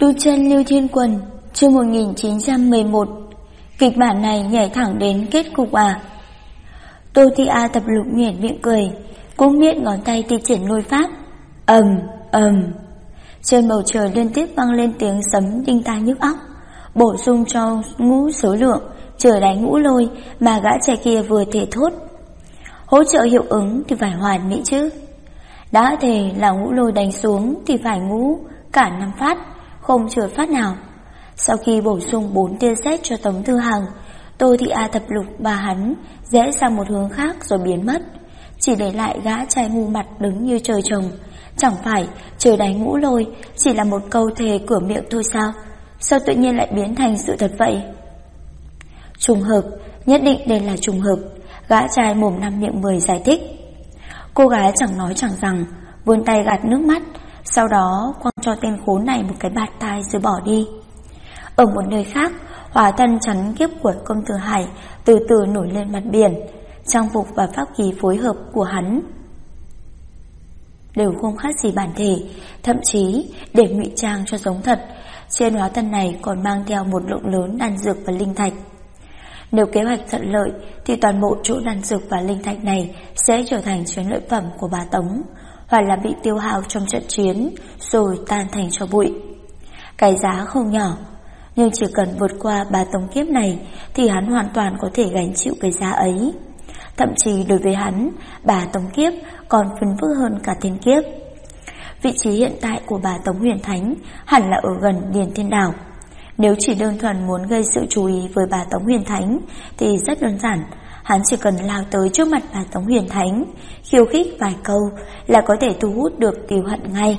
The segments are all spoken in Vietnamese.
Tu chân Lưu Thiên Quần, chương 1911. Kịch bản này nhảy thẳng đến kết cục à? Tô Thị A Tập Lục nhoẻn miệng cười, cũng miết ngón tay thi triển lôi pháp. Trên bầu trời liên tiếp vang lên tiếng sấm đinh tai nhức óc. Bổ sung cho ngũ số lượng, trời đánh ngũ lôi mà gã trai kia vừa thể thốt. Hỗ trợ hiệu ứng thì phải hoàn mỹ chứ. Đã thề là ngũ lôi đánh xuống thì phải ngũ cả 5 phát, không trượt phát nào. Sau khi bổ sung 4 tia sét cho Tống Tư Hằng, Tô Thị A Tập Lục và hắn rẽ sang một hướng khác rồi biến mất, chỉ để lại gã trai ngu mặt đứng như trời trồng. Chẳng phải trời đánh ngũ lôi chỉ là một câu thề cửa miệng thôi sao? Sao tự nhiên lại biến thành sự thật vậy? Trùng hợp, nhất định đây là trùng hợp. Gã trai mồm 5 miệng 10 giải thích. Cô gái chẳng nói chẳng rằng, vươn tay gạt nước mắt, sau đó quăng cho tên khốn này một cái bạt tai rồi bỏ đi. Ở một nơi khác, hỏa thân chắn kiếp của Công Tử Hải từ từ nổi lên mặt biển. Trang phục và pháp khí phối hợp của hắn đều không khác gì bản thể, thậm chí để ngụy trang cho giống thật, trên hóa thân này còn mang theo một lượng lớn đan dược và linh thạch. Nếu kế hoạch thuận lợi thì toàn bộ chỗ đan dược và linh thạch này sẽ trở thành chiến lợi phẩm của bà Tống, hoặc là bị tiêu hao trong trận chiến rồi tan thành tro bụi. Cái giá không nhỏ, nhưng chỉ cần vượt qua bà Tống kiếp này thì hắn hoàn toàn có thể gánh chịu cái giá ấy. Thậm chí đối với hắn, bà Tống kiếp còn phấn phức hơn cả thiên kiếp. Vị trí hiện tại của bà Tống Huyền Thánh hẳn là ở gần Điền Thiên Đảo. Nếu chỉ đơn thuần muốn gây sự chú ý với bà Tống Huyền Thánh thì rất đơn giản, hắn chỉ cần lao tới trước mặt bà Tống Huyền Thánh, khiêu khích vài câu là có thể thu hút được Kiều Hận ngay.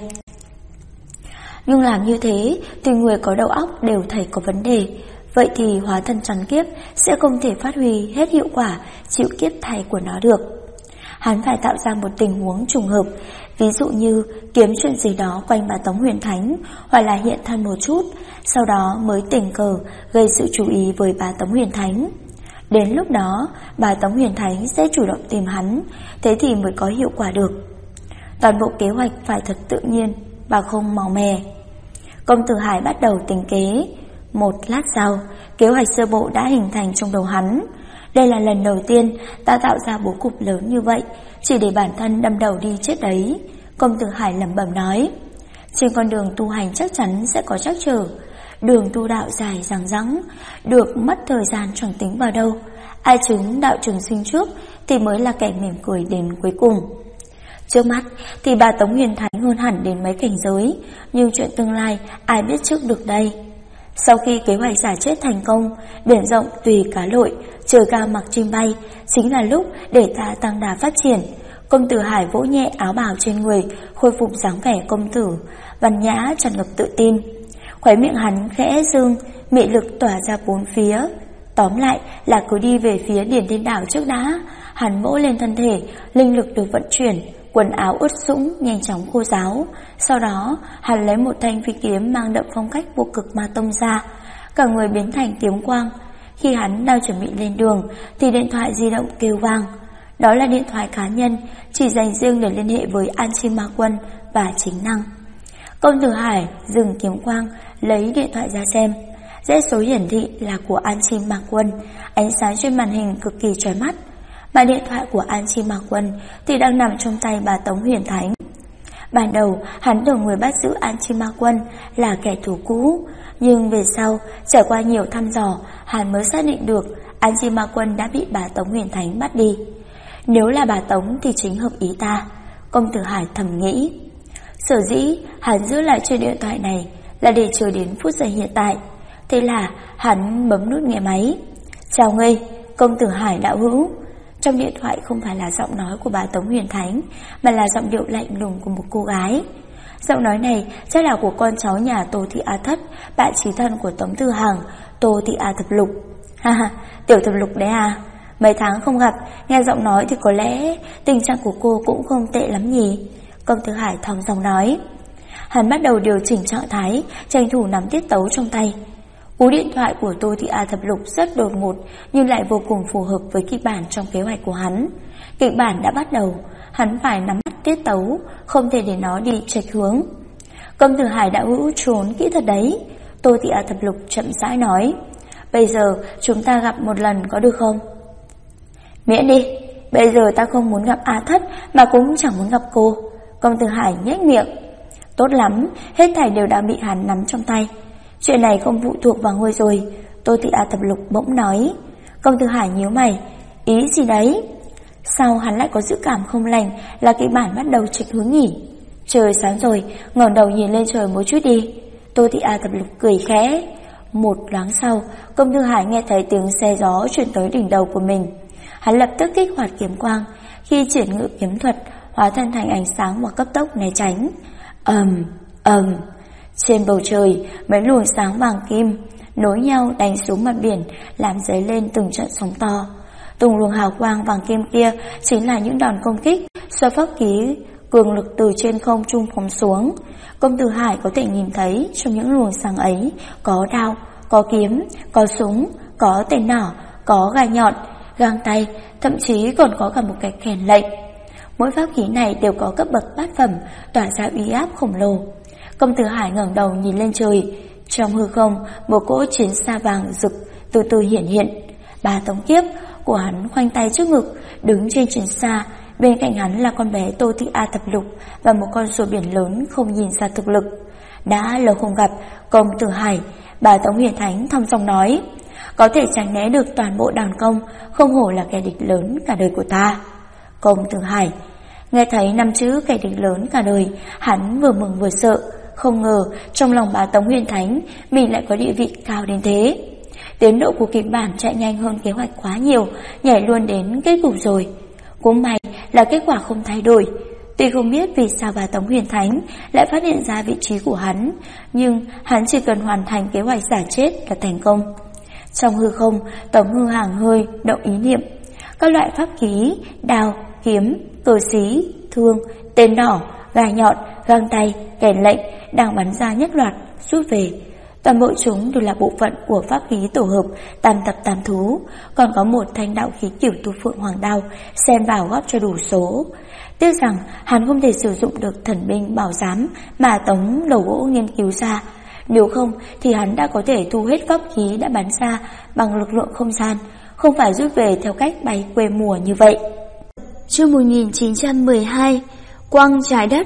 Nhưng làm như thế thì người có đầu óc đều thấy có vấn đề. Vậy thì hóa thân chắn kiếp sẽ không thể phát huy hết hiệu quả chịu kiếp thay của nó được. Hắn phải tạo ra một tình huống trùng hợp, ví dụ như kiếm chuyện gì đó quanh bà Tống Huyền Thánh, hoặc là hiện thân một chút, sau đó mới tình cờ gây sự chú ý với bà Tống Huyền Thánh. Đến lúc đó bà Tống Huyền Thánh sẽ chủ động tìm hắn, thế thì mới có hiệu quả được. Toàn bộ kế hoạch phải thật tự nhiên và không màu mè. Công Tử Hải bắt đầu tính kế. Một lát sau, kế hoạch sơ bộ đã hình thành trong đầu hắn. Đây là lần đầu tiên ta tạo ra bố cục lớn như vậy, chỉ để bản thân đâm đầu đi chết đấy. Công Tử Hải lẩm bẩm nói. Trên con đường tu hành chắc chắn sẽ có trắc trở. Đường tu đạo dài dằng dẵng, được mất thời gian chẳng tính vào đâu. Ai chứng đạo trường sinh trước thì mới là kẻ mỉm cười đến cuối cùng. Trước mắt thì bà Tống Huyền Thánh hơn hẳn đến mấy cảnh giới, nhưng chuyện tương lai ai biết trước được đây. Sau khi kế hoạch giả chết thành công, biển rộng tùy cá lội, trời cao mặc chim bay, chính là lúc để ta tăng đà phát triển. Công Tử Hải vỗ nhẹ áo bào trên người, khôi phục dáng vẻ công tử văn nhã tràn ngập tự tin. Khóe miệng hắn khẽ dương, mị lực tỏa ra bốn phía. Tóm lại là cứ đi về phía Điền Thiên Đảo trước đã. Hắn vỗ lên thân thể, linh lực được vận chuyển, quần áo ướt sũng nhanh chóng khô ráo. Sau đó hắn lấy một thanh phi kiếm mang đậm phong cách vô cực ma tông ra, cả người biến thành kiếm quang. Khi hắn đang chuẩn bị lên đường thì điện thoại di động kêu vang. Đó là điện thoại cá nhân, chỉ dành riêng để liên hệ với An Chi Ma Quân và chính năng. Công Tử Hải dừng kiếm quang, lấy điện thoại ra xem. Dãy số hiển thị là của An Chi Ma Quân, ánh sáng trên màn hình cực kỳ chói mắt. Mà điện thoại của An Chi Ma Quân thì đang nằm trong tay bà Tống Huyền Thánh. Ban đầu hắn tưởng người bắt giữ An Chi Ma Quân là kẻ thù cũ, nhưng về sau trải qua nhiều thăm dò, hắn mới xác định được An Chi Ma Quân đã bị bà Tống Huyền Thánh bắt đi. Nếu là bà Tống thì chính hợp ý ta, Công Tử Hải thầm nghĩ. Sở dĩ hắn giữ lại chiếc điện thoại này là để chờ đến phút giây hiện tại. Thế là hắn bấm nút nghe máy. Chào ngươi, Công Tử Hải đạo hữu. Trong điện thoại không phải là giọng nói của bà Tống Huyền Thánh, mà là giọng điệu lạnh lùng của một cô gái. Giọng nói này chắc là của con cháu nhà Tô Thị A Thất, bạn chí thân của Tống Tư Hằng, Tô Thị A Thập Lục. Ha, tiểu Thập Lục đấy à? Mấy tháng không gặp, nghe giọng nói thì có lẽ tình trạng của cô cũng không tệ lắm nhỉ? Công Tử Hải thong dong nói. Hắn bắt đầu điều chỉnh trạng thái, tranh thủ nắm tiết tấu trong tay. Cú điện thoại của Tô Thị A Thập Lục rất đột ngột, nhưng lại vô cùng phù hợp với kịch bản trong kế hoạch của hắn. Kịch bản đã bắt đầu, hắn phải nắm bắt tiết tấu, không thể để nó đi chệch hướng. Công Tử Hải đạo hữu trốn kỹ thật đấy. Tô Thị A Thập Lục chậm rãi nói. Bây giờ chúng ta gặp một lần có được không? Miễn đi, bây giờ ta không muốn gặp A Thất mà cũng chẳng muốn gặp cô. Công Tử Hải nhếch miệng. Tốt lắm, hết thảy đều đã bị hắn nắm trong tay. Chuyện này không phụ thuộc vào ngươi rồi. Tô Thị A Thập Lục bỗng nói. Công Tử Hải nhíu mày. Ý gì đấy? Sao hắn lại có dự cảm không lành, là kịch bản bắt đầu trịch hướng nhỉ? Trời sáng rồi, ngẩng đầu nhìn lên trời một chút đi. Tô Thị A Thập Lục cười khẽ. Một loáng sau, Công Tử Hải nghe thấy tiếng xe gió chuyển tới đỉnh đầu của mình. Hắn lập tức kích hoạt kiếm quang, khi triển ngự kiếm thuật, hóa thân thành ánh sáng và cấp tốc né tránh. Trên bầu trời, mấy luồng sáng vàng kim nối nhau đánh xuống mặt biển, làm dấy lên từng trận sóng to. Từng luồng hào quang vàng kim kia chính là những đòn công kích do pháp khí cường lực từ trên không trung phóng xuống. Công Tử Hải có thể nhìn thấy trong những luồng sáng ấy có đao, có kiếm, có súng, có tên nỏ, có gai nhọn, găng tay, thậm chí còn có cả một cái kèn lệnh. Mỗi pháp khí này đều có cấp bậc bát phẩm, tỏa ra uy áp khổng lồ. Công Tử Hải ngẩng đầu nhìn lên trời. Trong hư không, một cỗ chiến xa vàng rực từ từ hiển hiện. 3 tống kiếp của hắn khoanh tay trước ngực, đứng trên chiến xa. Bên cạnh hắn là con bé Tô Thị A Thập Lục và một con rùa biển lớn không nhìn ra thực lực. Đã lâu không gặp, Công Tử Hải. Bà Tống Huyền Thánh thong dong nói. Có thể tránh né được toàn bộ đòn công, không hổ là kẻ địch lớn cả đời của ta. Công Tử Hải nghe thấy 5 chữ kẻ địch lớn cả đời, hắn vừa mừng vừa sợ. Không ngờ trong lòng bà Tống Huyền Thánh mình lại có địa vị cao đến thế. Tiến độ của kịch bản chạy nhanh hơn kế hoạch quá nhiều, nhảy luôn đến kết cục rồi. Cũng may là kết quả không thay đổi. Tuy không biết vì sao bà Tống Huyền Thánh lại phát hiện ra vị trí của hắn, nhưng hắn chỉ cần hoàn thành kế hoạch giả chết là thành công. Trong hư không, Tống Hư Hàng hơi động ý niệm. Các loại pháp khí, đao, kiếm, cờ xí, thương, tên nỏ, gai nhọn, găng tay, kèn lệnh đang bắn ra nhất loạt rút về. Toàn bộ chúng đều là bộ phận của pháp khí tổ hợp tam tập tam thú, còn có một thanh đạo khí Cửu Tu Phượng Hoàng đao xen vào góp cho đủ số. Tiếc rằng hắn không thể sử dụng được thần binh bảo giám mà Tống Lầu Gỗ nghiên cứu ra. Nếu không thì hắn đã có thể thu hết pháp khí đã bắn ra bằng lực lượng không gian, không phải rút về theo cách bay quê mùa như vậy. Chương 1912 Quang trái đất.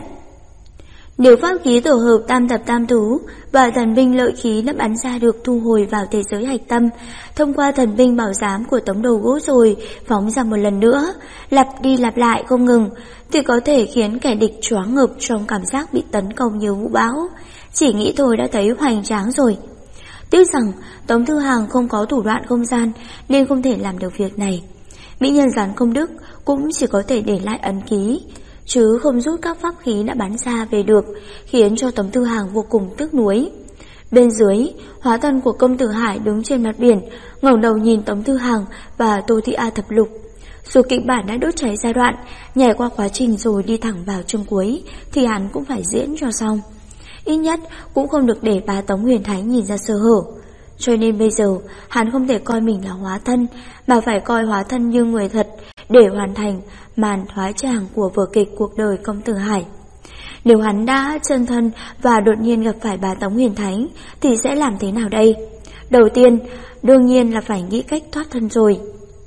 Nếu pháp khí tổ hợp tam tập tam thú và thần binh lợi khí đã bắn ra được thu hồi vào thế giới hạch tâm, thông qua thần binh bảo giám của Tống Đầu Gỗ rồi phóng ra một lần nữa, lặp đi lặp lại không ngừng, thì có thể khiến kẻ địch choáng ngợp trong cảm giác bị tấn công như vũ bão. Chỉ nghĩ thôi đã thấy hoành tráng rồi. Tiếc rằng Tống Thư Hàng không có thủ đoạn không gian nên không thể làm được việc này. Mỹ nhân Gián Công Đức cũng chỉ có thể để lại ấn ký, chứ không rút các pháp khí đã bắn ra về được, khiến cho Tống Thư Hàng vô cùng tiếc nuối. Bên dưới, hóa thân của Công Tử Hải đứng trên mặt biển, ngẩng đầu nhìn Tống Thư Hàng và Tô Thị A Thập Lục. Dù kịch bản đã đốt cháy giai đoạn, nhảy qua quá trình rồi đi thẳng vào chương cuối, thì hắn cũng phải diễn cho xong. Ít nhất cũng không được để bà Tống Huyền Thánh nhìn ra sơ hở. Cho nên bây giờ hắn không thể coi mình là hóa thân, mà phải coi hóa thân như người thật để hoàn thành màn thoái tràng của vở kịch cuộc đời Công Tử Hải. Nếu hắn đã chân thân và đột nhiên gặp phải bà Tống Huyền Thánh thì sẽ làm thế nào đây? Đầu tiên, đương nhiên là phải nghĩ cách thoát thân rồi.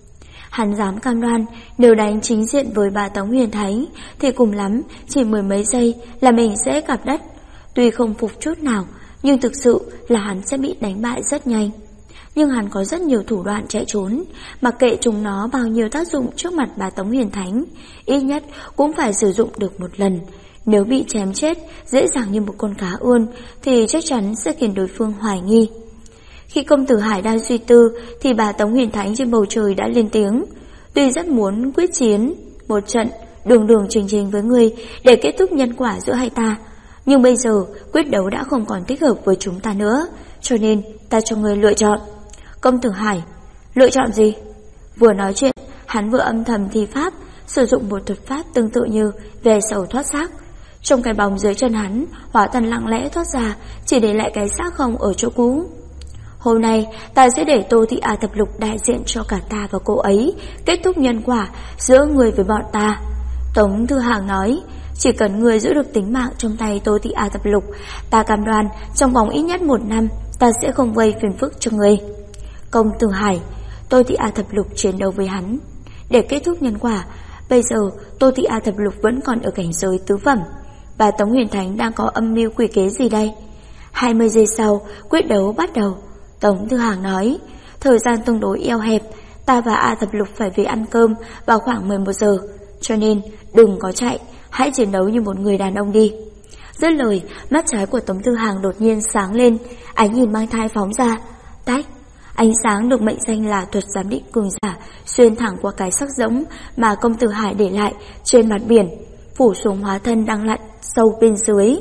Hắn dám cam đoan nếu đánh chính diện với bà Tống Huyền Thánh thì cùng lắm chỉ 10 mấy giây là mình sẽ cạp đất. Tuy không phục chút nào, nhưng thực sự là hắn sẽ bị đánh bại rất nhanh. Nhưng hắn có rất nhiều thủ đoạn chạy trốn, mặc kệ chúng nó bao nhiêu tác dụng trước mặt bà Tống Huyền Thánh, ít nhất cũng phải sử dụng được một lần. Nếu bị chém chết dễ dàng như một con cá ươn thì chắc chắn sẽ khiến đối phương hoài nghi. Khi Công Tử Hải đang suy tư thì bà Tống Huyền Thánh trên bầu trời đã lên tiếng. Tuy rất muốn quyết chiến một trận đường đường trình trình với người để kết thúc nhân quả giữa hai ta, nhưng bây giờ quyết đấu đã không còn thích hợp với chúng ta nữa, cho nên ta cho người lựa chọn. Công Tử Hải, lựa chọn gì? Vừa nói chuyện, hắn vừa âm thầm thi pháp, sử dụng một thuật pháp tương tự như về sầu thoát xác. Trong cái bóng dưới chân hắn, hóa thân lặng lẽ thoát ra, chỉ để lại cái xác không ở chỗ cũ. Hôm nay ta sẽ để Tô Thị A Thập Lục đại diện cho cả ta và cô ấy, kết thúc nhân quả giữa người với bọn ta. Tống Thư Hàng nói. chỉ cần người giữ được tính mạng trong tay Tô Thị A Thập Lục, ta cam đoan trong vòng ít nhất 1 năm ta sẽ không gây phiền phức cho người. Công Tử Hải, Tô Thị A Thập Lục chiến đấu với hắn để kết thúc nhân quả. Bây giờ Tô Thị A Thập Lục vẫn còn ở cảnh giới tứ phẩm, và Tống Huyền Thánh đang có âm mưu quỷ kế gì đây? 20 giây sau, quyết đấu bắt đầu. Tống Thư Hàng nói, thời gian tương đối eo hẹp, ta và A Thập Lục phải về ăn cơm vào khoảng 11 giờ, cho nên đừng có chạy, hãy chiến đấu như một người đàn ông đi. Dứt lời, mắt trái của Tống Thư Hàng đột nhiên sáng lên, ánh nhìn mang thai phóng ra. Tách, ánh sáng được mệnh danh là thuật giám định cường giả xuyên thẳng qua cái sắc rỗng mà Công Tử Hải để lại trên mặt biển, phủ xuống hóa thân đang lặn sâu bên dưới.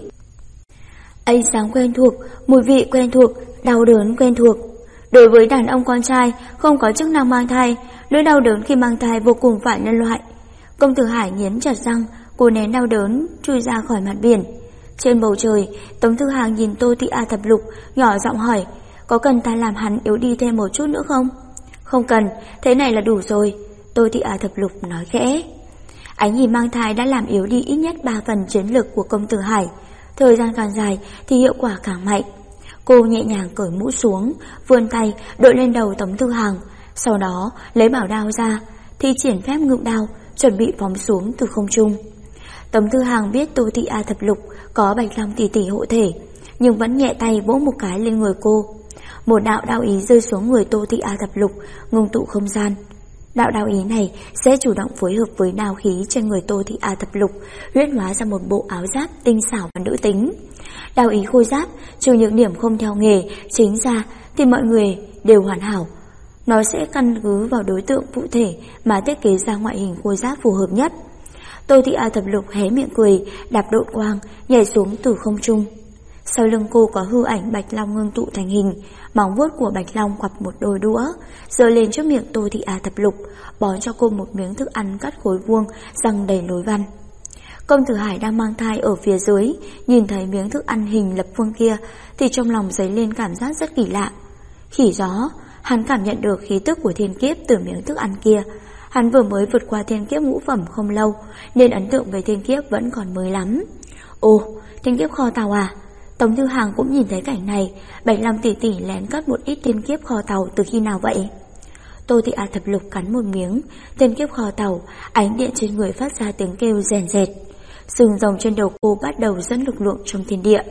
Ánh sáng quen thuộc, mùi vị quen thuộc, đau đớn quen thuộc. Đối với đàn ông con trai không có chức năng mang thai, nỗi đau đớn khi mang thai vô cùng phản nhân loại. Công Tử Hải nghiến chặt răng, cố nén đau đớn chui ra khỏi mặt biển. Trên bầu trời, Tống Thư Hàng nhìn Tô Thị A Thập Lục, nhỏ giọng hỏi, có cần ta làm hắn yếu đi thêm một chút nữa không? Không cần, thế này là đủ rồi, Tô Thị A Thập Lục nói khẽ. Ánh nhìn mang thai đã làm yếu đi ít nhất 3 phần chiến lực của Công Tử Hải. Thời gian càng dài thì hiệu quả càng mạnh. Cô nhẹ nhàng cởi mũ xuống, vươn tay đội lên đầu Tống Thư Hàng, sau đó lấy bảo đao ra, thi triển phép ngự đao, chuẩn bị phóng xuống từ không trung. Tống Thư Hàng biết Tô Thị A Thập Lục có Bạch Long tỷ tỷ hộ thể, nhưng vẫn nhẹ tay vỗ một cái lên người cô. Một đạo đao ý rơi xuống người Tô Thị A Thập Lục, ngưng tụ không gian. Đạo đao ý này sẽ chủ động phối hợp với đao khí trên người Tô Thị A Thập Lục, huyễn hóa ra một bộ áo giáp tinh xảo và nữ tính. Đao ý khôi giáp trừ những điểm không theo nghề chính ra thì mọi người đều hoàn hảo. Nó sẽ căn cứ vào đối tượng cụ thể mà thiết kế ra ngoại hình khôi giáp phù hợp nhất. Tô Thị A Thập Lục hé miệng cười, đạp độn quang nhảy xuống từ không trung. Sau lưng cô có hư ảnh Bạch Long ngưng tụ thành hình, móng vuốt của Bạch Long quặp một đôi đũa, giơ lên trước miệng Tô Thị A Thập Lục, bó cho cô một miếng thức ăn cắt khối vuông, răng đầy lối văn. Công Tử Hải đang mang thai ở phía dưới, nhìn thấy miếng thức ăn hình lập phương kia thì trong lòng dấy lên cảm giác rất kỳ lạ. Khỉ gió, hắn cảm nhận được khí tức của thiên kiếp từ miếng thức ăn kia. Hắn vừa mới vượt qua thiên kiếp ngũ phẩm không lâu, nên ấn tượng về thiên kiếp vẫn còn mới lắm. Ồ, thiên kiếp kho tàu à? Tống Thư Hàng cũng nhìn thấy cảnh này. Bạch Long tỷ tỷ lén cất một ít thiên kiếp kho tàu từ khi nào vậy? Tô Thị A Thập Lục cắn một miếng thiên kiếp kho tàu, ánh điện trên người phát ra tiếng kêu rèn rẹt. Sừng rồng trên đầu cô bắt đầu dẫn lực lượng trong thiên địa.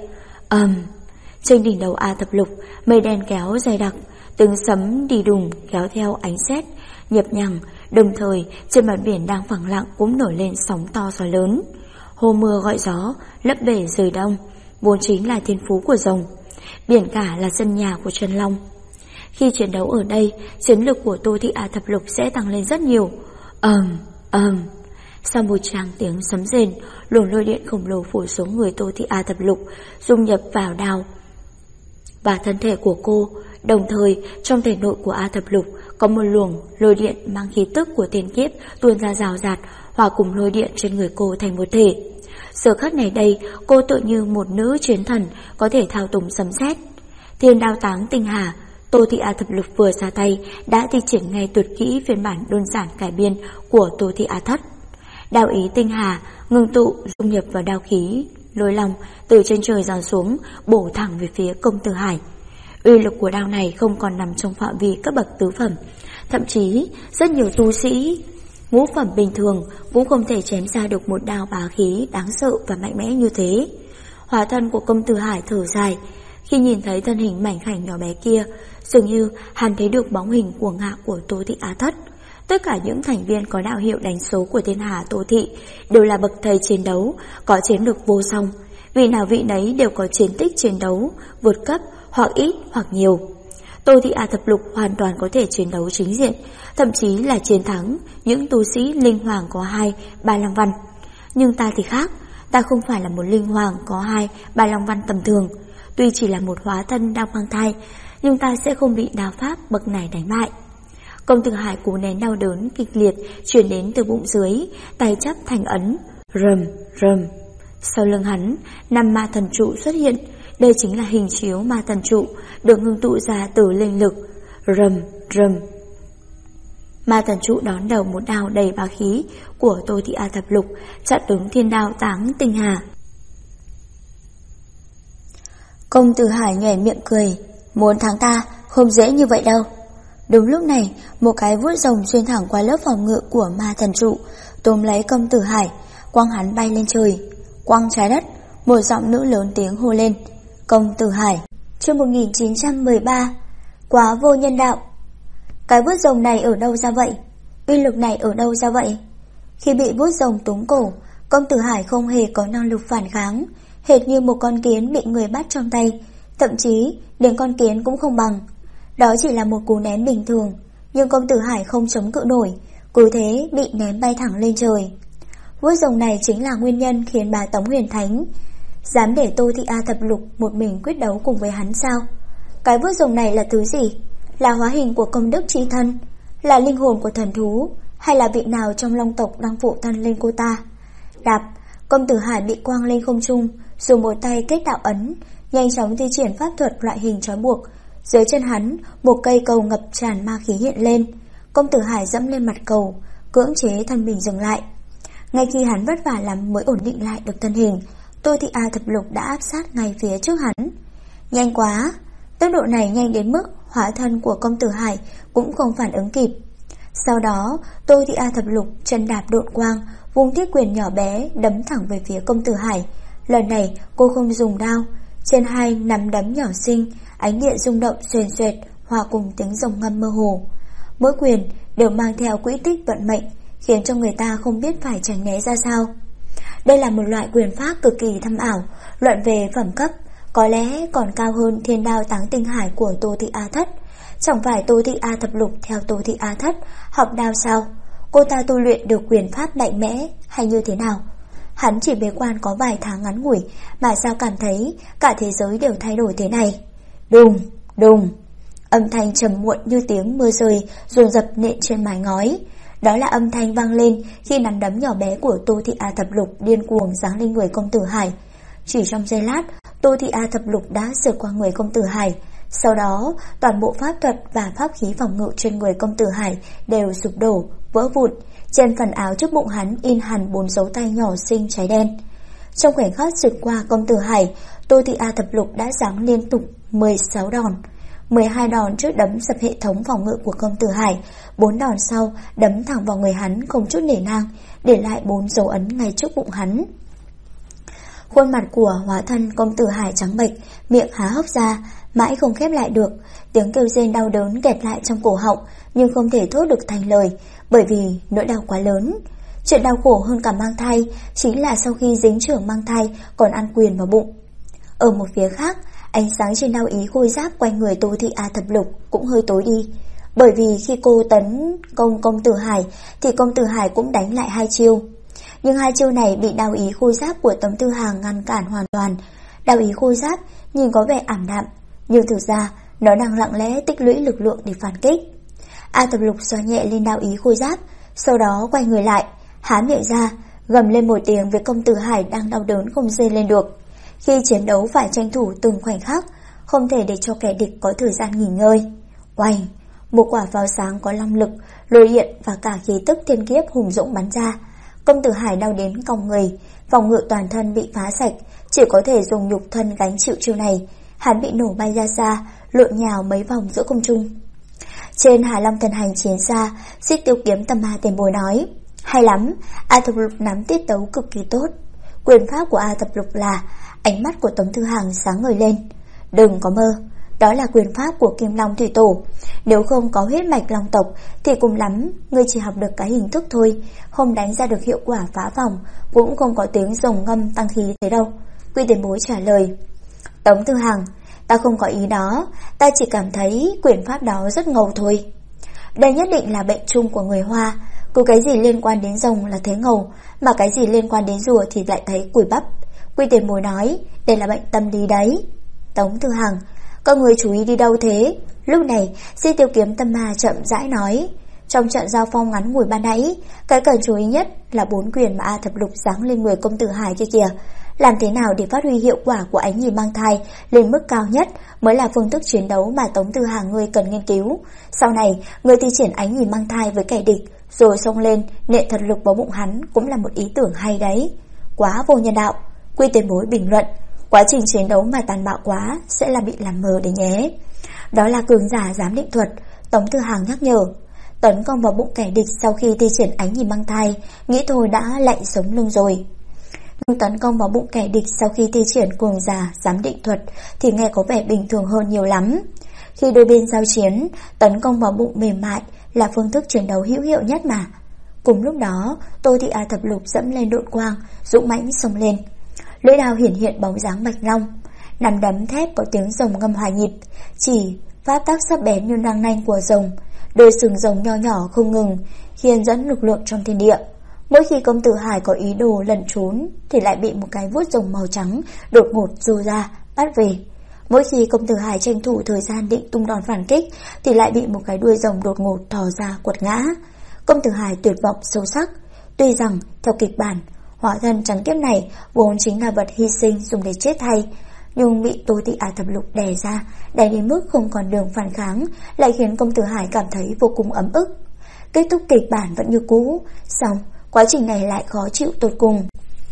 Trên đỉnh đầu A Thập Lục, mây đen kéo dày đặc, tiếng sấm đi đùng kéo theo ánh sét nhịp nhằng. Đồng thời trên mặt biển đang phẳng lặng cũng nổi lên sóng to gió lớn. Hồ mưa gọi gió, lấp bể rời đông, vốn chính là thiên phú của rồng. Biển cả là sân nhà của chân long. Khi chiến đấu ở đây, chiến lực của Tô Thị A Thập Lục sẽ tăng lên rất nhiều. Sau một tràng tiếng sấm rền, luồng lôi điện khổng lồ phủ xuống người Tô Thị A Thập Lục, dung nhập vào đao và thân thể của cô. Đồng thời trong thể nội của A Thập Lục có một luồng lôi điện mang khí tức của thiên kiếp tuôn ra rào rạt, hòa cùng lôi điện trên người cô thành một thể. Giờ khắc này đây, cô tựa như một nữ chiến thần có thể thao túng sấm sét. Thiên đao táng tinh hà, Tô Thị A Thập Lục vừa ra tay đã thi triển ngay tuyệt kỹ phiên bản đơn giản cải biên của Tô Thị A Thất. Đao ý tinh hà ngưng tụ dung nhập vào đao khí lôi long từ trên trời giáng xuống, bổ thẳng về phía Công Tử Hải. Uy lực của đao này không còn nằm trong phạm vi cấp bậc tứ phẩm, thậm chí rất nhiều tu sĩ ngũ phẩm bình thường cũng không thể chém ra được một đao bá khí đáng sợ và mạnh mẽ như thế. Hóa thân của Công Tử Hải thở dài, khi nhìn thấy thân hình mảnh khảnh nhỏ bé kia, dường như hắn thấy được bóng hình của ngạo của Tô Thị A Thất. Tất cả những thành viên có đạo hiệu đánh số của thiên hà Tô Thị đều là bậc thầy chiến đấu, có chiến lược vô song. Vị nào vị nấy đều có chiến tích chiến đấu vượt cấp, hoặc ít hoặc nhiều. Tô Thị A Thập Lục hoàn toàn có thể chiến đấu chính diện, thậm chí là chiến thắng những tu sĩ linh hoàng có 2-3 long văn. Nhưng ta thì khác, ta không phải là một linh hoàng có 2-3 long văn tầm thường. Tuy chỉ là một hóa thân đang mang thai, nhưng ta sẽ không bị đao pháp bậc này đánh bại. Công Tử Hải cố nén đau đớn kịch liệt truyền đến từ bụng dưới, tay chắp thành ấn, rầm rầm. Sau lưng hắn, 5 ma thần trụ xuất hiện. Đây chính là hình chiếu ma thần trụ được ngưng tụ ra từ linh lực. Rầm rầm. Ma thần trụ đón đầu một đao đầy bá khí của Tô Thị A Thập Lục, chặn đứng thiên đao Táng Tinh Hà. Công Tử Hải nhoẻn miệng cười, muốn thắng ta không dễ như vậy đâu. Đúng lúc này, một cái vuốt rồng xuyên thẳng qua lớp phòng ngự của ma thần trụ, tóm lấy Công Tử Hải, quăng hắn bay lên trời. Quăng trái đất, một giọng nữ lớn tiếng hô lên, Công Tử Hải. Chương 1913, quá vô nhân đạo. Cái vuốt rồng này ở đâu ra vậy? Uy lực này ở đâu ra vậy? Khi bị vuốt rồng túm cổ, Công Tử Hải không hề có năng lực phản kháng, hệt như một con kiến bị người bắt trong tay, thậm chí đến con kiến cũng không bằng. Đó chỉ là một cú ném bình thường, nhưng Công Tử Hải không chống cự nổi, cứ thế bị ném bay thẳng lên trời. Vuốt rồng này chính là nguyên nhân khiến bà Tống Huyền Thánh dám để Tô Thị A Thập Lục một mình quyết đấu cùng với hắn sao? Cái vuốt rồng này là thứ gì? Là hóa hình của công đức chi thân? Là linh hồn của thần thú? Hay là vị nào trong long tộc đang phụ thân lên cô ta? Đạp, Công Tử Hải bị quăng lên không trung, dùng một tay kết đạo ấn, nhanh chóng thi triển pháp thuật loại hình trói buộc. Dưới chân hắn, một cây cầu ngập tràn ma khí hiện lên. Công Tử Hải dẫm lên mặt cầu, cưỡng chế thân mình dừng lại. Ngay khi hắn vất vả lắm mới ổn định lại được thân hình, Tô Thị A Thập Lục đã áp sát ngay phía trước hắn. Nhanh quá, tốc độ này nhanh đến mức hóa thân của Công Tử Hải cũng không phản ứng kịp. Sau đó, Tô Thị A Thập Lục chân đạp độn quang, vung thiết quyền nhỏ bé đấm thẳng về phía Công Tử Hải. Lần này cô không dùng đao, trên hai nắm đấm nhỏ xinh, ánh điện rung động xoèn xoẹt, hòa cùng tiếng rồng ngâm mơ hồ. Mỗi quyền đều mang theo quỹ tích vận mệnh, khiến cho người ta không biết phải tránh né ra sao. Đây là một loại quyền pháp cực kỳ thâm ảo, luận về phẩm cấp, có lẽ còn cao hơn thiên đao Táng Tinh Hải của Tô Thị A Thất. Chẳng phải Tô Thị A Thập Lục theo Tô Thị A Thất học đao sao? Cô ta tu luyện được quyền pháp mạnh mẽ hay như thế nào? Hắn chỉ bế quan có vài tháng ngắn ngủi mà sao cảm thấy cả thế giới đều thay đổi thế này? Đùng, đùng. Âm thanh trầm muộn như tiếng mưa rơi dồn dập nện trên mái ngói. Đó là âm thanh vang lên khi nắm đấm nhỏ bé của Tô Thị A Thập Lục điên cuồng giáng lên người Công Tử Hải. Chỉ trong giây lát, Tô Thị A Thập Lục đã sượt qua người Công Tử Hải. Sau đó, toàn bộ pháp thuật và pháp khí phòng ngự trên người Công Tử Hải đều sụp đổ, vỡ vụn. Trên phần áo trước bụng hắn in hẳn 4 dấu tay nhỏ xinh cháy đen. Trong khoảnh khắc sượt qua Công Tử Hải, Tô Thị A Thập Lục đã giáng liên tục 16 đòn. 12 đòn trước đấm sập hệ thống phòng ngự của Công Tử Hải, 4 đòn sau đấm thẳng vào người hắn không chút nể nang, để lại 4 dấu ấn ngay trước bụng hắn. Khuôn mặt của hóa thân Công Tử Hải trắng bệch, miệng há hốc ra, mãi không khép lại được, tiếng kêu rên đau đớn kẹt lại trong cổ họng, nhưng không thể thốt được thành lời, bởi vì nỗi đau quá lớn. Chuyện đau khổ hơn cả mang thai chính là sau khi dính trưởng mang thai còn ăn quyền vào bụng. Ở một phía khác, ánh sáng trên đao ý khôi giáp quanh người Tô Thị A Thập Lục cũng hơi tối đi, bởi vì khi cô tấn công Công Tử Hải thì Công Tử Hải cũng đánh lại 2 chiêu. Nhưng 2 chiêu này bị đao ý khôi giáp của Tống Tư Hàng ngăn cản hoàn toàn. Đao ý khôi giáp nhìn có vẻ ảm đạm, nhưng thực ra nó đang lặng lẽ tích lũy lực lượng để phản kích. A Thập Lục xoa nhẹ lên đao ý khôi giáp, sau đó quay người lại, há miệng ra, gầm lên một tiếng với Công Tử Hải đang đau đớn không rên lên được. Khi chiến đấu phải tranh thủ từng khoảnh khắc, không thể để cho kẻ địch có thời gian nghỉ ngơi. Oanh, một quả pháo sáng có long lực, lôi điện và cả khí tức thiên kiếp hùng dũng bắn ra. Công Tử Hải đau đến cong người, phòng ngự toàn thân bị phá sạch, chỉ có thể dùng nhục thân gánh chịu chiêu này. Hắn bị nổ bay ra xa, lộn nhào mấy vòng giữa không trung. Trên Hà Long Thần Hành chiến xa, Xích Tiêu Kiếm Tâm Ma Tiền Bối nói, hay lắm, A Thập Lục nắm tiết tấu cực kỳ tốt. Quyền pháp của A Thập Lục là... Ánh mắt của Tống Thư Hàng sáng ngời lên. Đừng có mơ, đó là quyền pháp của Kim Long Thủy Tổ. Nếu không có huyết mạch long tộc thì cùng lắm ngươi chỉ học được cái hình thức thôi, không đánh ra được hiệu quả phá vòng, cũng không có tiếng rồng ngâm tăng khí thế đâu. Quy Tiền Bối trả lời. Tống Thư Hàng, ta không có ý đó, ta chỉ cảm thấy quyền pháp đó rất ngầu thôi. Đây nhất định là bệnh chung của người Hoa, cứ cái gì liên quan đến rồng là thấy ngầu, mà cái gì liên quan đến rùa thì lại thấy cùi bắp. Quy Tiền Bối nói, đây là bệnh tâm lý đấy. Tống Thư Hằng, các người chú ý đi đâu thế? Lúc này, Xích Tiêu Kiếm Tâm Ma chậm rãi nói, trong trận giao phong ngắn ngủi ban nãy, cái cần chú ý nhất là 4 quyền mà A Thập Lục giáng lên người Công Tử Hải kia kìa. Làm thế nào để phát huy hiệu quả của ánh nhìn mang thai lên mức cao nhất mới là phương thức chiến đấu mà Tống Tư Hà ngươi cần nghiên cứu. Sau này, ngươi thi triển ánh nhìn mang thai với kẻ địch, rồi xông lên nện thật lực vào bụng hắn cũng là một ý tưởng hay đấy. Quá vô nhân đạo. Quy Tiền Bối bình luận, quá trình chiến đấu mà tàn bạo quá sẽ là bị làm mờ đấy nhé. Đó là cường giả giám định thuật, Tống Tư Hà nhắc nhở. Tấn công vào bụng kẻ địch sau khi thi triển ánh nhìn mang thai, nghĩ thôi đã lạnh sống lưng rồi. Nhưng tấn công vào bụng kẻ địch sau khi thi triển cường giả giám định thuật thì nghe có vẻ bình thường hơn nhiều lắm. Khi đôi bên giao chiến, tấn công vào bụng mềm mại là phương thức chiến đấu hữu hiệu nhất mà. Cùng lúc đó, Tô Thị A Thập Lục dẫm lên độn quang, dũng mãnh xông lên. Lưỡi đao hiển hiện bóng dáng bạch long, nắm đấm thép có tiếng rồng ngâm hòa nhịp, chỉ pháp tác sắc bén như răng nanh của rồng, đôi sừng rồng nho nhỏ không ngừng khiến dẫn lực lượng trong thiên địa. Mỗi khi công tử Hải có ý đồ lẩn trốn thì lại bị một cái vuốt rồng màu trắng đột ngột giơ ra bắt về. Mỗi khi công tử Hải tranh thủ thời gian định tung đòn phản kích thì lại bị một cái đuôi rồng đột ngột thò ra quật ngã. Công tử Hải tuyệt vọng sâu sắc. Tuy rằng theo kịch bản, hóa thân trắng kiếp này vốn chính là vật hy sinh dùng để chết thay, nhưng bị Tô Thị A Thập Lục đè ra, đè đến mức không còn đường phản kháng, lại khiến công tử Hải cảm thấy vô cùng ấm ức. Kết thúc kịch bản vẫn như cũ, xong quá trình này lại khó chịu tột cùng.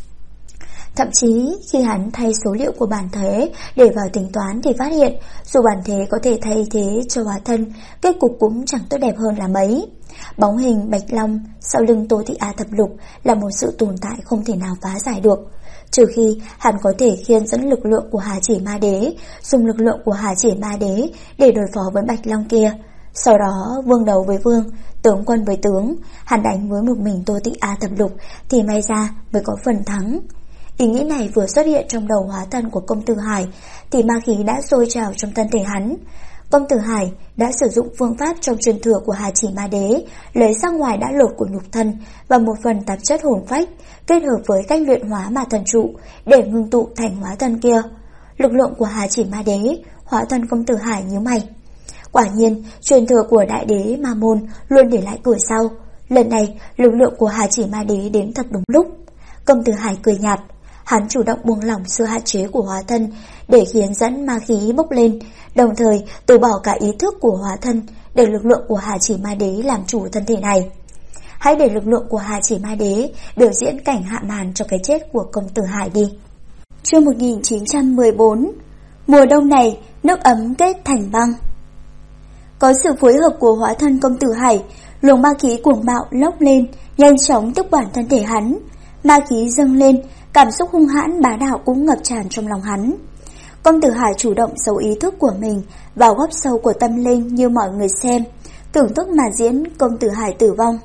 Thậm chí khi hắn thay số liệu của bản thế để vào tính toán thì phát hiện dù bản thế có thể thay thế cho hóa thân, kết cục cũng chẳng tốt đẹp hơn là mấy. Bóng hình bạch long sau lưng Tô Thị A Thập Lục là một sự tồn tại không thể nào phá giải được, trừ khi hắn có thể khiên dẫn lực lượng của Hà Chỉ Ma Đế, dùng lực lượng của Hà Chỉ Ma Đế để đối phó với bạch long kia. Sau đó vương đấu với vương, tướng quân với tướng, hắn đánh với một mình Tô Thị A Thập Lục thì may ra mới có phần thắng. Ý nghĩ này vừa xuất hiện trong đầu hóa thân của công tử Hải thì ma khí đã sôi trào trong thân thể hắn. Công tử Hải đã sử dụng phương pháp trong truyền thừa của Hà Chỉ Ma Đế, lấy sắc ngoài đã lột của nhục thân và một phần tạp chất hồn phách, kết hợp với cách luyện hóa ma thần trụ để ngưng tụ thành hóa thân kia. Lực lượng của Hà Chỉ Ma Đế, hóa thân công tử Hải nhíu mày. Quả nhiên, truyền thừa của đại đế Ma Môn luôn để lại cửa sau. Lần này, lực lượng của Hà Chỉ Ma Đế đến thật đúng lúc. Công tử Hải cười nhạt, hắn chủ động buông lỏng sự hạn chế của hóa thân để khiến dẫn ma khí bốc lên, đồng thời từ bỏ cả ý thức của hóa thân để lực lượng của Hà Chỉ Ma Đế làm chủ thân thể này. Hãy để lực lượng của Hà Chỉ Ma Đế biểu diễn cảnh hạ màn cho cái chết của công tử Hải đi. Chương 1914. Mùa đông này, nước ấm kết thành băng. Có sự phối hợp của hóa thân công tử Hải, luồng ma khí cuồng bạo lốc lên, nhanh chóng tiếp quản thân thể hắn. Ma khí dâng lên, cảm xúc hung hãn bá đạo cũng ngập tràn trong lòng hắn. Công tử Hải chủ động giấu ý thức của mình vào góc sâu của tâm linh như mọi người xem, thưởng thức màn diễn công tử Hải tử vong.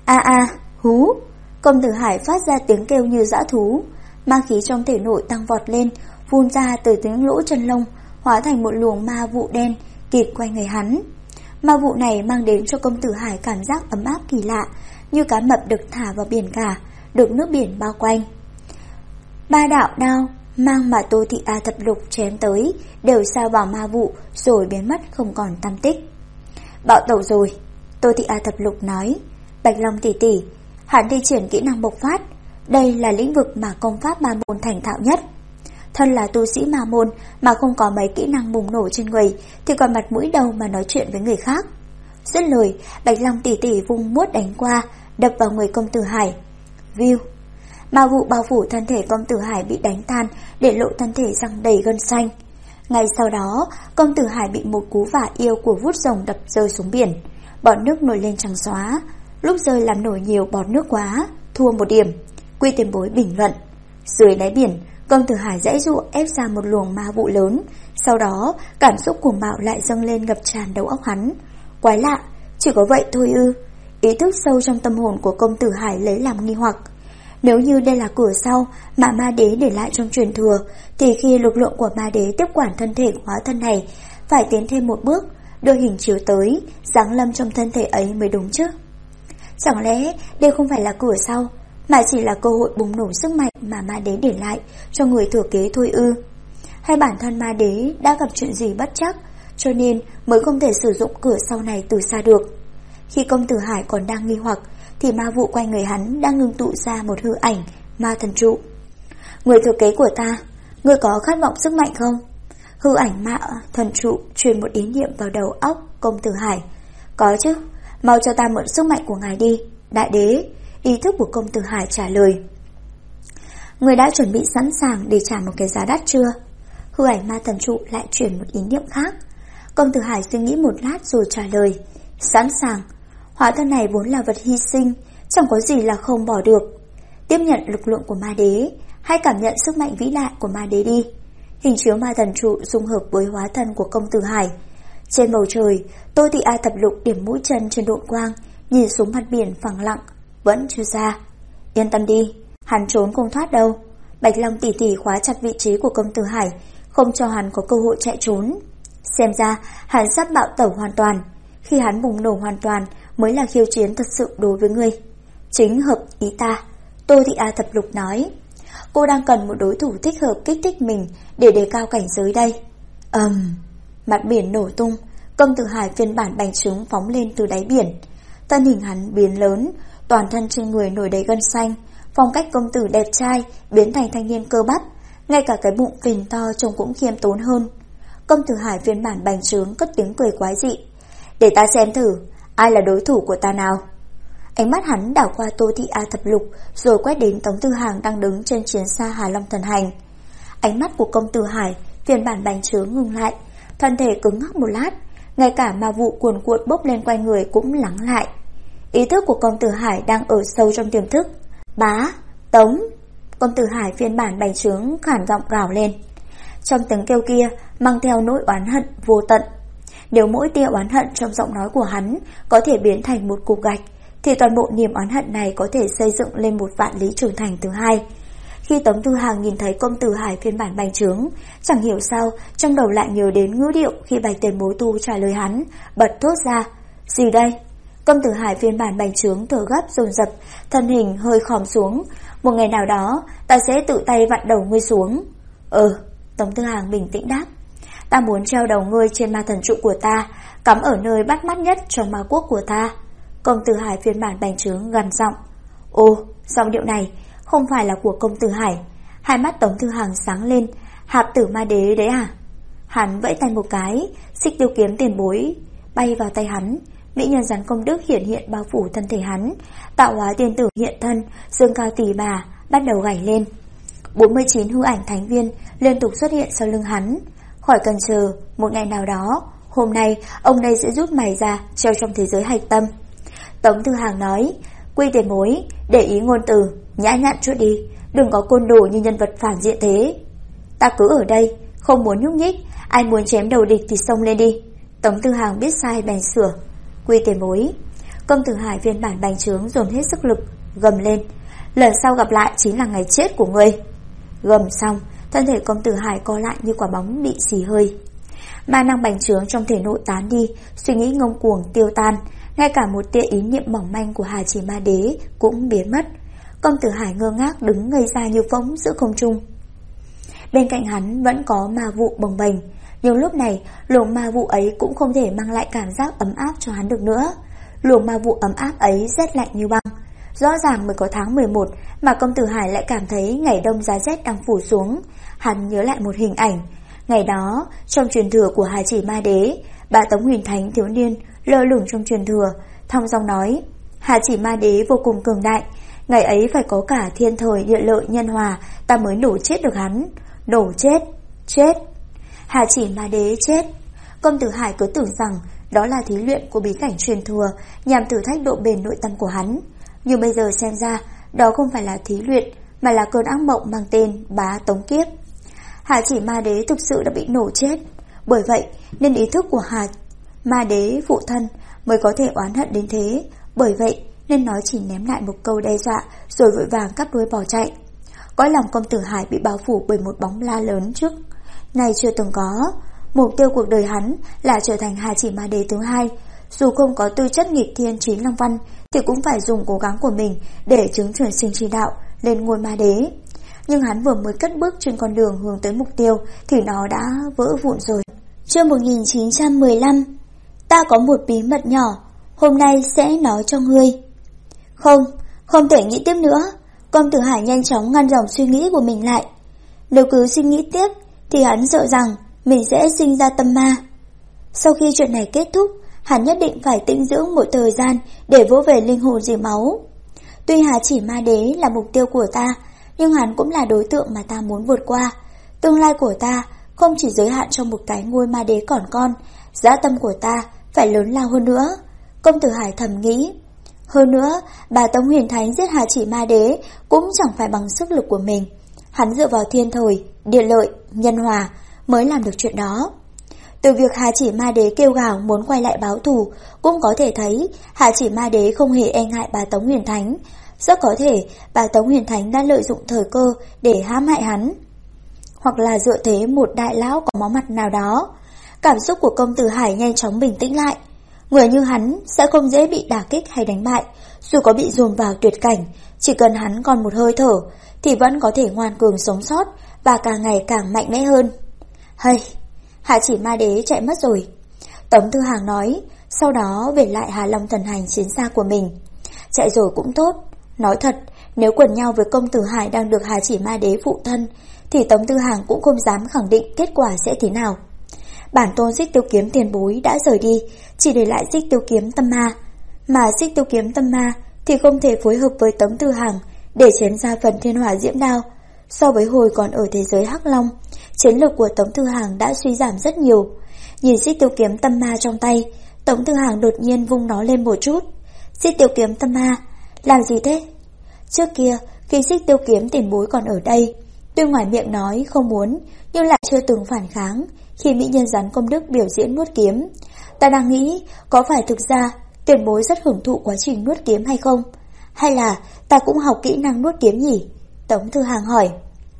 Hú! Công tử Hải phát ra tiếng kêu như dã thú, ma khí trong thể nội tăng vọt lên, phun ra từ tiếng lỗ chân lông, hóa thành một luồng ma vụ đen kịt quanh người hắn. Ma vụ này mang đến cho công tử Hải cảm giác ấm áp kỳ lạ, như cá mập được thả vào biển cả, được nước biển bao quanh. Ba đạo đao mang mà Tô Thị A Thập Lục chém tới đều sao vào ma vụ rồi biến mất không còn tăm tích. Bạo tẩu rồi, Tô Thị A Thập Lục nói. Bạch Long tỷ tỷ, hắn thi triển kỹ năng bộc phát, đây là lĩnh vực mà công pháp Ma Môn thành thạo nhất. Thân là tu sĩ Ma Môn mà không có mấy kỹ năng bùng nổ trên người thì còn mặt mũi đâu mà nói chuyện với người khác. Dứt lời, Bạch Long tỷ tỷ vung muốt đánh qua, đập vào người công tử Hải. View. Ma vụ bao phủ thân thể công tử Hải bị đánh tan để lộ thân thể răng đầy gân xanh. Ngay sau đó, công tử Hải bị một cú vả yêu của vuốt rồng đập rơi xuống biển. Bọt nước nổi lên trắng xóa. Lúc rơi làm nổi nhiều bọt nước quá, thua 1 điểm. Quy Tiền Bối bình luận. Dưới đáy biển, công tử Hải giãy giụa ép ra một luồng ma vụ lớn. Sau đó, cảm xúc cuồng bạo lại dâng lên ngập tràn đầu óc hắn. Quái lạ, chỉ có vậy thôi ư? Ý thức sâu trong tâm hồn của công tử Hải lấy làm nghi hoặc. Nếu như đây là cửa sau mà ma đế để lại trong truyền thừa, thì khi lực lượng của ma đế tiếp quản thân thể hóa thân này, phải tiến thêm một bước, đưa hình chiếu tới, giáng lâm trong thân thể ấy mới đúng chứ. Chẳng lẽ đây không phải là cửa sau, mà chỉ là cơ hội bùng nổ sức mạnh mà ma đế để lại cho người thừa kế thôi ư? Hay bản thân ma đế đã gặp chuyện gì bất trắc, cho nên mới không thể sử dụng cửa sau này từ xa được? Khi công tử Hải còn đang nghi hoặc, thì ma vụ quanh người hắn đang ngưng tụ ra một hư ảnh ma thần trụ. Người thừa kế của ta, ngươi có khát vọng sức mạnh không? Hư ảnh ma thần trụ truyền một ý niệm vào đầu óc công tử Hải. Có chứ, mau cho ta mượn sức mạnh của ngài đi, đại đế. Ý thức của công tử Hải trả lời. Người đã chuẩn bị sẵn sàng để trả một cái giá đắt chưa? Hư ảnh ma thần trụ lại chuyển một ý niệm khác. Công tử Hải suy nghĩ một lát rồi trả lời. Sẵn sàng. Hóa thân này vốn là vật hy sinh, chẳng có gì là không bỏ được. Tiếp nhận lực lượng của ma đế, hay cảm nhận sức mạnh vĩ đại của ma đế đi. Hình chiếu ma thần trụ dung hợp với hóa thân của công tử Hải. Trên bầu trời, Tô Thị A Thập Lục điểm mũi chân trên độn quang, nhìn xuống mặt biển phẳng lặng, vẫn chưa ra. Yên tâm đi, hắn trốn không thoát đâu. Bạch Long tỉ tỉ khóa chặt vị trí của công tử Hải, không cho hắn có cơ hội chạy trốn. Xem ra hắn sắp bạo tẩu hoàn toàn. Khi hắn bùng nổ hoàn toàn mới là khiêu chiến thật sự đối với ngươi. Chính hợp ý ta, Tô Thị A Thập Lục nói. Cô đang cần một đối thủ thích hợp kích thích mình để đề cao cảnh giới đây. Mặt biển nổ tung, công tử Hải phiên bản bành trướng phóng lên từ đáy biển. Thân hình hắn biến lớn, toàn thân trên người nổi đầy gân xanh, phong cách công tử đẹp trai biến thành thanh niên cơ bắp, ngay cả cái bụng phình to trông cũng khiêm tốn hơn. Công tử Hải phiên bản bành trướng cất tiếng cười quái dị. Để ta xem thử, ai là đối thủ của ta nào. Ánh mắt hắn đảo qua Tô Thị A Thập Lục, rồi quét đến Tống Tư Hàng đang đứng trên chiến xa Hà Long Thần Hành. Ánh mắt của công tử Hải phiên bản bành trướng ngừng lại, thân thể cứng ngắc một lát, ngay cả ma vụ cuồn cuộn bốc lên quanh người cũng lắng lại. Ý thức của công tử Hải đang ở sâu trong tiềm thức. Bá, Tống. Công tử Hải phiên bản bành trướng khản giọng gào lên. Trong tiếng kêu kia mang theo nỗi oán hận vô tận. Nếu mỗi tia oán hận trong giọng nói của hắn có thể biến thành một cục gạch, thì toàn bộ niềm oán hận này có thể xây dựng lên một vạn lý trưởng thành thứ hai. Khi Tống Tư Hàng nhìn thấy công tử Hải phiên bản bành trướng, chẳng hiểu sao trong đầu lại nhớ đến ngữ điệu khi Bạch Tiền Bối Tu trả lời hắn, bật thốt ra. Gì đây? Công tử Hải phiên bản bành trướng thở gấp dồn dập, thân hình hơi khom xuống. Một ngày nào đó ta sẽ tự tay vặn đầu ngươi xuống. Tống Tư Hàng bình tĩnh đáp. Ta muốn treo đầu ngươi trên ma thần trụ của ta, cắm ở nơi bắt mắt nhất trong ma quốc của ta. Công tử Hải phiên bản bành trướng gằn giọng. Giọng điệu này không phải là của công tử Hải. Hai mắt Tống Tư Hàng sáng lên. Hạp tử ma đế đấy à? Hắn vẫy tay một cái, xích tiêu kiếm tiền bối bay vào tay hắn. Mỹ nhân rắn công đức hiện bao phủ thân thể hắn. Tạo hóa tiên tử hiện thân, dương cao tỷ bà bắt đầu gảy lên. 49 hư ảnh thánh viên liên tục xuất hiện sau lưng hắn. Khỏi cần chờ, một ngày nào đó, hôm nay ông đây sẽ rút mày ra treo trong thế giới hạch tâm. Tống Tư Hàng nói. Quy tiền bối, để ý ngôn từ, nhã nhặn chút đi, đừng có côn đồ như nhân vật phản diện thế. Ta cứ ở đây, không muốn nhúc nhích, ai muốn chém đầu địch thì xông lên đi. Tống Tư Hàng biết sai bèn sửa. Quy tiền bối. Công tử Hải phiên bản bành trướng dồn hết sức lực, gầm lên. Lần sau gặp lại chính là ngày chết của ngươi. Gầm xong, thân thể công tử Hải co lại như quả bóng bị xì hơi. Ma năng bành trướng trong thể nội tán đi, suy nghĩ ngông cuồng tiêu tan, ngay cả một tia ý niệm mỏng manh của Hà Chỉ Ma Đế cũng biến mất. Công tử Hải ngơ ngác đứng ngây ra như phỗng giữa không trung. Bên cạnh hắn vẫn có ma vụ bồng bềnh, nhưng lúc này luồng ma vụ ấy cũng không thể mang lại cảm giác ấm áp cho hắn được nữa. Luồng ma vụ ấm áp ấy rét lạnh như băng. Rõ ràng mới có tháng 11 mà công tử Hải lại cảm thấy ngày đông giá rét đang phủ xuống. Hắn nhớ lại một hình ảnh. Ngày đó, trong truyền thừa của Hà Chỉ Ma Đế, bà Tống Huyền Thánh thiếu niên lơ lửng trong truyền thừa, thong dong nói: Hà Chỉ Ma Đế vô cùng cường đại, ngày ấy phải có cả thiên thời địa lợi nhân hòa, ta mới nổ chết được hắn. Nổ chết. Hà Chỉ Ma Đế chết. Công tử Hải cứ tưởng rằng đó là thí luyện của bí cảnh truyền thừa nhằm thử thách độ bền nội tâm của hắn, nhưng bây giờ xem ra đó không phải là thí luyện mà là cơn ác mộng mang tên Bá Tống Kiếp. Hà Chỉ Ma Đế thực sự đã bị nổ chết. Bởi vậy nên ý thức của Hà Ma Đế phụ thân mới có thể oán hận đến thế. Bởi vậy nên nó chỉ ném lại một câu đe dọa rồi vội vàng cắp đuôi bỏ chạy. Cõi lòng công tử Hải bị bao phủ bởi một bóng la lớn trước này chưa từng có. Mục tiêu cuộc đời hắn là trở thành Hà Chỉ Ma Đế thứ hai. Dù không có tư chất nghịch thiên chín long văn thì cũng phải dùng cố gắng của mình để chứng chuyển sinh chi đạo lên ngôi ma đế. Nhưng hắn vừa mới cất bước trên con đường hướng tới mục tiêu thì nó đã vỡ vụn rồi. Chương 1915. Ta có một bí mật nhỏ, hôm nay sẽ nói cho ngươi. Không thể nghĩ tiếp nữa. Công Tử Hải nhanh chóng ngăn dòng suy nghĩ của mình lại. Nếu cứ suy nghĩ tiếp thì hắn sợ rằng mình sẽ sinh ra tâm ma. Sau khi chuyện này kết thúc, hắn nhất định phải tĩnh dưỡng một thời gian để vỗ về linh hồn dì máu. Tuy Hà Chỉ Ma Đế là mục tiêu của ta, nhưng hắn cũng là đối tượng mà ta muốn vượt qua. Tương lai của ta không chỉ giới hạn trong một cái ngôi ma đế còn con, dã tâm của ta phải lớn lao hơn nữa. Công Tử Hải thầm nghĩ. Hơn nữa, bà Tống Huyền Thánh giết Hà Chỉ Ma Đế cũng chẳng phải bằng sức lực của mình. Hắn dựa vào thiên thời, địa lợi, nhân hòa mới làm được chuyện đó. Từ việc Hà Chỉ Ma Đế kêu gào muốn quay lại báo thù, cũng có thể thấy Hà Chỉ Ma Đế không hề e ngại bà Tống Huyền Thánh. Rất có thể bà Tống Huyền Thánh đã lợi dụng thời cơ để hãm hại hắn, hoặc là dựa thế một đại lão có máu mặt nào đó. Cảm xúc của Công Tử Hải nhanh chóng bình tĩnh lại. Người như hắn sẽ không dễ bị đả kích hay đánh bại. Dù có bị dồn vào tuyệt cảnh, chỉ cần hắn còn một hơi thở thì vẫn có thể ngoan cường sống sót và càng ngày càng mạnh mẽ hơn. Hay, Hà Chỉ Ma Đế chạy mất rồi, Tống Tư Hàng nói, sau đó về lại Hà Long Thần Hành chiến xa của mình. Chạy rồi cũng tốt. Nói thật, nếu quần nhau với Công Tử Hải đang được Hà Chỉ Ma Đế phụ thân thì Tống Tư Hàng cũng không dám khẳng định kết quả sẽ thế nào. Bản tôn Xích Tiêu Kiếm tiền bối đã rời đi, chỉ để lại Xích Tiêu Kiếm Tâm Ma. Mà Xích Tiêu Kiếm Tâm Ma thì không thể phối hợp với Tống Tư Hàng để chém ra phần Thiên Hỏa Diễm Đao. So với hồi còn ở thế giới Hắc Long, chiến lược của Tống Tư Hàng đã suy giảm rất nhiều. Nhìn Xích Tiêu Kiếm Tâm Ma trong tay, Tống Tư Hàng đột nhiên vung nó lên một chút. Xích Tiêu Kiếm Tâm Ma, làm gì thế? Trước kia, khi Xích Tiêu Kiếm tiền bối còn ở đây, tuy ngoài miệng nói không muốn, nhưng lại chưa từng phản kháng khi mỹ nhân rắn công đức biểu diễn nuốt kiếm. Ta đang nghĩ, có phải thực ra tiền bối rất hưởng thụ quá trình nuốt kiếm hay không? Hay là ta cũng học kỹ năng nuốt kiếm nhỉ? Tống Tư Hàng hỏi.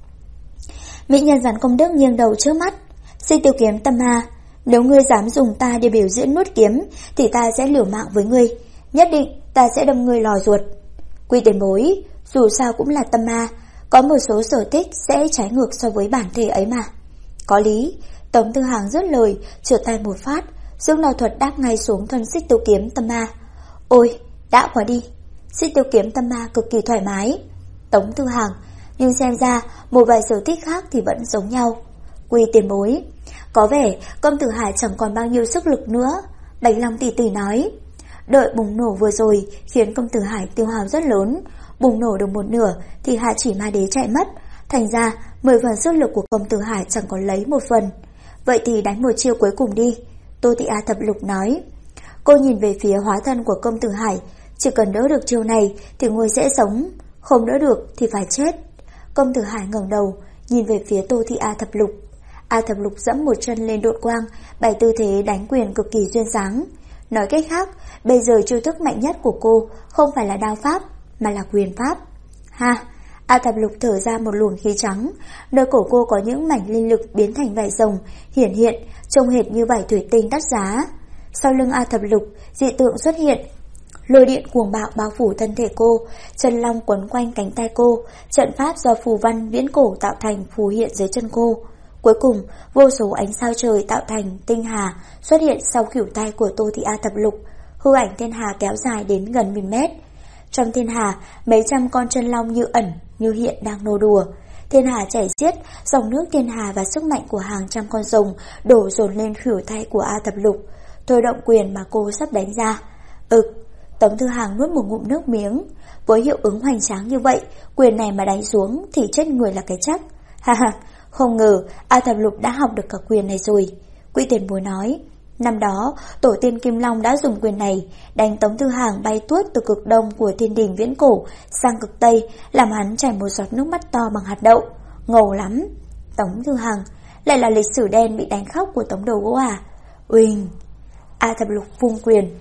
Mỹ nhân rắn công đức nghiêng đầu trước mắt. Xích Tiêu Kiếm Tâm Ma, nếu ngươi dám dùng ta để biểu diễn nuốt kiếm thì ta sẽ liều mạng với ngươi. Nhất định ta sẽ đâm ngươi lòi ruột. Quy tiền bối, dù sao cũng là tâm ma, có một số sở thích sẽ trái ngược so với bản thể ấy mà. Có lý. Tống Tư Hàng dứt lời, trượt tay một phát, Dương Đào Thuật đáp ngay xuống thân Xích Tiêu Kiếm Tâm Ma. Ôi, đã quá đi. Xích Tiêu Kiếm Tâm Ma cực kỳ thoải mái. Tống Tư Hàng, nhưng xem ra một vài sở thích khác thì vẫn giống nhau. Quy tiền bối, có vẻ Công Tử Hải chẳng còn bao nhiêu sức lực nữa. Bạch Long tỷ tỷ nói. Đợi bùng nổ vừa rồi khiến Công Tử Hải tiêu hao rất lớn. Bùng nổ được một nửa thì Hà Chỉ Ma Đế chạy mất. Thành ra 10 phần sức lực của Công Tử Hải chẳng còn lấy một phần. Vậy thì đánh một chiêu cuối cùng đi, Tô Thị A Thập Lục nói. Cô nhìn về phía hóa thân của Công Tử Hải. Chỉ cần đỡ được chiêu này thì ngươi sẽ sống, không đỡ được thì phải chết. Công Tử Hải ngẩng đầu nhìn về phía Tô Thị A Thập Lục. A Thập Lục dẫm một chân lên độn quang, bày tư thế đánh quyền cực kỳ duyên dáng. Nói cách khác, bây giờ chiêu thức mạnh nhất của cô không phải là đao pháp mà là quyền pháp. Ha, A Thập Lục thở ra một luồng khí trắng, nơi cổ cô có những mảnh linh lực biến thành vảy rồng hiển hiện, trông hệt như vảy thủy tinh đắt giá. Sau lưng A Thập Lục, dị tượng xuất hiện. Lôi điện cuồng bạo bao phủ thân thể cô, chân long quấn quanh cánh tay cô, trận pháp do phù văn viễn cổ tạo thành phù hiện dưới chân cô. Cuối cùng, vô số ánh sao trời tạo thành tinh hà xuất hiện sau khuỷu tay của Tô Thị A Thập Lục. Hư ảnh thiên hà kéo dài đến gần 1000 mét. Trong thiên hà, mấy trăm con chân long như ẩn như hiện đang nô đùa. Thiên hà chảy xiết, dòng nước thiên hà và sức mạnh của hàng trăm con rồng đổ dồn lên khuỷu tay của A Thập Lục, thôi động quyền mà cô sắp đánh ra. Tống Tư Hàng nuốt một ngụm nước miếng. Với hiệu ứng hoành tráng như vậy, quyền này mà đánh xuống thì chết người là cái chắc. Ha ha, không ngờ A Thập Lục đã học được cả quyền này rồi. Quỹ tiền bối nói, năm đó tổ tiên Kim Long đã dùng quyền này đánh Tống Tư Hàng bay tuốt từ cực đông của thiên đình viễn cổ sang cực tây, làm hắn chảy một giọt nước mắt to bằng hạt đậu. Ngầu lắm. Tống Tư Hàng, lại là lịch sử đen bị đánh khóc của Tống Đầu Gỗ à? Uỳnh. A Thập Lục vung quyền.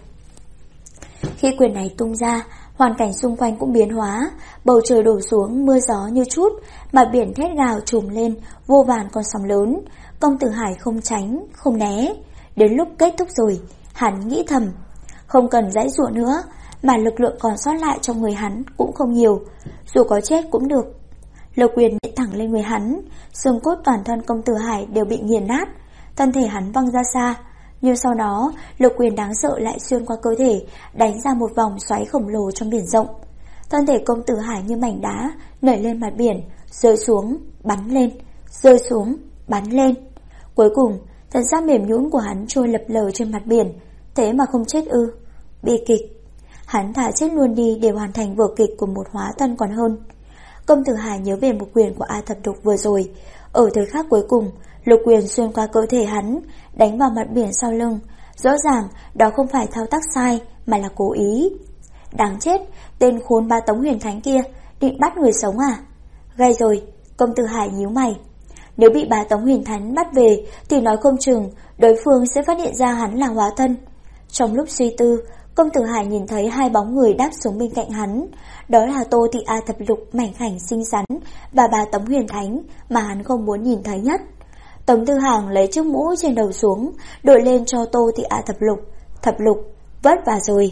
Khi quyền này tung ra, hoàn cảnh xung quanh cũng biến hóa. Bầu trời đổ xuống mưa gió như chút, mặt biển thét gào trùm lên vô vàn con sóng lớn. Công Tử Hải không tránh, không né. Đến lúc kết thúc rồi, hắn nghĩ thầm, không cần giãy giụa nữa, mà lực lượng còn sót lại trong người hắn cũng không nhiều, dù có chết cũng được. Lực quyền nhện thẳng lên người hắn, xương cốt toàn thân Công Tử Hải đều bị nghiền nát, thân thể hắn văng ra xa. Nhưng sau đó, lực quyền đáng sợ lại xuyên qua cơ thể, đánh ra một vòng xoáy khổng lồ trong biển rộng. Thân thể công tử Hải như mảnh đá nảy lên mặt biển, rơi xuống, bắn lên, rơi xuống, bắn lên. Cuối cùng, thân xác mềm nhũn của hắn trôi lập lờ trên mặt biển. Thế mà không chết ư? Bi kịch. Hắn thả chết luôn đi để hoàn thành vở kịch của một hóa thân còn hơn. Công tử Hải nhớ về một quyền của A Thập Lục vừa rồi. Ở thời khắc cuối cùng, lục quyền xuyên qua cơ thể hắn, đánh vào mặt biển sau lưng. Rõ ràng đó không phải thao tác sai, mà là cố ý. Đáng chết, tên khốn Bá Tống Huyền Thánh kia định bắt người sống à? Gay rồi, công tử Hải nhíu mày. Nếu bị Bá Tống Huyền Thánh bắt về thì nói không chừng đối phương sẽ phát hiện ra hắn là hóa thân. Trong lúc suy tư, công tử Hải nhìn thấy hai bóng người đáp xuống bên cạnh hắn. Đó là Tô Thị A Thập Lục mảnh khảnh xinh xắn và Bá Tống Huyền Thánh mà hắn không muốn nhìn thấy nhất. Tống Tư Hàng lấy chiếc mũ trên đầu xuống, đội lên cho Tô Thị A Thập Lục. Thập Lục, vất vả rồi.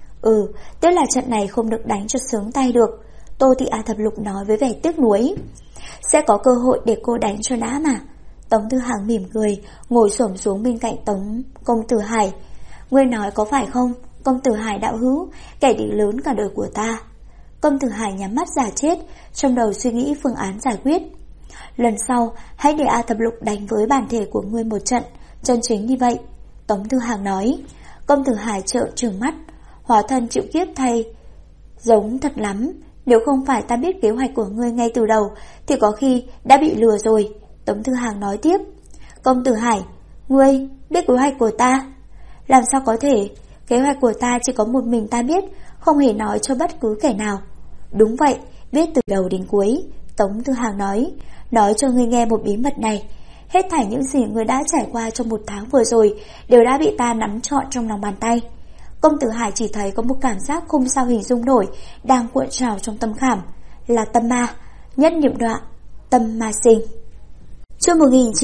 Tiếc là trận này không được đánh cho sướng tay được, Tô Thị A Thập Lục nói với vẻ tiếc nuối. Sẽ có cơ hội để cô đánh cho đã mà. Tống Tư Hàng mỉm cười, ngồi xổm xuống bên cạnh công tử Hải. Ngươi nói có phải không, công tử Hải đạo hữu, kẻ địch lớn cả đời của ta. Công tử Hải nhắm mắt giả chết, trong đầu suy nghĩ phương án giải quyết. Lần sau, hãy để A Thập Lục đánh với bản thể của ngươi một trận, chân chính như vậy, Tống Tư Hàng nói. Công tử Hải trợn trừng mắt. Hóa thân chịu kiếp thay, giống thật lắm. Nếu không phải ta biết kế hoạch của ngươi ngay từ đầu thì có khi đã bị lừa rồi, Tống Tư Hàng nói tiếp. Công tử Hải, ngươi biết kế hoạch của ta? Làm sao có thể? Kế hoạch của ta chỉ có một mình ta biết, không hề nói cho bất cứ kẻ nào. Đúng vậy, biết từ đầu đến cuối, Tống Tư Hàng nói. Nói cho ngươi nghe một bí mật này. Hết thảy những gì ngươi đã trải qua trong một tháng vừa rồi đều đã bị ta nắm trọn trong lòng bàn tay. Công tử Hải chỉ thấy có một cảm giác không sao hình dung nổi đang cuộn trào trong tâm khảm. Là tâm ma, nhất niệm đoạn, tâm ma sinh. Chương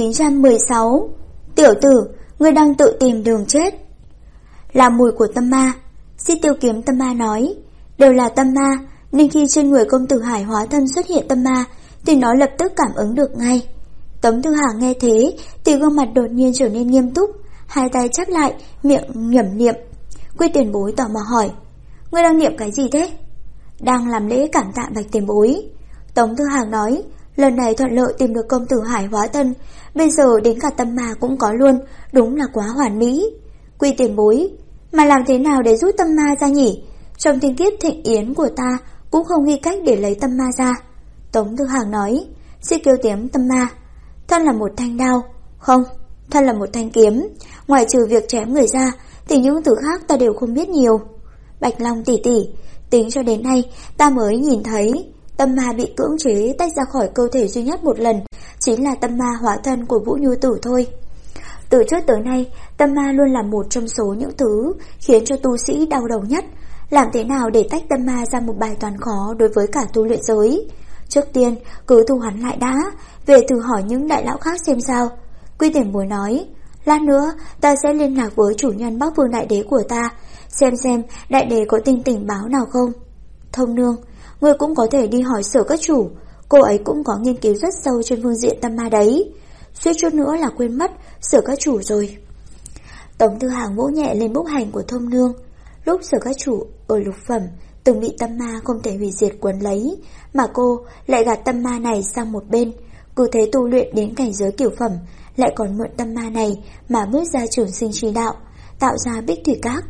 1916. Tiểu tử, ngươi đang tự tìm đường chết. Là mùi của tâm ma. Si Tiêu Kiếm tâm ma nói. Đều là tâm ma, nên khi trên người công tử Hải hóa thân xuất hiện tâm ma thì nó lập tức cảm ứng được ngay. Tống Tư Hàng nghe thế thì gương mặt đột nhiên trở nên nghiêm túc, hai tay chắp lại, miệng nhẩm niệm. Quy Tiền Bối tò mò hỏi, ngươi đang niệm cái gì thế? Đang làm lễ cảm tạ Bạch Tiền Bối. Tống Tư Hàng nói, lần này thuận lợi tìm được công tử Hải hóa thân, bây giờ đến cả tâm ma cũng có luôn, đúng là quá hoàn mỹ. Quy Tiền Bối, mà làm thế nào để rút tâm ma ra nhỉ? Trong tiên kiếp thịnh yến của ta cũng không ghi cách để lấy tâm ma ra. Tống Tư Hàng nói, Si Kiêu Kiếm tâm ma, thân là một thanh đao. Không, thân là một thanh kiếm. Ngoài trừ việc chém người ra thì những thứ khác ta đều không biết nhiều. Bạch Long tỷ tỷ, tính cho đến nay ta mới nhìn thấy tâm ma bị cưỡng chế tách ra khỏi cơ thể duy nhất một lần, chính là tâm ma hóa thân của Vũ Nhu Tử thôi. Từ trước tới nay, tâm ma luôn là một trong số những thứ khiến cho tu sĩ đau đầu nhất. Làm thế nào để tách tâm ma ra một bài toán khó đối với cả tu luyện giới? Trước tiên, cứ thu hắn lại đã, về thử hỏi những đại lão khác xem sao. Quy Tiền Bối nói, lát nữa ta sẽ liên lạc với chủ nhân Bắc Vương Đại Đế của ta, xem đại đế có tình báo nào không. Thông Nương, ngươi cũng có thể đi hỏi Sở Các Chủ, cô ấy cũng có nghiên cứu rất sâu trên phương diện tâm ma đấy. Suýt chút nữa là quên mất Sở Các Chủ rồi. Tống Tư Hàng vỗ nhẹ lên bốc hành của Thông Nương. Lúc Sở Các Chủ ở lục phẩm từng bị tâm ma không thể hủy diệt quấn lấy, mà cô lại gạt tâm ma này sang một bên, cứ thế tu luyện đến cảnh giới cửu phẩm, lại còn mượn tâm ma này mà bước ra trường sinh chi đạo, tạo ra Bích Thủy Các.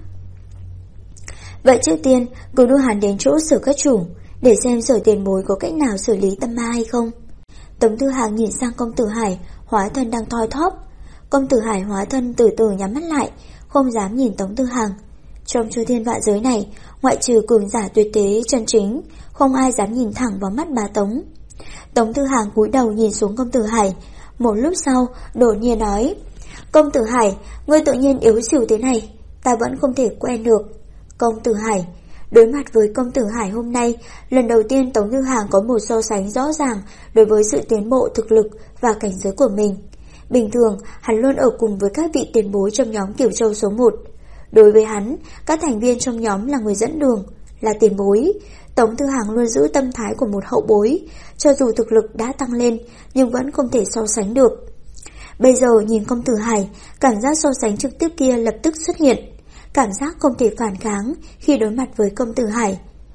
Vậy trước tiên cứ đưa hắn đến chỗ Sở Các Chủ, để xem Sở Tiền Bối có cách nào xử lý tâm ma hay không. Tống Tư Hàng nhìn sang công tử Hải hóa thân đang thoi thóp. Công tử Hải hóa thân từ từ nhắm mắt lại, không dám nhìn Tống Tư Hàng. Trong chư thiên vạn giới này, ngoại trừ cường giả tuyệt thế chân chính, không ai dám nhìn thẳng vào mắt bà Tống. Tống Tư Hàng cúi đầu nhìn xuống công tử Hải, một lúc sau đột nhiên nói, công tử Hải, ngươi tự nhiên yếu xìu thế này, ta vẫn không thể quen được. Công tử Hải, đối mặt với công tử Hải hôm nay, lần đầu tiên Tống Tư Hàng có một so sánh rõ ràng đối với sự tiến bộ thực lực và cảnh giới của mình. Bình thường, hắn luôn ở cùng với các vị tiền bối trong nhóm Cửu Châu số 1. Đối với hắn, các thành viên trong nhóm là người dẫn đường, là tiền bối. Tống Tư Hàng luôn giữ tâm thái của một hậu bối, cho dù thực lực đã tăng lên nhưng vẫn không thể so sánh được. Bây giờ nhìn công tử Hải, cảm giác so sánh trực tiếp kia lập tức xuất hiện. Cảm giác không thể phản kháng khi đối mặt với công tử Hải.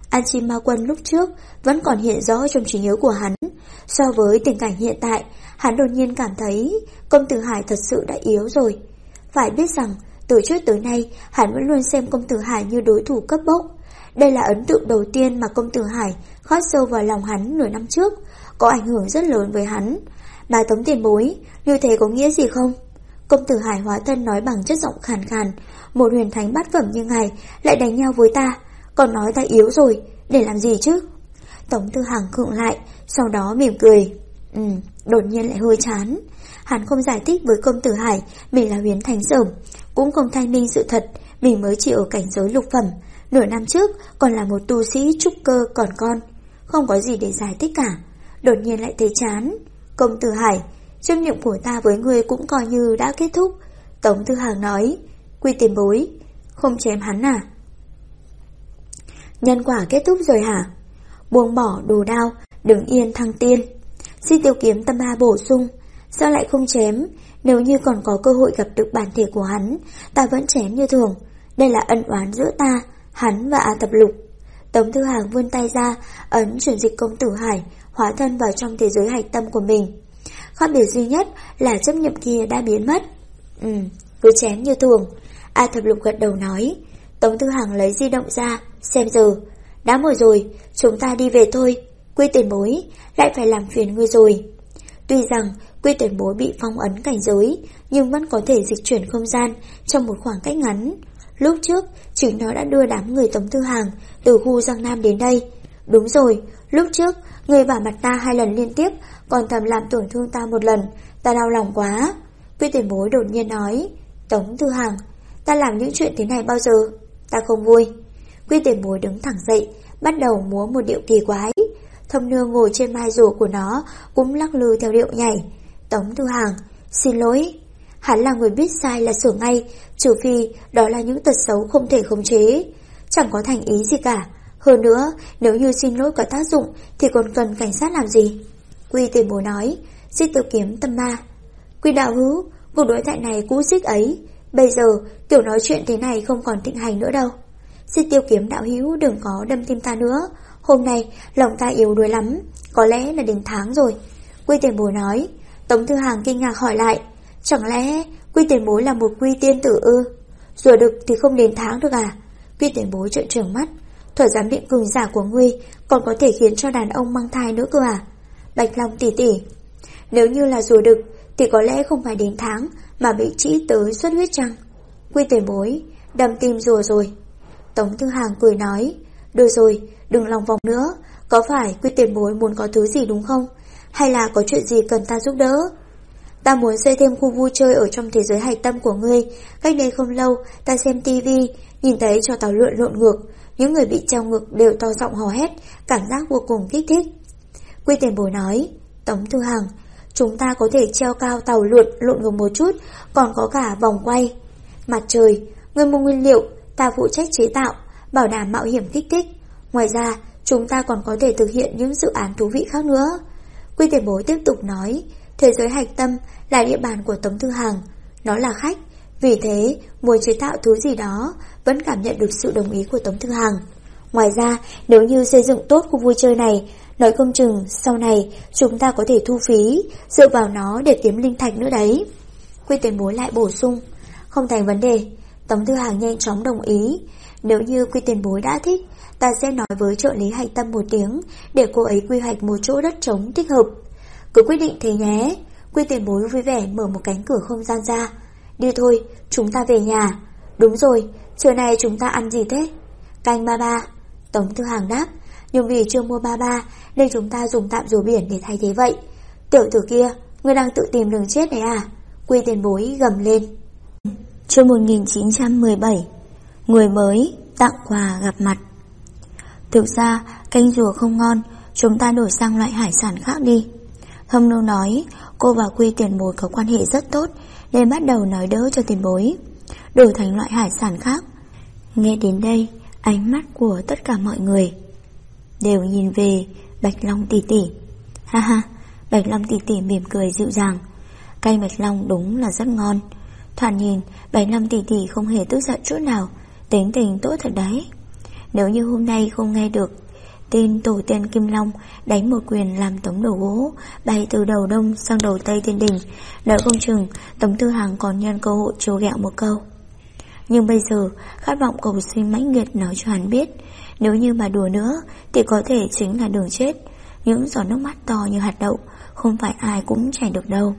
An Chim Ma Quân lúc trước vẫn còn hiện rõ trong trí nhớ của hắn. So với tình cảnh hiện tại, hắn đột nhiên cảm thấy công tử Hải thật sự đã yếu rồi. Phải biết rằng từ trước tới nay hắn vẫn luôn xem công tử Hải như đối thủ cấp bốc. Đây là ấn tượng đầu tiên mà công tử Hải khắc sâu vào lòng hắn nửa năm trước, có ảnh hưởng rất lớn với hắn. Bà Tống tiền bối, như thế có nghĩa gì không? Công tử Hải hóa thân nói bằng chất giọng khàn khàn. Một huyền thánh bát phẩm như ngài lại đánh nhau với ta, còn nói ta yếu rồi, để làm gì chứ? Tống Tư Hằng khựng lại, sau đó mỉm cười. Đột nhiên lại hơi chán. Hắn không giải thích với công tử Hải mình là huyền thánh dởm, cũng không thanh minh sự thật mình mới chỉ ở cảnh giới lục phẩm, nửa năm trước còn là một tu sĩ trúc cơ còn con. Không có gì để giải thích cả. Đột nhiên lại thấy chán. Công tử Hải, trách nhiệm của ta với ngươi cũng coi như đã kết thúc. Tống Tư Hằng nói. Quy tiền bối, không chém hắn à? Nhân quả kết thúc rồi hả? Buông bỏ đồ đao, đứng yên thăng tiên. Xích Tiêu Kiếm tâm ma bổ sung. Sao lại không chém? Nếu như còn có cơ hội gặp được bản thể của hắn, ta vẫn chém như thường. Đây là ân oán giữa ta, hắn và A Thập Lục. Tống Tư Hằng vươn tay ra, ấn chuyển dịch công tử Hải hóa thân vào trong thế giới hạch tâm của mình. Khác biệt duy nhất là chấp niệm kia đã biến mất. Cứ chém như thường. A Thập Lục gật đầu nói. Tống Tư Hằng lấy di động ra, xem giờ. Đã muộn rồi, chúng ta đi về thôi. Quy tiền bối, lại phải làm phiền ngươi rồi. Tuy rằng Quy tiền bối bị phong ấn cảnh giới, nhưng vẫn có thể dịch chuyển không gian trong một khoảng cách ngắn. Lúc trước, chính nó đã đưa đám người Tống Tư Hằng từ khu Giang Nam đến đây. Đúng rồi, lúc trước, người vả mặt ta 2 lần liên tiếp, còn thầm làm tổn thương ta 1 lần, ta đau lòng quá. Quy tiền bối đột nhiên nói. Tống Tư Hằng, ta làm những chuyện thế này bao giờ? Ta không vui. Quy tiền bối đứng thẳng dậy, bắt đầu múa một điệu kỳ quái. Thâm Nương ngồi trên mai rùa của nó cũng lắc lư theo điệu nhảy. Tống Tư Hằng, xin lỗi. Hắn là người biết sai là sửa ngay, trừ phi đó là những tật xấu không thể khống chế. Chẳng có thành ý gì cả. Hơn nữa, nếu như xin lỗi có tác dụng thì còn cần cảnh sát làm gì? Quy tiền bối nói. Xích Tiêu Kiếm tâm ma. Quy đạo hữu, cuộc đối thoại này cũ xích ấy, bây giờ kiểu nói chuyện thế này không còn thịnh hành nữa đâu. Xích Tiêu Kiếm đạo hữu đừng có đâm tim ta nữa. Hôm nay lòng ta yếu đuối lắm, có lẽ là đến tháng rồi. Quy tiền bối nói. Tống Tư Hằng kinh ngạc hỏi lại. Chẳng lẽ Quy tiền bối là một quy tiên tử ư? Rùa đực thì không đến tháng được à? Quy tiền bối trợn trừng mắt. Thuật giám định cường giả của ngươi còn có thể khiến cho đàn ông mang thai nữa cơ à? Bạch Long tỷ tỷ, nếu như là rùa đực thì có lẽ không phải đến tháng mà bị trĩ tới xuất huyết chăng? Quy tiền bối, đâm tim rùa rồi. Tống Tư Hằng cười nói. Được rồi, đừng lòng vòng nữa. Có phải Quy tiền bối muốn có thứ gì đúng không? Hay là có chuyện gì cần ta giúp đỡ? Ta muốn xây thêm khu vui chơi ở trong thế giới hạch tâm của ngươi. Cách đây không lâu, ta xem tivi, nhìn thấy cho tàu lượn lộn ngược. Những người bị treo ngược đều to giọng hò hét, cảm giác vô cùng kích thích. Quy tiền bối nói. Tống Tư Hằng, chúng ta có thể treo cao tàu lộn ngược một chút, còn có cả vòng quay. Mặt trời, ngươi mua nguyên liệu, ta phụ trách chế tạo, bảo đảm mạo hiểm kích thích. Ngoài ra, chúng ta còn có thể thực hiện những dự án thú vị khác nữa. Quy tiền bối tiếp tục nói. Thế giới hạch tâm là địa bàn của Tống Tư Hằng, nó là khách, vì thế muốn chế tạo thứ gì đó vẫn cảm nhận được sự đồng ý của Tống Tư Hằng. Ngoài ra, nếu như xây dựng tốt khu vui chơi này, nói không chừng sau này chúng ta có thể thu phí, dựa vào nó để kiếm linh thạch nữa đấy. Quy tiền bối lại bổ sung. Không thành vấn đề. Tống Tư Hằng nhanh chóng đồng ý. Nếu như Quy tiền bối đã thích, ta sẽ nói với trợ lý hạch tâm một tiếng để cô ấy quy hoạch một chỗ đất trống thích hợp. Cứ quyết định thế nhé. Quy tiền bối vui vẻ mở một cánh cửa không gian ra. Đi thôi, chúng ta về nhà. Đúng rồi, trưa nay chúng ta ăn gì thế? Canh ba ba. Tống Tư Hằng đáp. Nhưng vì chưa mua ba ba nên chúng ta dùng tạm rùa biển để thay thế vậy. Tiểu tử kia, ngươi đang tự tìm đường chết đấy à? Quy tiền bối gầm lên. Chương 1917. Người mới tặng quà gặp mặt. Thực ra canh rùa không ngon, chúng ta đổi sang loại hải sản khác đi. Thâm Nương nói. Cô và Quy tiền bối có quan hệ rất tốt nên bắt đầu nói đỡ cho tiền bối, đổi thành loại hải sản khác. Nghe đến đây, ánh mắt của tất cả mọi người đều nhìn về Bạch Long tỷ tỷ. Ha ha, Bạch Long tỷ tỷ mỉm cười dịu dàng. Canh Bạch Long đúng là rất ngon. Thoạt nhìn Bạch Long tỷ tỷ không hề tức giận chút nào, tính tình tốt thật đấy. Nếu như hôm nay không nghe được tin tổ tiên Kim Long đánh một quyền làm Tống đầu gỗ bay từ đầu đông sang đầu tây thiên đình, đợi không chừng Tống Tư Hằng còn nhân cơ hội trêu ghẹo một câu. Nhưng bây giờ khát vọng cầu sinh mãnh liệt nói cho hắn biết, nếu như mà đùa nữa thì có thể chính là đường chết. Những giọt nước mắt to như hạt đậu không phải ai cũng chảy được đâu.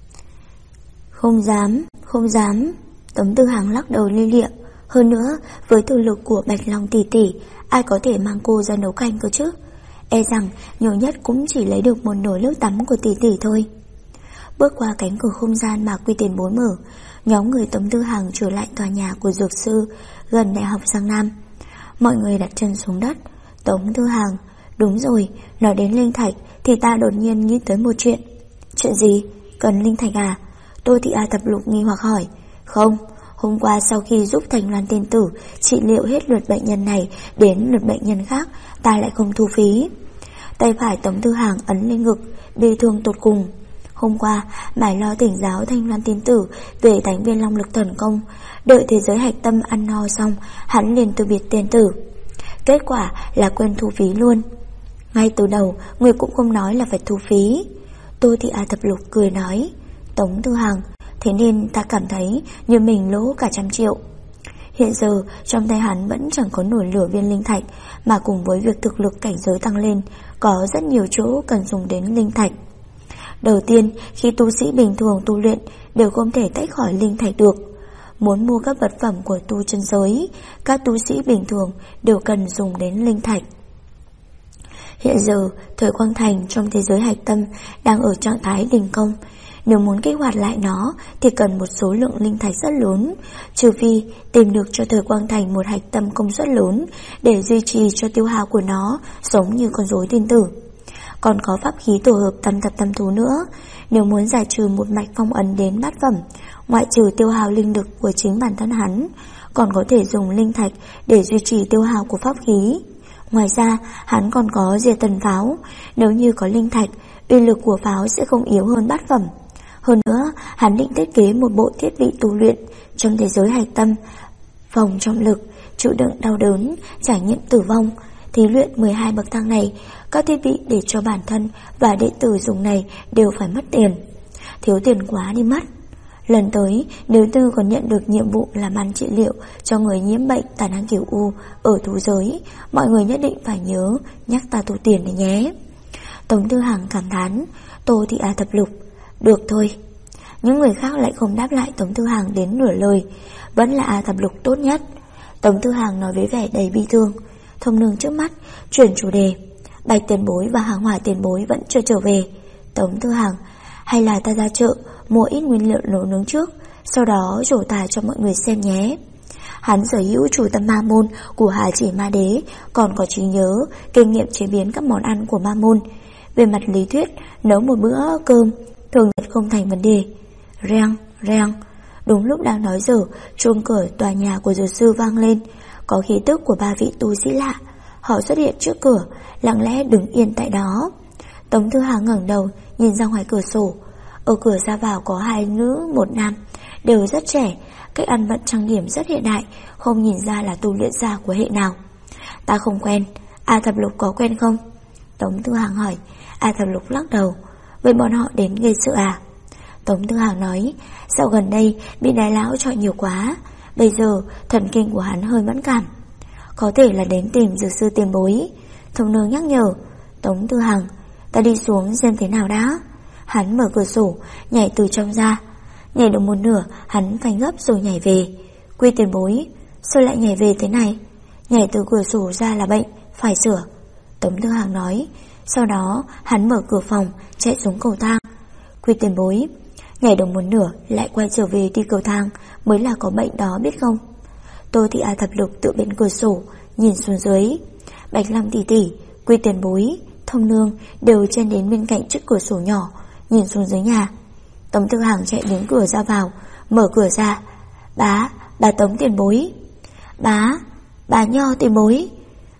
Không dám, không dám. Tống Tư Hằng lắc đầu li lịa. Hơn nữa, với thực lực của Bạch Long tỷ tỷ, ai có thể mang cô ra nấu canh cơ chứ? E rằng nhiều nhất cũng chỉ lấy được một nồi nước tắm của tỷ tỷ thôi. Bước qua cánh cửa không gian mà Quy Tiền Bối mở, nhóm người Tống Tư Hằng trở lại tòa nhà của dược sư gần Đại học Giang Nam. Mọi người đặt chân xuống đất. Tống Tư Hằng: đúng rồi, nói đến linh thạch thì ta đột nhiên nghĩ tới một chuyện. Chuyện gì? Cần linh thạch à? Tô Thị A Thập Lục nghi hoặc hỏi. Không, hôm qua sau khi giúp Thành Loan tiên tử trị liệu hết lượt bệnh nhân này đến lượt bệnh nhân khác, ta lại không thu phí. Tay phải Tống Tư Hằng ấn lên ngực, bi thương tột cùng. Hôm qua mải lo thỉnh giáo Thanh Loan tiên tử về Thánh Viên Long Lực Thần Công, đợi thế giới hạch tâm ăn no xong, hắn liền từ biệt tiên tử. Kết quả là quên thu phí luôn. Ngay từ đầu người cũng không nói là phải thu phí. Tô Thị A Thập Lục cười nói. Tống Tư Hằng: thế nên ta cảm thấy như mình lỗ cả 100 triệu. Hiện giờ trong tay hắn vẫn chẳng có nổi lửa viên linh thạch, mà cùng với việc thực lực cảnh giới tăng lên, có rất nhiều chỗ cần dùng đến linh thạch. Đầu tiên, khi tu sĩ bình thường tu luyện đều không thể tách khỏi linh thạch được. Muốn mua các vật phẩm của tu chân giới, các tu sĩ bình thường đều cần dùng đến linh thạch. Hiện giờ, Thời Quang Thành trong thế giới hạch tâm đang ở trạng thái đỉnh công. Nếu muốn kích hoạt lại nó thì cần một số lượng linh thạch rất lớn, trừ phi tìm được cho Thời Quang Thành một hạch tâm công suất lớn để duy trì cho tiêu hao của nó giống như con rối tiên tử. Còn có pháp khí tổ hợp tam thập tam thú nữa. Nếu muốn giải trừ một mạch phong ấn đến bát phẩm, ngoại trừ tiêu hao linh lực của chính bản thân hắn, còn có thể dùng linh thạch để duy trì tiêu hao của pháp khí. Ngoài ra, hắn còn có diệt tần pháo. Nếu như có linh thạch, uy lực của pháo sẽ không yếu hơn bát phẩm. Hơn nữa, hắn định thiết kế một bộ thiết bị tu luyện trong thế giới hạch tâm, phòng trọng lực, chịu đựng đau đớn, trải nghiệm tử vong, thí luyện 12 bậc thang này. Các thiết bị để cho bản thân và đệ tử dùng này đều phải mất tiền. Thiếu tiền quá đi mất. Lần tới, nếu Tư còn nhận được nhiệm vụ làm ăn trị liệu cho người nhiễm bệnh tà năng kiểu U ở thú giới, mọi người nhất định phải nhớ nhắc ta thu tiền này nhé. Tống Tư Hằng cảm thán. Tô Thị A Thập Lục: được thôi. Những người khác lại không đáp lại Tống Tư Hằng đến nửa lời. Vẫn là A Thập Lục tốt nhất. Tống Tư Hằng nói với vẻ đầy bi thương. Thông nương trước mắt chuyển chủ đề. Bạch tiền bối và Hàng Hỏa tiền bối vẫn chưa trở về. Tống Tư Hằng: hay là ta ra chợ mua ít nguyên liệu nấu nướng trước, sau đó trổ tài cho mọi người xem nhé. Hắn sở hữu chủ tâm ma môn của Hà Chỉ Ma Đế, còn có trí nhớ, kinh nghiệm chế biến các món ăn của ma môn. Về mặt lý thuyết, nấu một bữa cơm thường thật không thành vấn đề. Reng, reng. Đúng lúc đang nói dở, chuông cửa tòa nhà của dược sư vang lên. Có khí tức của 3 vị tu sĩ lạ. Họ xuất hiện trước cửa, lặng lẽ đứng yên tại đó. Tống Tư Hằng ngẩng đầu nhìn ra ngoài cửa sổ. Ở cửa ra vào có 2 nữ 1 nam, đều rất trẻ, cách ăn vận trang điểm rất hiện đại, không nhìn ra là tu luyện gia của hệ nào. Ta không quen. A Thập Lục có quen không? Tống Tư Hằng hỏi. A Thập Lục lắc đầu. Vậy bọn họ đến gây sự à? Tống Tư Hằng nói. Dạo gần đây bị đại lão chọi nhiều quá, bây giờ thần kinh của hắn hơi mẫn cảm. Có thể là đến tìm dược sư tiền bối. Thông nương nhắc nhở. Tống Tư Hằng: ta đi xuống xem thế nào đã. Hắn mở cửa sổ, nhảy từ trong ra. Nhảy được một nửa, hắn phanh gấp rồi nhảy về. Quy tiền bối, sao lại nhảy về thế này? Nhảy từ cửa sổ ra là bệnh, phải sửa. Tống Tư Hằng nói. Sau đó hắn mở cửa phòng, chạy xuống cầu thang. Quy tiền bối, nhảy được một nửa lại quay trở về đi cầu thang mới là có bệnh đó biết không? Tô Thị A Thập Lục tựa bên cửa sổ, nhìn xuống dưới. Bạch Long tỷ tỷ, Quy tiền bối, Thông nương đều chen đến bên cạnh trước cửa sổ nhỏ, nhìn xuống dưới nhà. Tống Tư Hằng chạy đến cửa ra vào, mở cửa ra. Bà Tống tiền bối. Bà Nho tiền bối.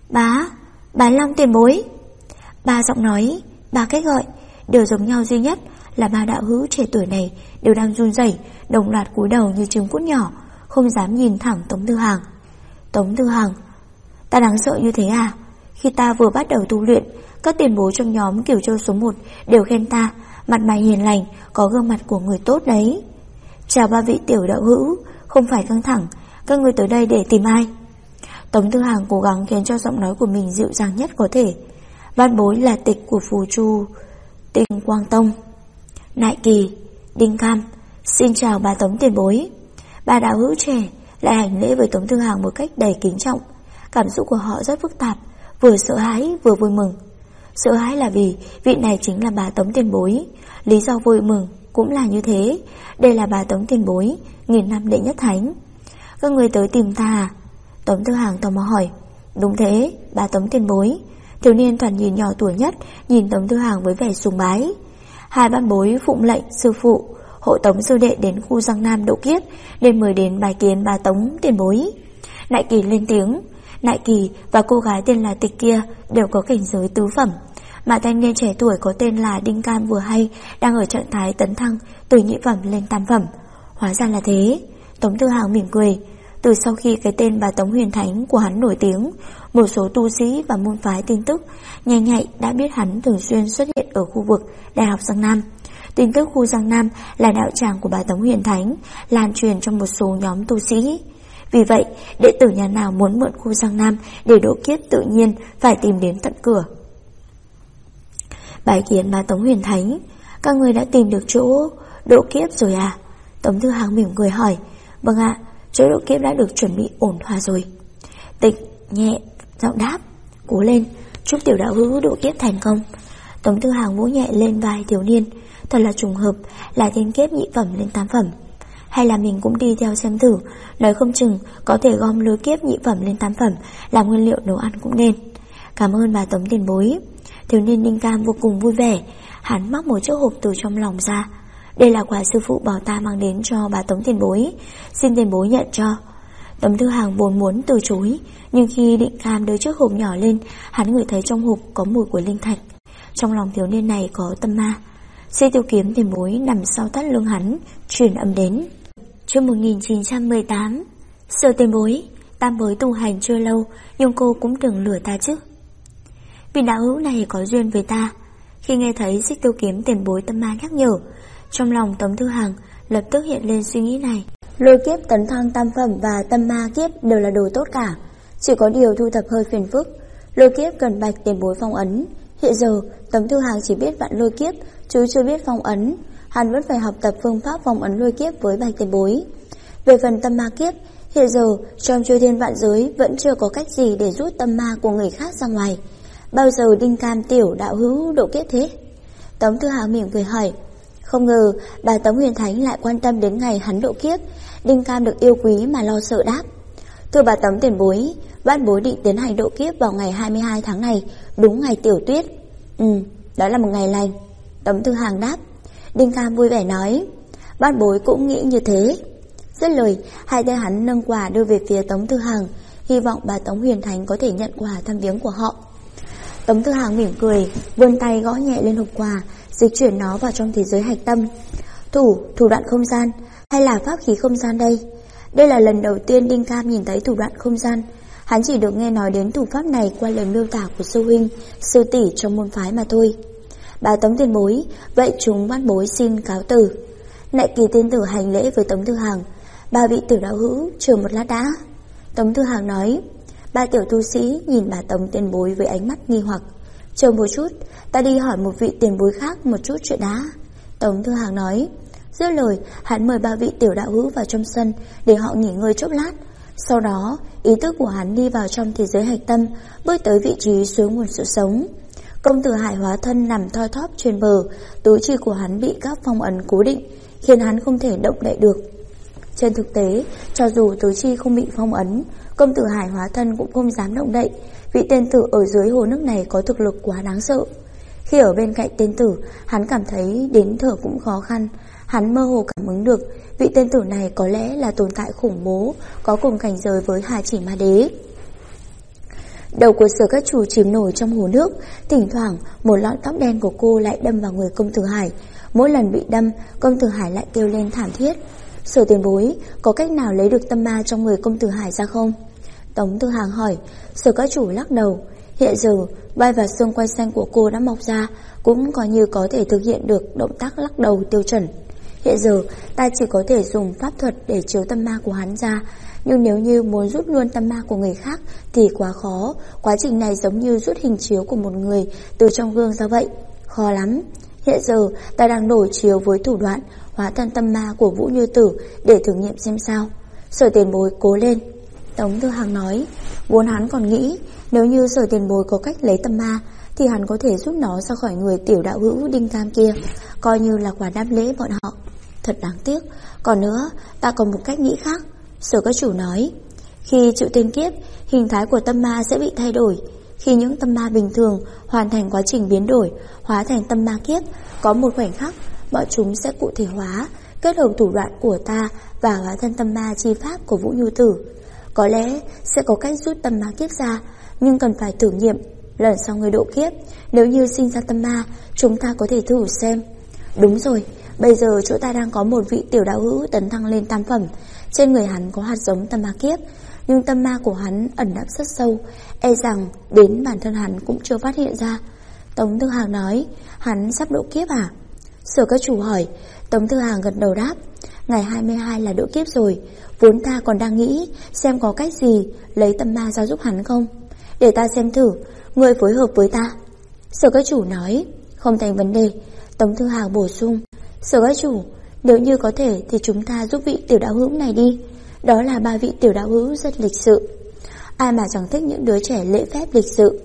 Bà Long tiền bối. 3 giọng nói, 3 cách gọi đều giống nhau, duy nhất là 3 đạo hữu trẻ tuổi này đều đang run rẩy, đồng loạt cúi đầu như trứng cút nhỏ, không dám nhìn thẳng Tống Tư Hằng. Tống Tư Hằng: Ta đáng sợ như thế à? Khi ta vừa bắt đầu tu luyện, các tiền bối trong nhóm Cửu Châu số 1 đều khen ta mặt mày hiền lành, có gương mặt của người tốt đấy. Chào ba vị tiểu đạo hữu, không phải căng thẳng, các người tới đây để tìm ai? Tống Tư Hàng cố gắng khiến cho giọng nói của mình dịu dàng nhất có thể. Văn bối là tịch của Phù Chu Tinh Quang Tông. Nại Kỳ, Đinh Cam, xin chào bà Tống tiền bối. Ba đạo hữu trẻ lại hành lễ với Tống Tư Hàng một cách đầy kính trọng. Cảm xúc của họ rất phức tạp, vừa sợ hãi vừa vui mừng. Sợ hãi là vì vị này chính là bà Tống tiền bối. Lý do vui mừng cũng là như thế. Đây là bà Tống tiền bối, 1000 năm đệ nhất thánh. Các người tới tìm ta à? Tống Tư Hàng tò mò hỏi. Đúng thế, bà Tống tiền bối. Thiếu niên thoạt nhìn nhỏ tuổi nhất nhìn Tống Tư Hàng với vẻ sùng bái. Hai văn bối phụng lệnh sư phụ hộ tống sư đệ đến khu Giang Nam độ kiếp, nên mời đến bài kiến bà Tống tiền bối. Nại Kỳ lên tiếng. Nại Kỳ và cô gái tên là Tịch kia đều có cảnh giới tứ phẩm, mà thanh niên trẻ tuổi có tên là Đinh Cam vừa hay đang ở trạng thái tấn thăng từ nhị phẩm lên tam phẩm. Hóa ra là thế. Tống Tư Hàng mỉm cười. Từ sau khi cái tên bà Tống Huyền Thánh của hắn nổi tiếng, một số tu sĩ và môn phái tin tức nhanh nhạy đã biết hắn thường xuyên xuất hiện ở khu vực Đại học Giang Nam. Tin tức khu Giang Nam là đạo tràng của bà Tống Huyền Thánh lan truyền trong một số nhóm tu sĩ. Vì vậy, đệ tử nhà nào muốn mượn khu Giang Nam để độ kiếp tự nhiên phải tìm đến tận cửa. Bái kiến bà Tống Huyền Thánh, các người đã tìm được chỗ độ kiếp rồi à? Tống Tư Hàng mỉm cười hỏi. Vâng ạ, chỗ độ kiếp đã được chuẩn bị ổn thỏa rồi. Tịch nhẹ giọng đáp. Cố lên, chúc tiểu đạo hữu độ kiếp thành công. Tống Tư Hàng vỗ nhẹ lên vai thiếu niên. Thật là trùng hợp, là thiên kiếp nhị phẩm lên tam phẩm. Hay là mình cũng đi theo xem thử, nói không chừng có thể gom lối kiếp nhị phẩm lên tam phẩm làm nguyên liệu nấu ăn cũng nên. Cảm ơn bà Tống tiền bối. Thiếu niên Đinh Cam vô cùng vui vẻ. Hắn móc một chiếc hộp từ trong lòng ra. Đây là quà sư phụ bảo ta mang đến cho bà Tống tiền bối, xin tiền bối nhận cho. Tống Tư Hàng vốn muốn từ chối, nhưng khi Đinh Cam đưa chiếc hộp nhỏ lên, hắn ngửi thấy trong hộp có mùi của linh thạch. Trong lòng thiếu niên này có tâm ma. Xích Tiêu Kiếm tiền bối nằm sau thắt lưng hắn truyền âm đến. Chương 1918. Sở tiền bối, ta mới tu hành chưa lâu, nhưng cô cũng đừng lừa ta chứ. Vì đạo hữu này có duyên với ta. Khi nghe thấy Xích Tiêu Kiếm tiền bối tâm ma nhắc nhở, trong lòng Tống Tư Hàng lập tức hiện lên suy nghĩ này. Lôi kiếp tấn thăng tam phẩm và tâm ma kiếp đều là đồ tốt cả, chỉ có điều thu thập hơi phiền phức. Lôi kiếp cần bạch tiền bối phong ấn. Hiện giờ Tống Tư Hàng chỉ biết vạn lôi kiếp chứ chưa biết phong ấn. Hắn vẫn phải học tập phương pháp phong ấn lôi kiếp với bạch tiền bối. Về phần tâm ma kiếp, hiện giờ trong chư thiên vạn giới vẫn chưa có cách gì để rút tâm ma của người khác ra ngoài. Bao giờ Đinh Cam tiểu đạo hữu độ kiếp thế? Tống Tư Hàng mỉm cười hỏi. Không ngờ bà Tống Huyền Thánh lại quan tâm đến ngày hắn độ kiếp. Đinh Cam được yêu quý mà lo sợ đáp. Thưa bà Tống tiền bối, văn bối định tiến hành độ kiếp vào ngày 22 tháng này, đúng ngày tiểu tuyết. Đó là một ngày lành. Tống Tư Hàng đáp. Đinh Cam vui vẻ nói. Văn bối cũng nghĩ như thế. Dứt lời, hai tay hắn nâng quà đưa về phía Tống Tư Hàng, hy vọng bà Tống Huyền Thánh có thể nhận quà thăm viếng của họ. Tống Tư Hàng mỉm cười, vươn tay gõ nhẹ lên hộp quà, dịch chuyển nó vào trong thế giới hạch tâm. Thủ đoạn không gian hay là pháp khí không gian đây? Đây là lần đầu tiên Đinh Cam nhìn thấy thủ đoạn không gian. Hắn chỉ được nghe nói đến thủ pháp này qua lời miêu tả của sư huynh, sư tỷ trong môn phái mà thôi. Bà Tống tiền bối, vậy chúng văn bối xin cáo từ. Nại Kỳ tiên tử hành lễ với Tống Tư Hàng. Ba vị tiểu đạo hữu chờ một lát đã. Tống Tư Hàng nói. Ba tiểu tu sĩ nhìn bà Tống tiền bối với ánh mắt nghi hoặc. Chờ một chút, ta đi hỏi một vị tiền bối khác một chút chuyện đã. Tống Tư Hàng nói. Dứt lời, hắn mời ba vị tiểu đạo hữu vào trong sân để họ nghỉ ngơi chốc lát. Sau đó, ý thức của hắn đi vào trong thế giới hạch tâm, bước tới vị trí suối nguồn sự sống. Công tử Hải hóa thân nằm thoi thóp trên bờ, tứ chi của hắn bị các phong ấn cố định, khiến hắn không thể động đậy được. Trên thực tế, cho dù tứ chi không bị phong ấn, công tử Hải hóa thân cũng không dám động đậy. Vị tên tử ở dưới hồ nước này có thực lực quá đáng sợ. Khi ở bên cạnh tên tử, hắn cảm thấy đến thở cũng khó khăn. Hắn mơ hồ cảm ứng được vị tên tử này có lẽ là tồn tại khủng bố, có cùng cảnh giới với Hà Chỉ Ma Đế. Đầu của Sở Các Chủ chìm nổi trong hồ nước, thỉnh thoảng một lọn tóc đen của cô lại đâm vào người công tử Hải. Mỗi lần bị đâm, công tử Hải lại kêu lên thảm thiết. Sở tiền bối, có cách nào lấy được tâm ma trong người công tử Hải ra không? Tống Tư Hàng hỏi. Sở các chủ lắc đầu. Hiện giờ vai và xương quai xanh của cô đã mọc ra, cũng coi như có thể thực hiện được động tác lắc đầu tiêu chuẩn. Hiện giờ ta chỉ có thể dùng pháp thuật để chiếu tâm ma của hắn ra, nhưng nếu như muốn rút luôn tâm ma của người khác thì quá khó. Quá trình này giống như rút hình chiếu của một người từ trong gương ra vậy, khó lắm. Hiện giờ ta đang đổi chiếu với thủ đoạn hóa thân tâm ma của Vũ Như Tử để thử nghiệm xem sao. Sở tiền bối cố lên, Tống Tư Hàng nói. Vốn hắn còn nghĩ nếu như Sở tiền bối có cách lấy tâm ma thì hắn có thể giúp nó ra khỏi người tiểu đạo hữu Đinh Cam kia, coi như là quà đáp lễ bọn họ. Thật đáng tiếc. Còn nữa, ta còn một cách nghĩ khác, Sở các chủ nói. Khi chịu tiên kiếp, hình thái của tâm ma sẽ bị thay đổi. Khi những tâm ma bình thường hoàn thành quá trình biến đổi, hóa thành tâm ma kiếp, có một khoảnh khắc bọn chúng sẽ cụ thể hóa, kết hợp thủ đoạn của ta và hóa thân tâm ma chi pháp của Vũ Như Tử. Có lẽ sẽ có cách rút tâm ma kiếp ra, nhưng cần phải thử nghiệm. Lần sau người độ kiếp, nếu như sinh ra tâm ma, chúng ta có thể thử xem. Đúng rồi, bây giờ chỗ ta đang có một vị tiểu đạo hữu tấn thăng lên tam phẩm. Trên người hắn có hạt giống tâm ma kiếp, nhưng tâm ma của hắn ẩn nấp rất sâu, e rằng đến bản thân hắn cũng chưa phát hiện ra. Tống Tư Hàng nói. Hắn sắp độ kiếp à? Sở các chủ hỏi. Tống Tư Hàng gật đầu đáp. Ngày 22 là độ kiếp rồi. Vốn ta còn đang nghĩ xem có cách gì lấy tâm ma ra giúp hắn không. Để ta xem thử, người phối hợp với ta. Sở các chủ nói. Không thành vấn đề. Tống Tư Hàng bổ sung. Sở các chủ, nếu như có thể thì chúng ta giúp vị tiểu đạo hữu này đi. Đó là 3 vị tiểu đạo hữu rất lịch sự. Ai mà chẳng thích những đứa trẻ lễ phép lịch sự.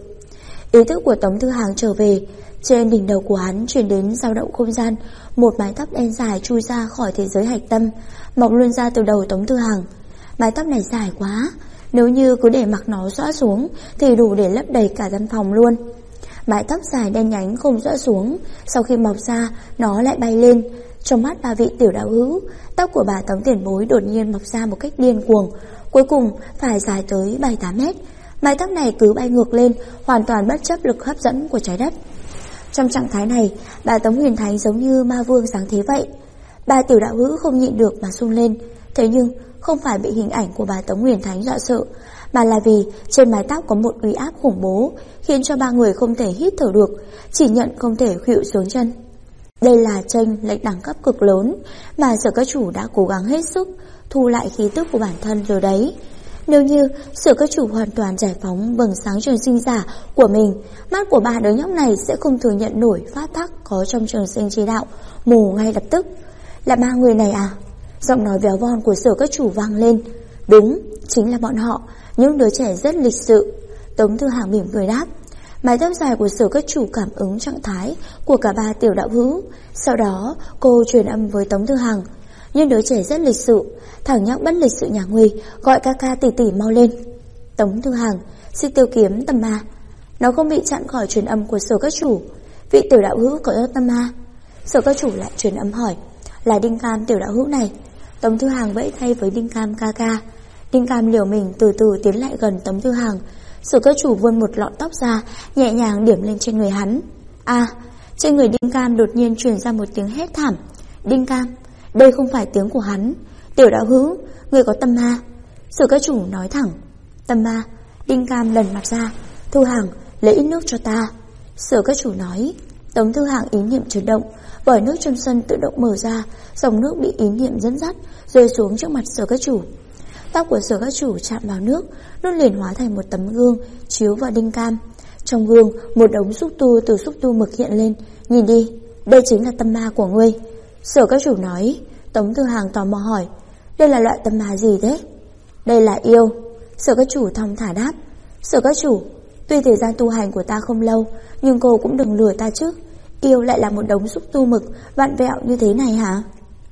Ý thức của Tống Tư Hàng trở về. Trên đỉnh đầu của hắn truyền đến dao động không gian. Một mái tóc đen dài chui ra khỏi thế giới hạch tâm, mọc luôn ra từ đầu Tống Tư Hàng. Mái tóc này dài quá, nếu như cứ để mặc nó xõa xuống thì đủ để lấp đầy cả căn phòng luôn. Mái tóc dài đen nhánh không xõa xuống, sau khi mọc ra nó lại bay lên. Trong mắt 3 vị tiểu đạo hữu, tóc của bà Tống tiền bối đột nhiên mọc ra một cách điên cuồng, cuối cùng phải dài tới 7-8 mét. Mái tóc này cứ bay ngược lên, hoàn toàn bất chấp lực hấp dẫn của trái đất. Trong trạng thái này, bà Tống Huyền Thánh giống như ma vương sáng thế vậy. Bà tiểu đạo hữu không nhịn được mà run lên. Thế nhưng không phải bị hình ảnh của bà Tống Huyền Thánh dọa sợ, mà là vì trên mái tóc có một uy áp khủng bố, khiến cho 3 người không thể hít thở được, chỉ nhận không thể khuỵu xuống chân. Đây là chênh lệch đẳng cấp cực lớn mà Sở các chủ đã cố gắng hết sức thu lại khí tức của bản thân rồi đấy. Nếu như Sở các chủ hoàn toàn giải phóng vầng sáng trường sinh giả của mình, mắt của 3 đứa nhóc này sẽ không thừa nhận nổi pháp tắc có trong trường sinh chi đạo, mù ngay lập tức. Là 3 người này à? Giọng nói véo von của Sở các chủ vang lên. Đúng, chính là bọn họ, những đứa trẻ rất lịch sự. Tống Tư Hàng mỉm cười đáp. Mái tóc dài của Sở các chủ cảm ứng trạng thái của cả 3 tiểu đạo hữu. Sau đó cô truyền âm với Tống Tư Hàng. Nhưng đứa trẻ rất lịch sự, thằng nhóc bất lịch sự nhà ngươi, gọi ca ca tỷ tỷ mau lên. Tống Tư Hàng, Xích Tiêu kiếm tâm ma. Nó không bị chặn khỏi truyền âm của Sở các chủ. Vị tiểu đạo hữu có tâm ma? Sở các chủ lại truyền âm hỏi. Là Đinh Cam tiểu đạo hữu này. Tống Tư Hàng vẫy tay với Đinh Cam ca ca. Đinh Cam liều mình từ từ tiến lại gần Tống Tư Hàng. Sở các chủ vươn một lọn tóc ra, nhẹ nhàng điểm lên trên người hắn. À, trên người Đinh Cam đột nhiên truyền ra một tiếng hét thảm. Đinh Cam, đây không phải tiếng của hắn. Tiểu đạo hữu, người có tâm ma. Sở các chủ nói thẳng. Tâm ma? Đinh Cam lần mặt ra. Thu Hàng, lấy ít nước cho ta. Sở các chủ nói. Tống Tư Hàng ý niệm chuyển động, vòi nước trong sân tự động mở ra, dòng nước bị ý niệm dẫn dắt rơi xuống trước mặt Sở các chủ. Tóc của Sở các chủ chạm vào nước, nó liền hóa thành một tấm gương chiếu vào Đinh Cam. Trong gương, một đống xúc tu từ xúc tu mực hiện lên. Nhìn đi, đây chính là tâm ma của ngươi. Sở các chủ nói. Tống Tư Hàng tò mò hỏi. Đây là loại tâm ma gì thế? Đây là yêu. Sở các chủ thong thả đáp. Sở các chủ, tuy thời gian tu hành của ta không lâu, nhưng cô cũng đừng lừa ta chứ. Yêu lại là một đống xúc tu mực vặn vẹo như thế này hả?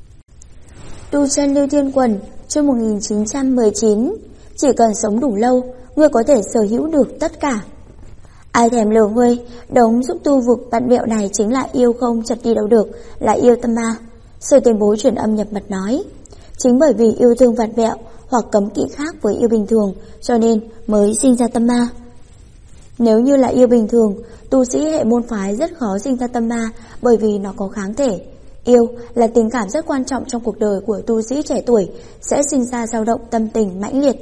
Tu chân Lưu Thiên Quần, chương 1919. Chỉ cần sống đủ lâu, ngươi có thể sở hữu được tất cả. Ai thèm lừa ngươi, đống xúc tu vực vặn vẹo này chính là yêu không chật đi đâu được, là yêu tâm ma. Sở tiền bối truyền âm nhập mật nói. Chính bởi vì yêu thương vặn vẹo hoặc cấm kỵ khác với yêu bình thường, cho nên mới sinh ra tâm ma. Nếu như là yêu bình thường, tu sĩ hệ môn phái rất khó sinh ra tâm ma, bởi vì nó có kháng thể. Yêu là tình cảm rất quan trọng trong cuộc đời của tu sĩ trẻ tuổi, sẽ sinh ra dao động tâm tình mãnh liệt.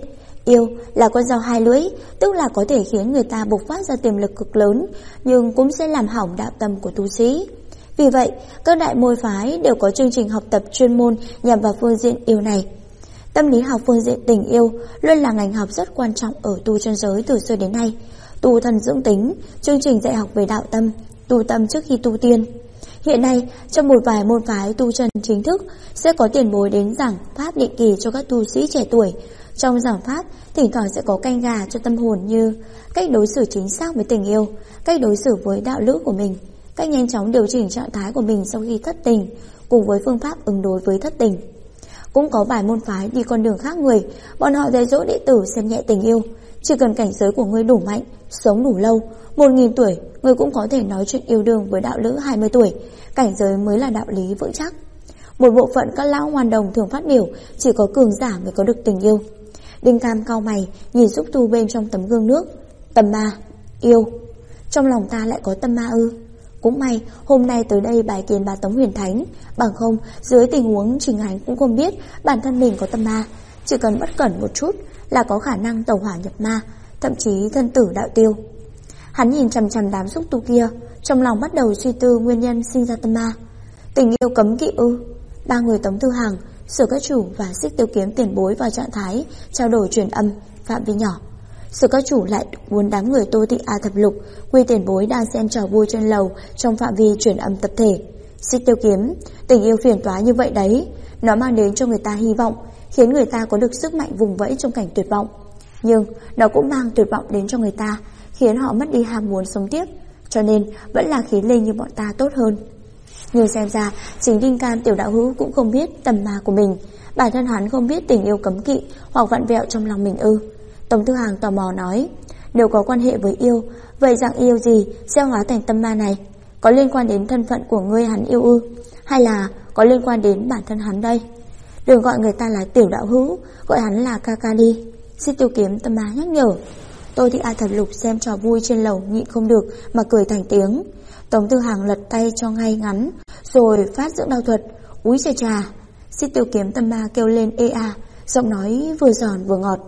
Yêu là con dao hai lưỡi, tức là có thể khiến người ta bộc phát ra tiềm lực cực lớn, nhưng cũng sẽ làm hỏng đạo tâm của tu sĩ. Vì vậy, các đại môn phái đều có chương trình học tập chuyên môn nhằm vào phương diện yêu này. Tâm lý học phương diện tình yêu luôn là ngành học rất quan trọng ở tu chân giới từ xưa đến nay. Tu thân dưỡng tính, chương trình dạy học về đạo tâm, tu tâm trước khi tu tiên. Hiện nay, trong một vài môn phái tu chân chính thức sẽ có tiền bối đến giảng pháp định kỳ cho các tu sĩ trẻ tuổi. Trong giảng pháp, thỉnh thoảng sẽ có canh gà cho tâm hồn như cách đối xử chính xác với tình yêu, cách đối xử với đạo lữ của mình, cách nhanh chóng điều chỉnh trạng thái của mình sau khi thất tình, cùng với phương pháp ứng đối với thất tình. Cũng có vài môn phái đi con đường khác người, bọn họ dạy dỗ đệ tử xem nhẹ tình yêu. Chỉ cần cảnh giới của ngươi đủ mạnh, sống đủ lâu, 1000 tuổi, ngươi cũng có thể nói chuyện yêu đương với đạo lữ 20 tuổi, cảnh giới mới là đạo lý vững chắc. Một bộ phận các lão ngoan đồng thường phát biểu chỉ có cường giả mới có được tình yêu. Đinh Cam cau mày, nhìn xúc tu bên trong tấm gương nước. Tâm ma, yêu. Trong lòng ta lại có tâm ma ư? Cũng may hôm nay tới đây bài kiến bà Tống Huyền Thánh, bằng không dưới tình huống Trình Hành cũng không biết bản thân mình có tâm ma. Chỉ cần bất cẩn một chút là có khả năng tẩu hỏa nhập ma, thậm chí thân tử đạo tiêu. Hắn nhìn chằm chằm đám xúc tu kia, trong lòng bắt đầu suy tư nguyên nhân sinh ra tâm ma. Tình yêu cấm kỵ ư? Ba người Tống Thư Hàng, Sở Các Chủ và Xích Tiêu Kiếm tiền bối vào trạng thái trao đổi truyền âm phạm vi nhỏ. Sở Các Chủ lại muốn đám người Tô Thị A Thập Lục, Quy tiền bối đang xem trò vui trên lầu trong phạm vi truyền âm tập thể. Xích Tiêu Kiếm, tình yêu phiền toái như vậy đấy, nó mang đến cho người ta hy vọng, khiến người ta có được sức mạnh vùng vẫy trong cảnh tuyệt vọng. Nhưng nó cũng mang tuyệt vọng đến cho người ta, khiến họ mất đi ham muốn sống tiếp. Cho nên vẫn là khí linh như bọn ta tốt hơn. Nhưng xem ra chính Đinh Cam tiểu đạo hữu cũng không biết tầm ma của mình. Bản thân hắn không biết tình yêu cấm kỵ hoặc vặn vẹo trong lòng mình ư? Tống Thư Hàng tò mò nói, nếu có quan hệ với yêu, vậy dạng yêu gì sẽ hóa thành tâm ma này? Có liên quan đến thân phận của ngươi hắn yêu ư? Hay là có liên quan đến bản thân hắn đây? Đừng gọi người ta là tiểu đạo hữu, gọi hắn là ca ca đi. Xích Tiêu Kiếm tâm ma nhắc nhở. Tôi thì A Thập Lục xem trò vui trên lầu nhịn không được mà cười thành tiếng. Tống Thư Hàng lật tay cho ngay ngắn, rồi phát dưỡng đao thuật. Úi chà chà. Xích Tiêu Kiếm tâm ma kêu lên ê a, giọng nói vừa giòn vừa ngọt.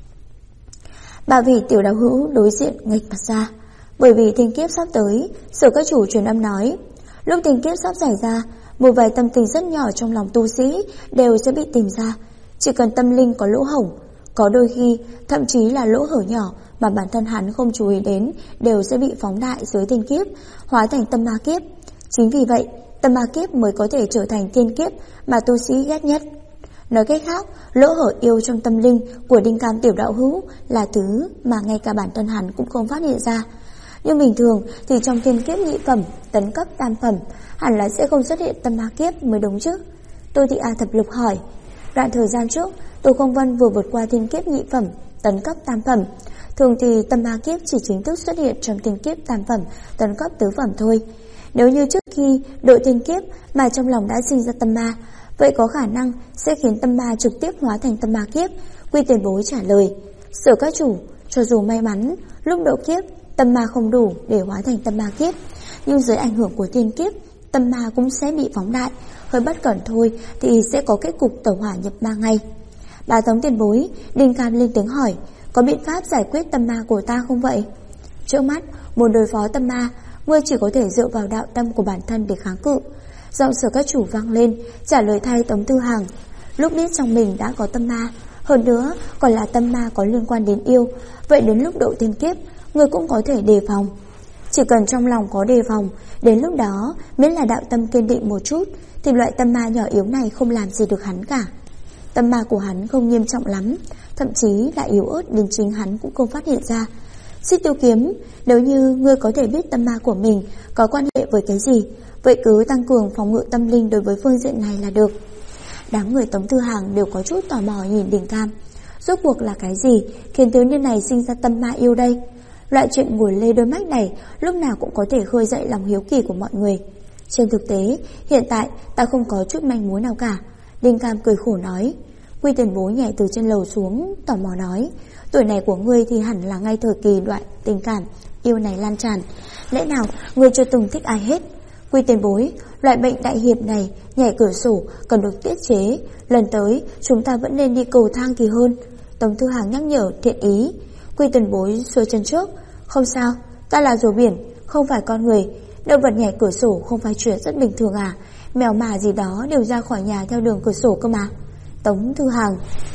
Bà vị tiểu đạo hữu đối diện nghịch mặt ra. Bởi vì thiên kiếp sắp tới, Sở Các Chủ truyền âm nói, lúc thiên kiếp sắp xảy ra, một vài tâm tình rất nhỏ trong lòng tu sĩ đều sẽ bị tìm ra. Chỉ cần tâm linh có lỗ hổng, có đôi khi thậm chí là lỗ hở nhỏ mà bản thân hắn không chú ý đến đều sẽ bị phóng đại dưới thiên kiếp, hóa thành tâm ma kiếp. Chính vì vậy, tâm ma kiếp mới có thể trở thành thiên kiếp mà tu sĩ ghét nhất. Nói cách khác, lỗ hở yêu trong tâm linh của Đinh Cam tiểu đạo hữu là thứ mà ngay cả bản thân hắn cũng không phát hiện ra. Nhưng bình thường thì trong thiên kiếp nhị phẩm, tấn cấp tam phẩm, hẳn là sẽ không xuất hiện tâm ma kiếp mới đúng chứ. Tôi thì A Thập Lục hỏi, đoạn thời gian trước, Tô Không Vân vừa vượt qua thiên kiếp nhị phẩm, tấn cấp tam phẩm. Thường thì tâm ma kiếp chỉ chính thức xuất hiện trong thiên kiếp tam phẩm, tấn cấp tứ phẩm thôi. Nếu như trước khi đội thiên kiếp mà trong lòng đã sinh ra tâm ma, vậy có khả năng sẽ khiến tâm ma trực tiếp hóa thành tâm ma kiếp. Quy tiền bối trả lời, Sở Các Chủ, cho dù may mắn lúc độ kiếp tâm ma không đủ để hóa thành tâm ma kiếp, nhưng dưới ảnh hưởng của thiên kiếp, tâm ma cũng sẽ bị phóng đại, hơi bất cẩn thôi thì sẽ có kết cục tẩu hỏa nhập ma ngay. Bà Tống tiền bối, Đinh Cam lên tiếng hỏi, có biện pháp giải quyết tâm ma của ta không vậy? Trước mắt, muốn đối phó tâm ma, ngươi chỉ có thể dựa vào đạo tâm của bản thân để kháng cự. Giọng Sở Các Chủ vang lên, trả lời thay Tống Thư Hàng. Lúc biết trong mình đã có tâm ma, hơn nữa còn là tâm ma có liên quan đến yêu, vậy đến lúc độ thiên kiếp, ngươi cũng có thể đề phòng. Chỉ cần trong lòng có đề phòng, đến lúc đó miễn là đạo tâm kiên định một chút, thì loại tâm ma nhỏ yếu này không làm gì được hắn cả. Tâm ma của hắn không nghiêm trọng lắm, thậm chí là yếu ớt đến chính hắn cũng không phát hiện ra. Xích Tiêu Kiếm, nếu như ngươi có thể biết tâm ma của mình có quan hệ với cái gì, vậy cứ tăng cường phòng ngự tâm linh đối với phương diện này là được. Đám người Tống Thư Hàng đều có chút tò mò nhìn Đinh Cam. Rốt cuộc là cái gì khiến thiếu niên này sinh ra tâm ma yêu đây? Loại chuyện ngồi lê đôi mắt này lúc nào cũng có thể khơi dậy lòng hiếu kỳ của mọi người. Trên thực tế, hiện tại ta không có chút manh mối nào cả. Đinh Cam cười khổ nói. Quy tiền bối nhảy từ trên lầu xuống, tò mò nói, tuổi này của ngươi thì hẳn là ngay thời kỳ đoạn tình cảm yêu này lan tràn. Lẽ nào ngươi chưa từng thích ai hết? Quy tiền bối, loại bệnh đại hiệp này nhảy cửa sổ cần được tiết chế, lần tới chúng ta vẫn nên đi cầu thang thì hơn. Tống Thư Hàng nhắc nhở thiện ý. Quy Tiền Bối xuôi chân trước. Không sao, ta là rùa biển, không phải con người. Động vật nhảy cửa sổ không phải chuyện rất bình thường à? Mèo mà gì đó đều ra khỏi nhà theo đường cửa sổ cơ mà. Tống Thư Hàng.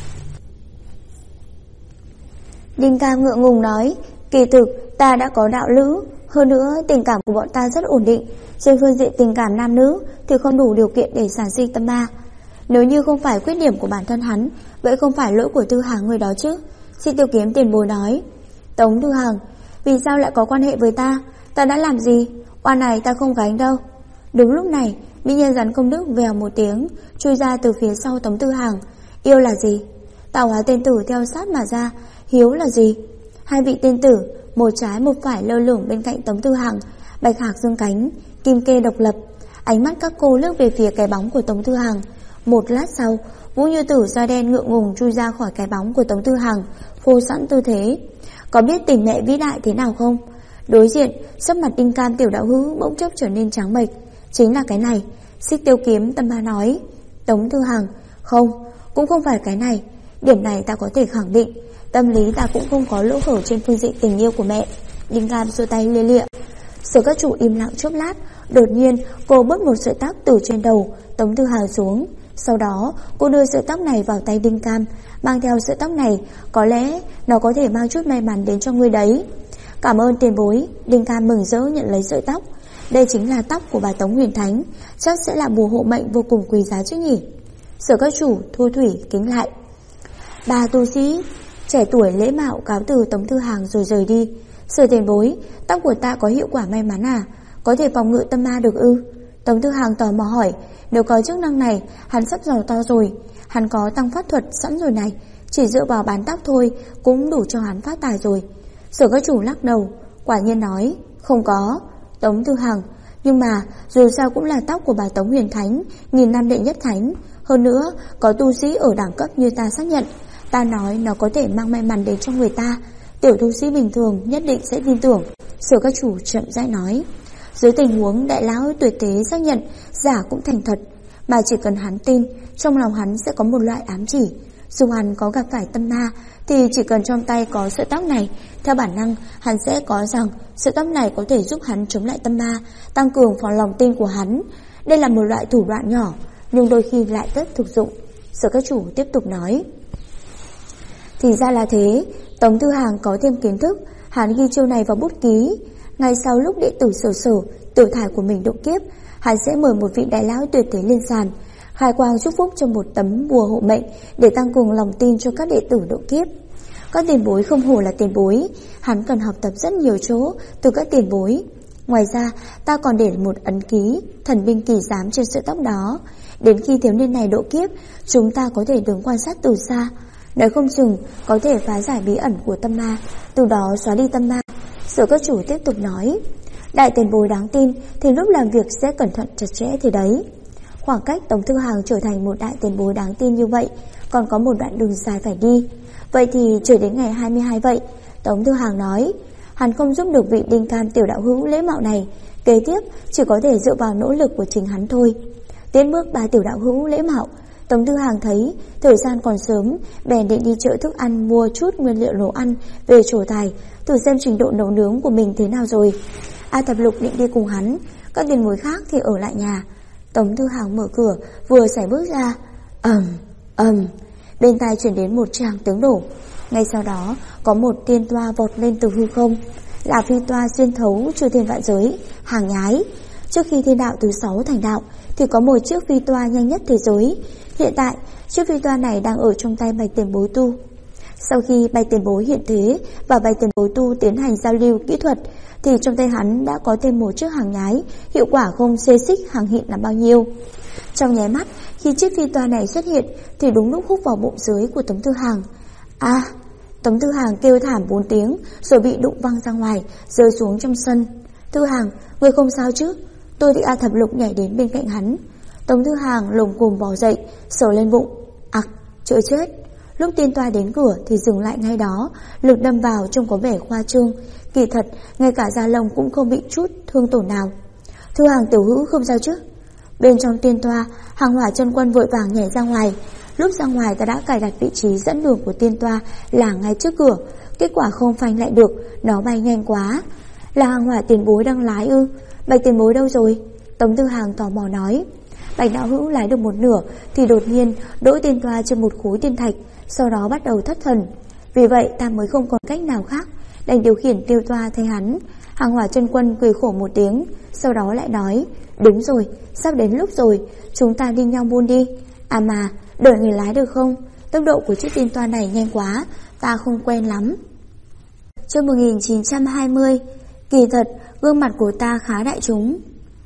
Đinh Cam ngượng ngùng nói, kỳ thực ta đã có đạo lữ, hơn nữa tình cảm của bọn ta rất ổn định. Trên phương diện tình cảm nam nữ thì không đủ điều kiện để sản sinh tâm ma. Nếu như không phải khuyết điểm của bản thân hắn, vậy không phải lỗi của Thư Hàng người đó chứ? Xin Tiêu Kiếm tiền bối nói. Tống Thư Hàng, vì sao lại có quan hệ với ta? Ta đã làm gì? Oan này ta không gánh đâu. Đúng lúc này, mỹ nhân rắn công đức vèo một tiếng chui ra từ phía sau Tống Thư Hàng. Yêu là gì? Tạo hóa tên tử theo sát mà ra. Hiếu là gì? Hai vị tên tử, một trái một phải lơ lửng bên cạnh Tống Thư Hàng. Bạch hạc dương cánh, kim kê độc lập. Ánh mắt các cô lướt về phía cái bóng của Tống Thư Hàng. Một lát sau, Vũ Như Tử da đen ngượng ngùng chui ra khỏi cái bóng của Tống Thư Hàng, phô sẵn tư thế. Có biết tình mẹ vĩ đại thế nào không? Đối diện, sắc mặt Đinh Cam tiểu đạo hữu bỗng chốc trở nên trắng bệch. Chính là cái này. Xích Tiêu Kiếm tâm ma nói. Tống Thư Hàng, không, cũng không phải cái này. Điểm này ta có thể khẳng định. Tâm lý ta cũng không có lỗ hổng trên phương diện tình yêu của mẹ. Đinh Cam giơ tay lia lịa. Sở Các Chủ im lặng chốc lát. Đột nhiên cô bớt một sợi tóc từ trên đầu Tống Thư Hàng xuống. Sau đó cô đưa sợi tóc này vào tay Đinh Cam. Mang theo sợi tóc này, có lẽ nó có thể mang chút may mắn đến cho ngươi đấy. Cảm ơn tiền bối. Đinh Cam mừng rỡ nhận lấy sợi tóc. Đây chính là tóc của bà Tống Huyền Thánh, chắc sẽ là bùa hộ mệnh vô cùng quý giá chứ nhỉ. Sở Các Chủ Thu Thủy kính lại. Bà tu sĩ trẻ tuổi lễ mạo cáo từ Tống Thư Hàng rồi rời đi. Sở tiền bối, tóc của ta có hiệu quả may mắn à? Có thể phòng ngự tâm ma được ư? Tống Thư Hàng tò mò hỏi. Nếu có chức năng này, hắn sắp giàu to rồi. Hắn có tăng phát thuật sẵn rồi này. Chỉ dựa vào bán tóc thôi cũng đủ cho hắn phát tài rồi. Sở Các Chủ lắc đầu, quả nhiên nói, không có. Tống Thư Hàng, nhưng mà dù sao cũng là tóc của bà Tống Huyền Thánh, 1000 năm đệ nhất thánh. Hơn nữa, có tu sĩ ở đẳng cấp như ta xác nhận. Ta nói nó có thể mang may mắn đến cho người ta. Tiểu tu sĩ bình thường nhất định sẽ tin tưởng. Sở Các Chủ chậm rãi nói. Dưới tình huống đại lão tuyệt thế xác nhận, giả cũng thành thật. Mà chỉ cần hắn tin, trong lòng hắn sẽ có một loại ám chỉ. Dù hắn có gặp phải tâm ma, thì chỉ cần trong tay có sợi tóc này, theo bản năng hắn sẽ có rằng sợi tóc này có thể giúp hắn chống lại tâm ma, tăng cường phòng lòng tin của hắn. Đây là một loại thủ đoạn nhỏ, nhưng đôi khi lại rất thực dụng. Sở Các Chủ tiếp tục nói. Thì ra là thế. Tống Thư Hàng có thêm kiến thức. Hắn ghi chiêu này vào bút ký. Ngay sau lúc đệ tử Sở tiểu thải của mình độ kiếp, hắn sẽ mời một vị đại lão tuyệt thế lên sàn, khai quang chúc phúc cho một tấm bùa hộ mệnh để tăng cường lòng tin cho các đệ tử độ kiếp. Các tiền bối không hổ là tiền bối, hắn cần học tập rất nhiều chỗ từ các tiền bối. Ngoài ra, ta còn để một ấn ký thần binh kỳ giám trên sợi tóc đó. Đến khi thiếu niên này độ kiếp, chúng ta có thể đứng quan sát từ xa. Nói không chừng có thể phá giải bí ẩn của tâm ma, từ đó xóa đi tâm ma. Sở Các Chủ tiếp tục nói. Đại tiền bối đáng tin thì lúc làm việc sẽ cẩn thận chặt chẽ thì đấy. Khoảng cách Tống Thư Hàng trở thành một đại tiền bối đáng tin như vậy còn có một đoạn đường dài phải đi. Vậy thì chờ đến ngày 22 vậy. Tống Thư Hàng nói. Hắn không giúp được vị Đinh Cam tiểu đạo hữu lễ mạo này. Kế tiếp chỉ có thể dựa vào nỗ lực của chính hắn thôi. Tiến bước ba tiểu đạo hữu lễ mạo, Tống Thư Hàng thấy thời gian còn sớm, bèn định đi chợ thức ăn mua chút nguyên liệu nấu ăn về trổ tài, thử xem trình độ nấu nướng của mình thế nào rồi. A Thập Lục định đi cùng hắn, các tiền bối khác thì ở lại nhà. Tống Thư Hàng mở cửa, vừa sải bước ra, bên tai truyền đến một tràng tiếng nổ. Ngay sau đó, có một tiên toa vọt lên từ hư không, là phi toa xuyên thấu chư thiên vạn giới, hàng nhái. Trước khi thiên đạo thứ 6 thành đạo, thì có một chiếc phi toa nhanh nhất thế giới. Hiện tại, chiếc phi toa này đang ở trong tay Bạch Tiền Bối tu. Sau khi Bạch Tiền Bối hiện thế và Bạch Tiền Bối tu tiến hành giao lưu kỹ thuật, thì trong tay hắn đã có thêm một chiếc hàng nhái, hiệu quả không xê xích hàng hiện là bao nhiêu. Trong nháy mắt, khi chiếc phi toa này xuất hiện, thì đúng lúc hút vào bụng dưới của Tống Thư Hàng. Tống Thư Hàng kêu thảm 4 tiếng, rồi bị đụng văng ra ngoài, rơi xuống trong sân. Thư Hàng, ngươi không sao chứ? Tôi thì A Thập Lục nhảy đến bên cạnh hắn. Tống Thư Hàng lồm cồm bò dậy, sờ lên bụng. Chữa chết. Lúc tiên toa đến cửa thì dừng lại ngay đó, lực đâm vào trông có vẻ khoa trương. Kỳ thật, ngay cả da lông cũng không bị chút thương tổn nào. Thư Hàng tiểu hữu không sao chứ? Bên trong tiên toa, Hàng Hỏa chân quân vội vàng nhảy ra ngoài. Lúc ra ngoài ta đã cài đặt vị trí dẫn đường của tiên toa là ngay trước cửa, kết quả không phanh lại được, nó bay nhanh quá. Là Hàng Hỏa tiền bối đang lái ư? Bạch tiền bối đâu rồi? Tống Tư Hàng tò mò nói. Bạch đạo hữu lái được một nửa thì đột nhiên đỗ tiên toa trên một khối tiên thạch, sau đó bắt đầu thất thần. Vì vậy ta mới không còn cách nào khác, đành điều khiển tiêu toa thay hắn. Hàng Hỏa chân quân cười khổ một tiếng, sau đó lại nói, đúng rồi, sắp đến lúc rồi, chúng ta đi Nho Môn đi. À mà, đợi người lái được không? Tốc độ của chiếc tiên toa này nhanh quá, ta không quen lắm. Chương 1920. Kỳ thật, gương mặt của ta khá đại chúng.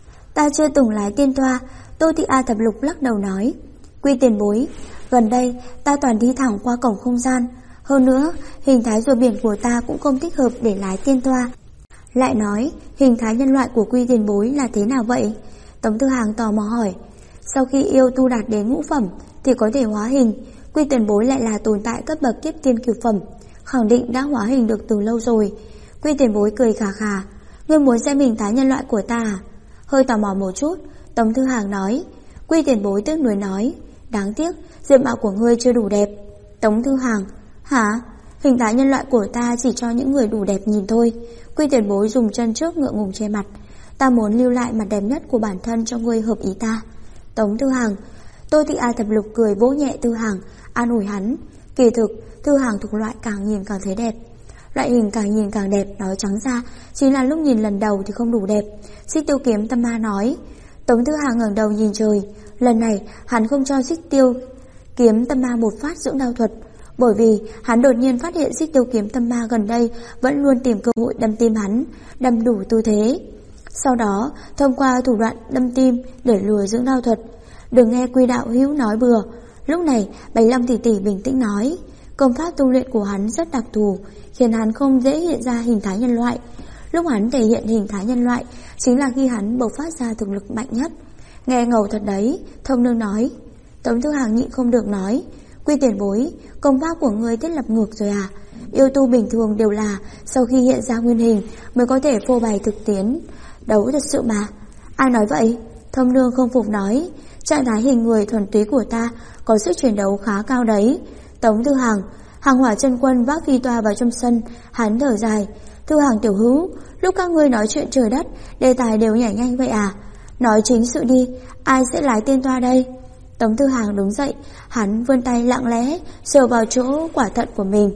Ta chưa từng lái tiên toa. Tô Thị A Thập Lục lắc đầu nói, Quy tiền bối, gần đây ta toàn đi thẳng qua cổng không gian. Hơn nữa, hình thái rùa biển của ta cũng không thích hợp để lái tiên toa. Lại nói, hình thái nhân loại của Quy tiền bối là thế nào vậy? Tống Tư Hàng tò mò hỏi. Sau khi yêu tu đạt đến ngũ phẩm thì có thể hóa hình. Quy tiền bối lại là tồn tại cấp bậc kiếp tiên cửu phẩm, khẳng định đã hóa hình được từ lâu rồi. Quy tiền bối cười khà khà, ngươi muốn xem hình thái nhân loại của ta à? Hơi tò mò một chút, Tống Tư Hàng nói. Quy tiền bối tiếc nuối nói, đáng tiếc diện mạo của ngươi chưa đủ đẹp. Tống Tư Hàng, hả? Hình thái nhân loại của ta chỉ cho những người đủ đẹp nhìn thôi. Quy tiền bối dùng chân trước ngượng ngùng che mặt. Ta muốn lưu lại mặt đẹp nhất của bản thân cho ngươi hợp ý ta. Tống Tư Hàng. Tô Thị A Thập Lục cười vỗ nhẹ Tư Hàng, an ủi hắn. Kỳ thực, Tư Hàng thuộc loại càng nhìn càng thấy đẹp. Loại hình càng nhìn càng đẹp, nói trắng ra chính là lúc nhìn lần đầu thì không đủ đẹp. Xích Tiêu Kiếm Tâm Ma nói. Tống Tư Hàng ngẩng đầu nhìn trời. Lần này hắn không cho Xích Tiêu Kiếm Tâm Ma một phát dưỡng đao thuật, bởi vì hắn đột nhiên phát hiện Xích Tiêu Kiếm Tâm Ma gần đây vẫn luôn tìm cơ hội đâm tim hắn, đâm đủ tư thế. Sau đó thông qua thủ đoạn đâm tim để lừa dưỡng đao thuật. Đừng nghe Quy đạo hữu nói bừa. Lúc này Bạch Long tỷ tỷ bình tĩnh nói, công pháp tu luyện của hắn rất đặc thù, khiến hắn không dễ hiện ra hình thái nhân loại. Lúc hắn thể hiện hình thái nhân loại chính là khi hắn bộc phát ra thực lực mạnh nhất. Nghe ngầu thật đấy, Thông Nương nói. Tống Tư Hàng nhịn không được nói, Quy tiền bối, công pháp của ngươi thiết lập ngược rồi à? Yêu tu bình thường đều là sau khi hiện ra nguyên hình mới có thể phô bày thực tiến đấu thật sự mà. Ai nói vậy? Thông Nương không phục nói, trạng thái hình người thuần túy của ta có sức chiến đấu khá cao đấy. Tống Tư Hàng. Hàng Hỏa chân quân vác phi toa vào trong sân, hắn thở dài. Tư Hàng tiểu hữu, lúc các ngươi nói chuyện trời đất, đề tài đều nhảy nhanh vậy à? Nói chính sự đi, ai sẽ lái tiên toa đây? Tống Tư Hàng đứng dậy, hắn vươn tay lặng lẽ sờ vào chỗ quả thận của mình.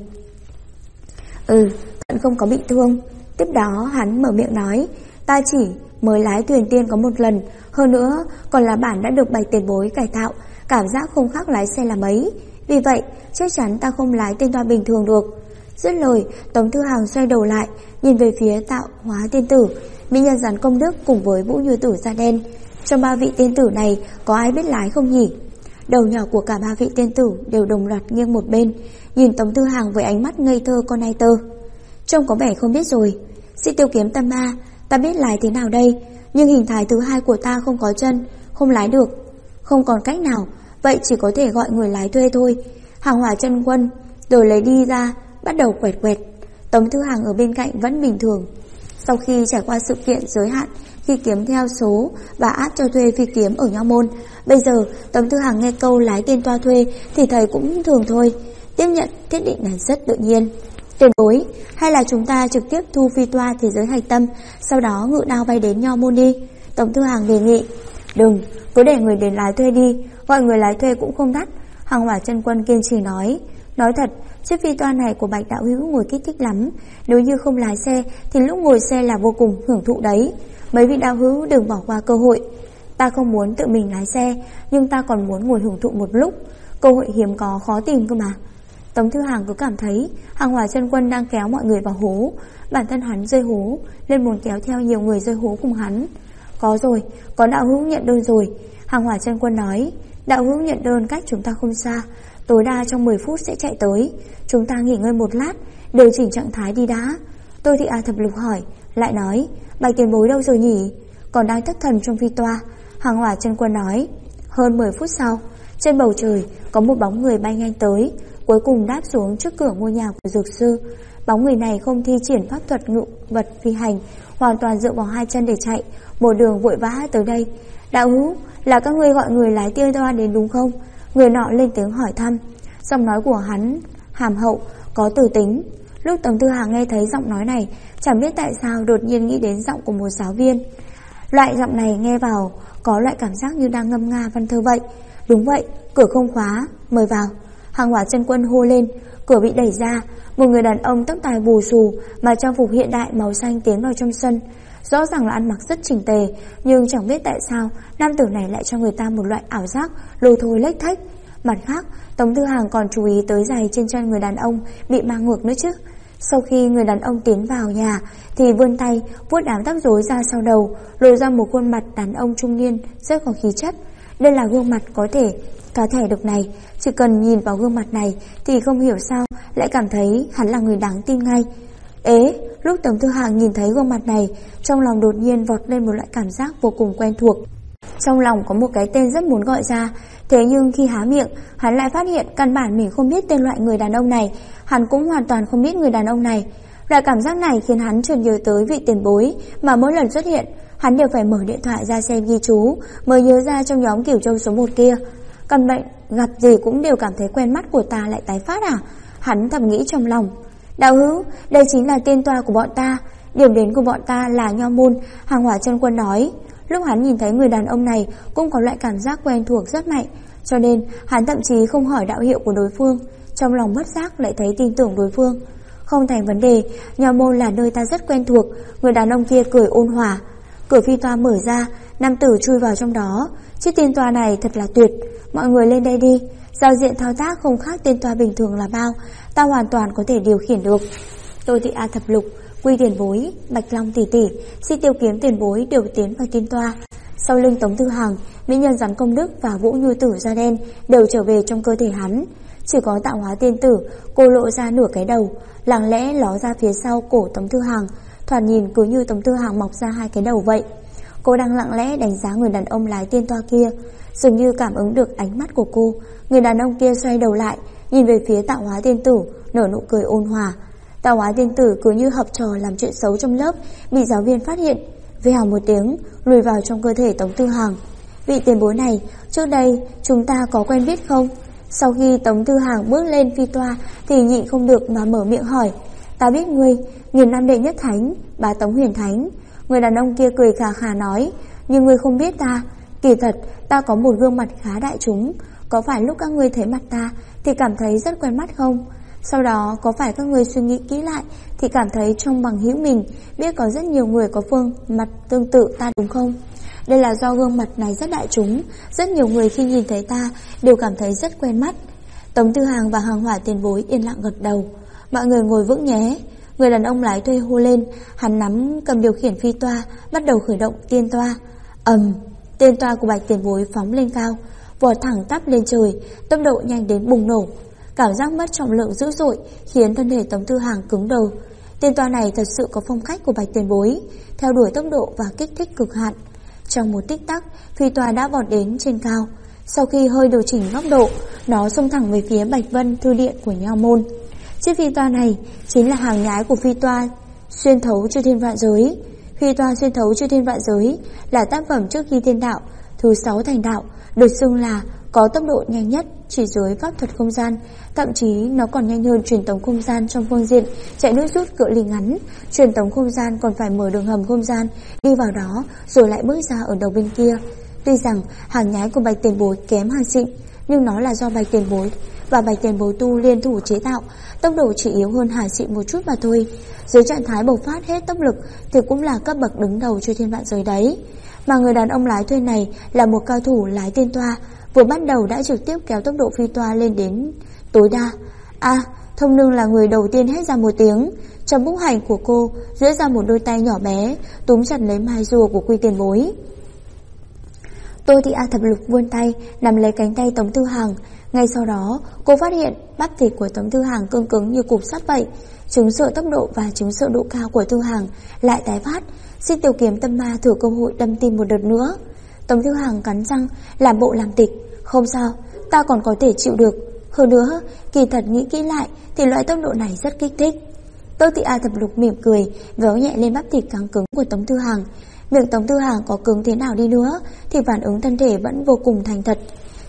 Thận không có bị thương. Tiếp đó hắn mở miệng nói, ta chỉ mới lái thuyền tiên có một lần, hơn nữa còn là bản đã được Bạch tiền bối cải tạo, cảm giác không khác lái xe là mấy. Vì vậy chắc chắn ta không lái tiên toa bình thường được. Dứt lời, Tống Tư Hàng xoay đầu lại, nhìn về phía Tạo Hóa tiên tử, mỹ nhân Giản Công Đức cùng với Vũ Như Tử da đen. Trong ba vị tiên tử này có ai biết lái không nhỉ? Đầu nhỏ của cả ba vị tiên tử đều đồng loạt nghiêng một bên, nhìn Tống Tư Hàng với ánh mắt ngây thơ con nai tơ. Trông có vẻ không biết rồi. Xích Tiêu Kiếm Tâm Ma, ta biết lái thế nào đây? Nhưng hình thái thứ hai của ta không có chân, không lái được. Không còn cách nào, vậy chỉ có thể gọi người lái thuê thôi. Hàng Hỏa chân quân rồi lấy đi ra, bắt đầu quẹt quẹt. Tống Tư Hàng ở bên cạnh vẫn bình thường. Sau khi trải qua sự kiện giới hạn khi kiếm theo số và áp cho thuê phi kiếm ở Nho Môn, bây giờ Tống Tư Hàng nghe câu lái tên toa thuê thì thầy cũng thường thôi, tiếp nhận thiết định này rất tự nhiên. Tiền bối, hay là chúng ta trực tiếp thu phi toa thế giới hạch tâm, sau đó ngự đao bay đến Nho Môn đi? Tống Tư Hàng đề nghị. Đừng, cứ để người đến lái thuê đi, gọi người lái thuê cũng không đắt. Hàng Hỏa chân quân kiên trì nói. Nói thật, chiếc phi toa này của Bạch đạo hữu ngồi kích thích lắm. Nếu như không lái xe thì lúc ngồi xe là vô cùng hưởng thụ đấy. Mấy vị đạo hữu đừng bỏ qua cơ hội. Ta không muốn tự mình lái xe, nhưng ta còn muốn ngồi hưởng thụ một lúc. Cơ hội hiếm có khó tìm cơ mà. Tống Tư Hàng cứ cảm thấy Hàng Hỏa chân quân đang kéo mọi người vào hố, bản thân hắn rơi hố nên muốn kéo theo nhiều người rơi hố cùng hắn. Có rồi, có đạo hữu nhận đơn rồi. Hàng Hỏa chân quân nói, đạo hữu nhận đơn cách chúng ta không xa, tối đa trong 10 phút sẽ chạy tới. Chúng ta nghỉ ngơi một lát, điều chỉnh trạng thái đi đã. Tô Thị A Thập Lục hỏi, lại nói, Bạch tiền bối đâu rồi nhỉ? Còn đang thất thần trong phi toa. Hàng Hỏa chân quân nói. Hơn 10 phút sau, trên bầu trời có một bóng người bay nhanh tới, cuối cùng đáp xuống trước cửa ngôi nhà của dược sư. Bóng người này không thi triển pháp thuật ngự vật phi hành, hoàn toàn dựa vào hai chân để chạy, một đường vội vã tới đây. Đạo hữu, là các ngươi gọi người lái tiên toa đến đúng không? Người nọ lên tiếng hỏi thăm. Giọng nói của hắn hàm hậu, có từ tính. Lúc Tống Tư Hằng nghe thấy giọng nói này, chẳng biết tại sao đột nhiên nghĩ đến giọng của một giáo viên. Loại giọng này nghe vào có loại cảm giác như đang ngâm nga văn thơ vậy. Đúng vậy, cửa không khóa, mời vào. Hàng Hỏa Chân Quân hô lên. Cửa bị đẩy ra, một người đàn ông tóc tai bù xù mà trang phục hiện đại màu xanh tiến vào trong sân. Rõ ràng là ăn mặc rất chỉnh tề, nhưng chẳng biết tại sao nam tử này lại cho người ta một loại ảo giác lôi thôi lếch thếch. Mặt khác, Tống Tư Hằng còn chú ý tới giày trên chân người đàn ông bị mang ngược nữa chứ. Sau khi người đàn ông tiến vào nhà thì vươn tay vuốt đám tóc rối ra sau đầu, lộ ra một khuôn mặt đàn ông trung niên rất có khí chất. Đây là gương mặt có thể cá thẻ được này, chỉ cần nhìn vào gương mặt này thì không hiểu sao lại cảm thấy hắn là người đáng tin ngay. Lúc Tống Tư Hằng nhìn thấy gương mặt này, trong lòng đột nhiên vọt lên một loại cảm giác vô cùng quen thuộc. Trong lòng có một cái tên rất muốn gọi ra, thế nhưng khi há miệng, hắn lại phát hiện căn bản mình không biết tên loại người đàn ông này, hắn cũng hoàn toàn không biết người đàn ông này. Loại cảm giác này khiến hắn chợt nhớ tới vị tiền bối mà mỗi lần xuất hiện, hắn đều phải mở điện thoại ra xem ghi chú mới nhớ ra trong nhóm Cửu Châu số 1 kia. Căn bệnh gặp gì cũng đều cảm thấy quen mắt của ta lại tái phát à? Hắn thầm nghĩ trong lòng. Đạo hữu, đây chính là tên toa của bọn ta, điểm đến của bọn ta là Nho Môn, Hàng Hỏa Chân Quân nói. Lúc hắn nhìn thấy người đàn ông này cũng có loại cảm giác quen thuộc rất mạnh, cho nên hắn thậm chí không hỏi đạo hiệu của đối phương, trong lòng bất giác lại thấy tin tưởng đối phương. Không thành vấn đề, Nho Môn là nơi ta rất quen thuộc. Người đàn ông kia cười ôn hòa. Cửa phi toa mở ra, nam tử chui vào trong đó. Chiếc tiên toa này thật là tuyệt, mọi người lên đây đi. Giao diện thao tác không khác tiên toa bình thường là bao, ta hoàn toàn có thể điều khiển được. Tôi Thị A Thập Lục, Quy Tiền Bối, Bạch Long tỷ tỷ, Xích Tiêu Kiếm tiền bối đều tiến vào tiên toa. Sau lưng Tống Tư Hằng, mỹ nhân Rắn Công Đức và Vũ Như Tử da đen đều trở về trong cơ thể hắn. Chỉ có Tạo Hóa tiên tử, cô lộ ra nửa cái đầu, lặng lẽ ló ra phía sau cổ Tống Tư Hằng, thoạt nhìn cứ như Tống Tư Hằng mọc ra hai cái đầu vậy. Cô đang lặng lẽ đánh giá người đàn ông lái tiên toa kia, dường như cảm ứng được ánh mắt của cô. Người đàn ông kia xoay đầu lại, nhìn về phía Tạo Hóa tiên tử, nở nụ cười ôn hòa. Tạo Hóa tiên tử cứ như học trò làm chuyện xấu trong lớp, bị giáo viên phát hiện, vèo một tiếng lùi vào trong cơ thể Tống Tư Hằng. Vị tiền bối này, trước đây chúng ta có quen biết không? Sau khi Tống Tư Hằng bước lên phi toa thì nhịn không được mà mở miệng hỏi. Ta biết ngươi, nghìn năm đệ nhất thánh, bá Tống Huyền Thánh. Người đàn ông kia cười khà khà nói, nhưng ngươi không biết ta. Kỳ thật, ta có một gương mặt khá đại chúng. Có phải lúc các ngươi thấy mặt ta thì cảm thấy rất quen mắt không? Sau đó có phải các ngươi suy nghĩ kỹ lại thì cảm thấy trong bằng hữu mình biết có rất nhiều người có phương mặt tương tự ta đúng không? Đây là do gương mặt này rất đại chúng, rất nhiều người khi nhìn thấy ta đều cảm thấy rất quen mắt. Tống Tư Hằng và Hàng Hỏa tiền bối yên lặng gật đầu. Mọi người ngồi vững nhé. Người đàn ông lái thuê hô lên, hắn nắm cầm điều khiển phi toa, bắt đầu khởi động tiên toa. Tiên toa của Bạch tiền bối phóng lên cao, vọt thẳng tắp lên trời, tốc độ nhanh đến bùng nổ. Cảm giác mất trọng lượng dữ dội khiến thân thể Tống Tư Hằng cứng đầu. Tiên toa này thật sự có phong cách của Bạch tiền bối, theo đuổi tốc độ và kích thích cực hạn. Trong một tích tắc, phi toa đã vọt đến trên cao. Sau khi hơi điều chỉnh góc độ, nó xông thẳng về phía Bạch Vân thư điện của Nho Môn. Chiếc phi toa này chính là hàng nhái của phi toa xuyên thấu chư thiên vạn giới. Phi toa xuyên thấu chư thiên vạn giới là tác phẩm trước khi thiên đạo thứ 6 thành đạo, được xưng là có tốc độ nhanh nhất chỉ dưới pháp thuật không gian, thậm chí nó còn nhanh hơn truyền tống không gian trong phương diện chạy nước rút cự ly ngắn. Truyền tống không gian còn phải mở đường hầm không gian đi vào đó rồi lại bước ra ở đầu bên kia. Tuy rằng hàng nhái của Bạch tiền bối kém hàng xịn, nhưng nó là do Bạch tiền bối và Bạch tiền bối tu liên thủ chế tạo, tốc độ chỉ yếu hơn hàng xịn một chút mà thôi. Dưới trạng thái bộc phát hết tốc lực thì cũng là cấp bậc đứng đầu chư thiên vạn giới đấy. Mà người đàn ông lái thuê này là một cao thủ lái tiên toa, vừa bắt đầu đã trực tiếp kéo tốc độ phi toa lên đến tối đa. Thông Nương là người đầu tiên hét ra một tiếng. Trong bức hành của cô duỗi ra một đôi tay nhỏ bé túm chặt lấy mai rùa của Quy tiền bối. Tôi Thị A Thập Lục vươn tay nắm lấy cánh tay Tống Tư Hằng. Ngay sau đó cô phát hiện bắp thịt của Tống Tư Hằng cứng cứng như cục sắt vậy. Chứng sợ tốc độ và chứng sợ độ cao của Tư Hằng lại tái phát. Xích Tiêu Kiếm tâm ma thừa cơ hội đâm tim một đợt nữa. Tống Tư Hằng cắn răng làm bộ làm tịch. Không sao, ta còn có thể chịu được. Hơn nữa, kỳ thật nghĩ kỹ lại thì loại tốc độ này rất kích thích. Tôi Thị A Thập Lục mỉm cười, véo nhẹ lên bắp thịt căng cứng của Tống Tư Hằng. Miệng Tống Tư Hằng có cứng thế nào đi nữa thì phản ứng thân thể vẫn vô cùng thành thật.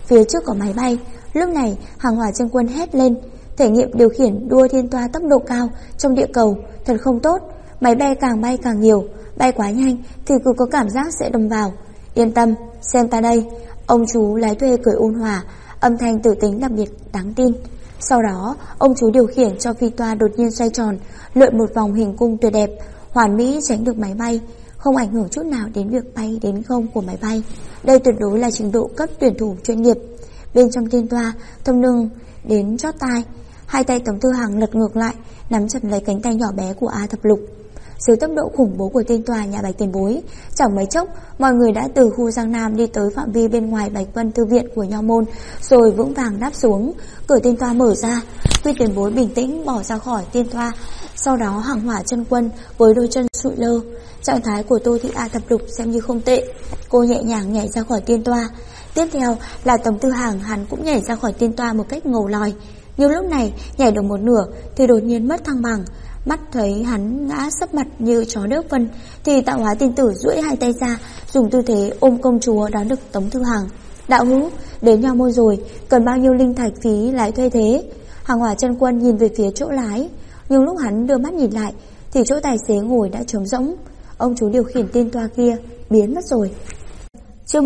Phía trước có máy bay. Lúc này Hàng Hỏa Chân Quân hét lên, thể nghiệm điều khiển đua thiên toa tốc độ cao trong địa cầu thật không tốt. Máy bay càng nhiều, bay quá nhanh thì cứ có cảm giác sẽ đâm vào. Yên tâm, xem ta đây. Ông chú lái thuê cười ôn hòa, âm thanh tử tính đặc biệt đáng tin. Sau đó ông chú điều khiển cho phi toa đột nhiên xoay tròn, lượn một vòng hình cung tuyệt đẹp, hoàn mỹ tránh được máy bay, không ảnh hưởng chút nào đến việc bay đến không của máy bay. Đây tuyệt đối là trình độ cấp tuyển thủ chuyên nghiệp. Bên trong tiên toa, Thông Nương đến chót tai, hai tay Tống Tư Hằng lật ngược lại, nắm chặt lấy cánh tay nhỏ bé của A Thập Lục. Dưới tốc độ khủng bố của tiên tòa nhà Bạch Tiền Bối, chẳng mấy chốc mọi người đã từ khu Giang Nam đi tới phạm vi bên ngoài Bạch Vân Thư viện của Nho Môn, rồi vững vàng đáp xuống. Cửa tiên toa mở ra, Quy Tiền Bối bình tĩnh bỏ ra khỏi tiên toa. Sau đó Hàng Hỏa Chân Quân với đôi chân sụi lơ. Trạng thái của Tô Thị A Thập Lục xem như không tệ, cô nhẹ nhàng nhảy ra khỏi tiên toa. Tiếp theo là Tống Tư Hằng, hắn cũng nhảy ra khỏi tiên toa một cách ngầu lòi. Nhưng lúc này nhảy được một nửa thì đột nhiên mất thăng bằng. Mắt thấy hắn ngã sấp mặt như chó đớp phân thì Tạo Hóa Tiên Tử duỗi hai tay ra, dùng tư thế ôm công chúa đón được Tống Tư Hằng. Đạo hữu, đến Nho Môn rồi, cần bao nhiêu linh thạch phí lái thuê thế? Hàng Hỏa Chân Quân nhìn về phía chỗ lái, nhưng lúc hắn đưa mắt nhìn lại thì chỗ tài xế ngồi đã trống rỗng. Ông chú điều khiển tiên toa kia biến mất rồi. Chương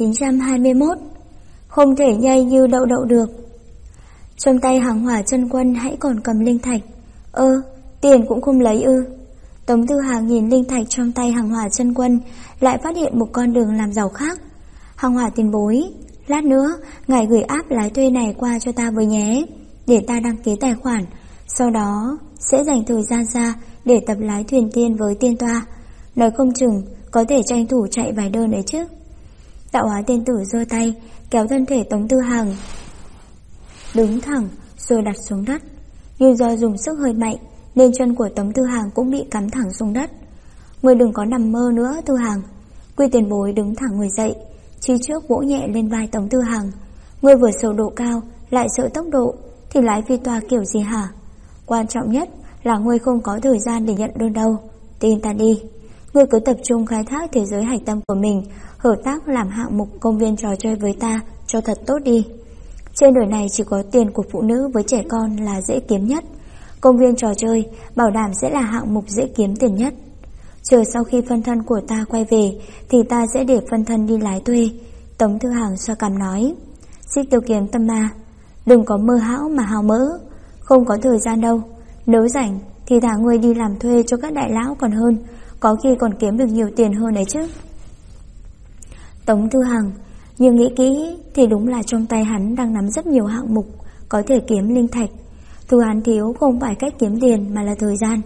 1921. Không thể nhây như đậu đậu được. Trong tay Hàng Hỏa Chân Quân hãy còn cầm linh thạch. Tiền cũng không lấy ư? Tống Tư Hằng nhìn linh thạch trong tay Hàng Hỏa Chân Quân, lại phát hiện một con đường làm giàu khác. Hàng Hỏa Tiền Bối, lát nữa ngài gửi app lái thuê này qua cho ta với nhé, để ta đăng ký tài khoản. Sau đó sẽ dành thời gian ra để tập lái thuyền tiên với tiên toa. Nói không chừng có thể tranh thủ chạy vài đơn đấy chứ. Tạo Hóa Tiên Tử giơ tay kéo thân thể Tống Tư Hằng đứng thẳng rồi đặt xuống đất, nhưng do dùng sức hơi mạnh nên chân của Tống Tư Hằng cũng bị cắm thẳng xuống đất. Ngươi đừng có nằm mơ nữa Tư Hằng. Quy Tiền Bối đứng thẳng người dậy, chi trước vỗ nhẹ lên vai Tống Tư Hằng. Ngươi vừa sợ độ cao lại sợ tốc độ thì lái phi toa kiểu gì hả? Quan trọng nhất là ngươi không có thời gian để nhận đơn đâu. Tin ta đi, ngươi cứ tập trung khai thác thế giới hạch tâm của mình, hợp tác làm hạng mục công viên trò chơi với ta cho thật tốt đi. Trên đời này chỉ có tiền của phụ nữ với trẻ con là dễ kiếm nhất. Công viên trò chơi bảo đảm sẽ là hạng mục dễ kiếm tiền nhất. Chờ sau khi phân thân của ta quay về thì ta sẽ để phân thân đi lái thuê. Tống Tư Hằng xoa cằm nói. Xích Tiêu Kiếm Tâm Ma, đừng có mơ hão mà hao mỡ. Không có thời gian đâu. Nếu rảnh thì thả ngươi đi làm thuê cho các đại lão còn hơn, có khi còn kiếm được nhiều tiền hơn đấy chứ. Tống Tư Hằng, nhưng nghĩ kỹ thì đúng là trong tay hắn đang nắm rất nhiều hạng mục có thể kiếm linh thạch. Thứ hắn thiếu không phải cách kiếm tiền mà là thời gian.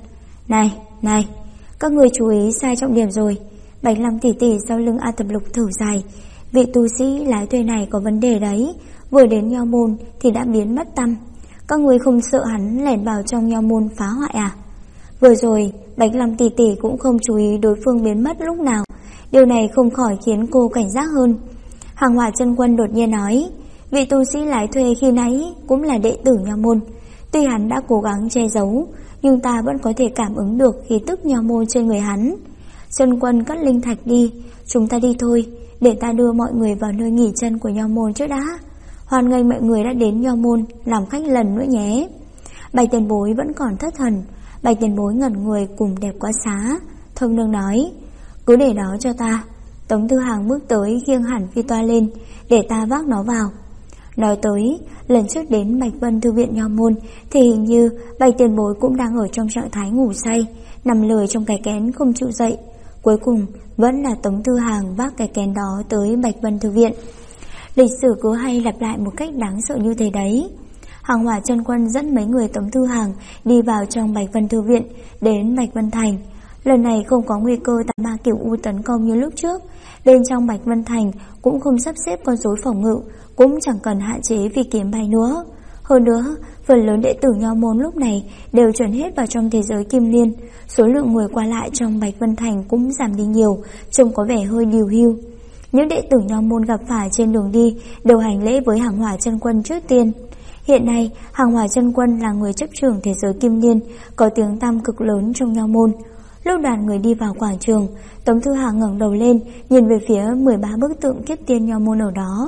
Này, các người chú ý sai trọng điểm rồi. Bạch Lam tỷ tỷ sau lưng A Thập Lục thở dài. Vị tu sĩ lái thuê này có vấn đề đấy, vừa đến Nho Môn thì đã biến mất tăm. Các người không sợ hắn lẻn vào trong Nho Môn phá hoại à? Vừa rồi Bạch Lam tỷ tỷ cũng không chú ý đối phương biến mất lúc nào. Điều này không khỏi khiến cô cảnh giác hơn. Hàng Hỏa Chân Quân đột nhiên nói, vị tu sĩ lái thuê khi nãy cũng là đệ tử Nho Môn. Tuy hắn đã cố gắng che giấu, nhưng ta vẫn có thể cảm ứng được khí tức Nho Môn trên người hắn. Chân Quân cất linh thạch đi, chúng ta đi thôi, để ta đưa mọi người vào nơi nghỉ chân của Nho Môn trước đã. Hoan nghênh mọi người đã đến Nho Môn làm khách lần nữa nhé. Bạch Tiền Bối vẫn còn thất thần. Bạch Tiền Bối ngẩn người cùng Đẹp Quá Xá. Thông Nương nói, cứ để đó cho ta. Tống Tư Hằng bước tới khiêng hẳn phi toa lên, để ta vác nó vào. Nói tới, lần trước đến Bạch Vân Thư viện Nho Môn thì hình như Bạch Tiền Bối cũng đang ở trong trạng thái ngủ say, nằm lười trong cái kén không chịu dậy. Cuối cùng vẫn là Tống Tư Hằng vác cái kén đó tới Bạch Vân Thư viện. Lịch sử cứ hay lặp lại một cách đáng sợ như thế đấy. Hàng Hỏa Chân Quân dẫn mấy người Tống Tư Hằng đi vào trong Bạch Vân Thư viện, đến Bạch Vân Thành. Lần này không có nguy cơ tà ma Cửu U tấn công như lúc trước. Bên trong Bạch Vân Thành cũng không sắp xếp con rối phòng ngự, cũng chẳng cần hạn chế phi kiếm bay nữa. Hơn nữa, phần lớn đệ tử Nho Môn lúc này đều chuyển hết vào trong thế giới Kim Liên. Số lượng người qua lại trong Bạch Vân Thành cũng giảm đi nhiều, trông có vẻ hơi điều hưu. Những đệ tử Nho Môn gặp phải trên đường đi đều hành lễ với Hàng Hỏa Chân Quân trước tiên. Hiện nay, Hàng Hỏa Chân Quân là người chấp trưởng thế giới Kim Liên, có tiếng tăm cực lớn trong Nho Môn. Lúc đoàn người đi vào quảng trường, Tống Thư Hằng ngẩng đầu lên, nhìn về phía 13 bức tượng kiếp tiên Nho Môn ở đó.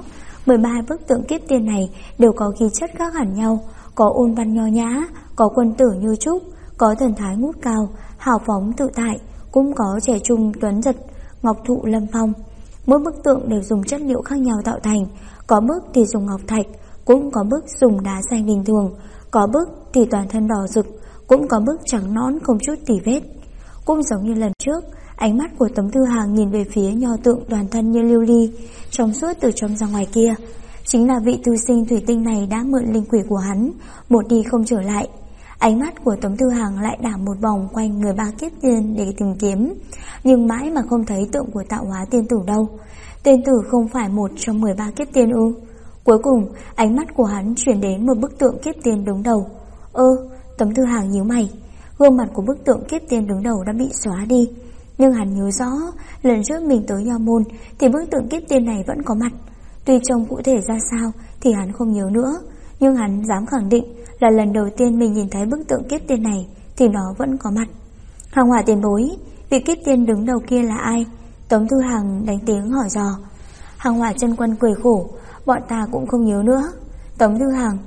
13 bức tượng kiếp tiên này đều có khí chất khác hẳn nhau, có ôn văn nho nhã, có quân tử như trúc, có thần thái ngút cao, hào phóng tự tại, cũng có trẻ trung tuấn giật, ngọc thụ lâm phong. Mỗi bức tượng đều dùng chất liệu khác nhau tạo thành, có bức thì dùng ngọc thạch, cũng có bức dùng đá xanh bình thường, có bức thì toàn thân đỏ rực, cũng có bức trắng nõn không chút tì vết. Cũng giống như lần trước, ánh mắt của Tống Thư Hàng nhìn về phía nho tượng toàn thân như lưu ly, trong suốt từ trong ra ngoài kia. Chính là vị thư sinh thủy tinh này đã mượn linh quỷ của hắn, một đi không trở lại. Ánh mắt của Tống Thư Hàng lại đảo một vòng quanh người 3 kiếp tiên để tìm kiếm, nhưng mãi mà không thấy tượng của Tạo Hóa Tiên Tử đâu. Tiên tử không phải một trong 13 kiếp tiên ư? Cuối cùng, ánh mắt của hắn chuyển đến một bức tượng kiếp tiên đứng đầu. Tống Thư Hàng nhíu mày. Gương mặt của bức tượng kiếp tiên đứng đầu đã bị xóa đi, nhưng hắn nhớ rõ lần trước mình tới Nho Môn thì bức tượng kiếp tiên này vẫn có mặt. Tuy trông cụ thể ra sao thì hắn không nhớ nữa, nhưng hắn dám khẳng định là lần đầu tiên mình nhìn thấy bức tượng kiếp tiên này thì nó vẫn có mặt. Hàng Hỏa tiền bối, vị kiếp tiên đứng đầu kia là ai? Tống Thư Hàng đánh tiếng hỏi dò. Hàng Hỏa chân quân cười khổ, bọn ta cũng không nhớ nữa. Tống Thư Hàng,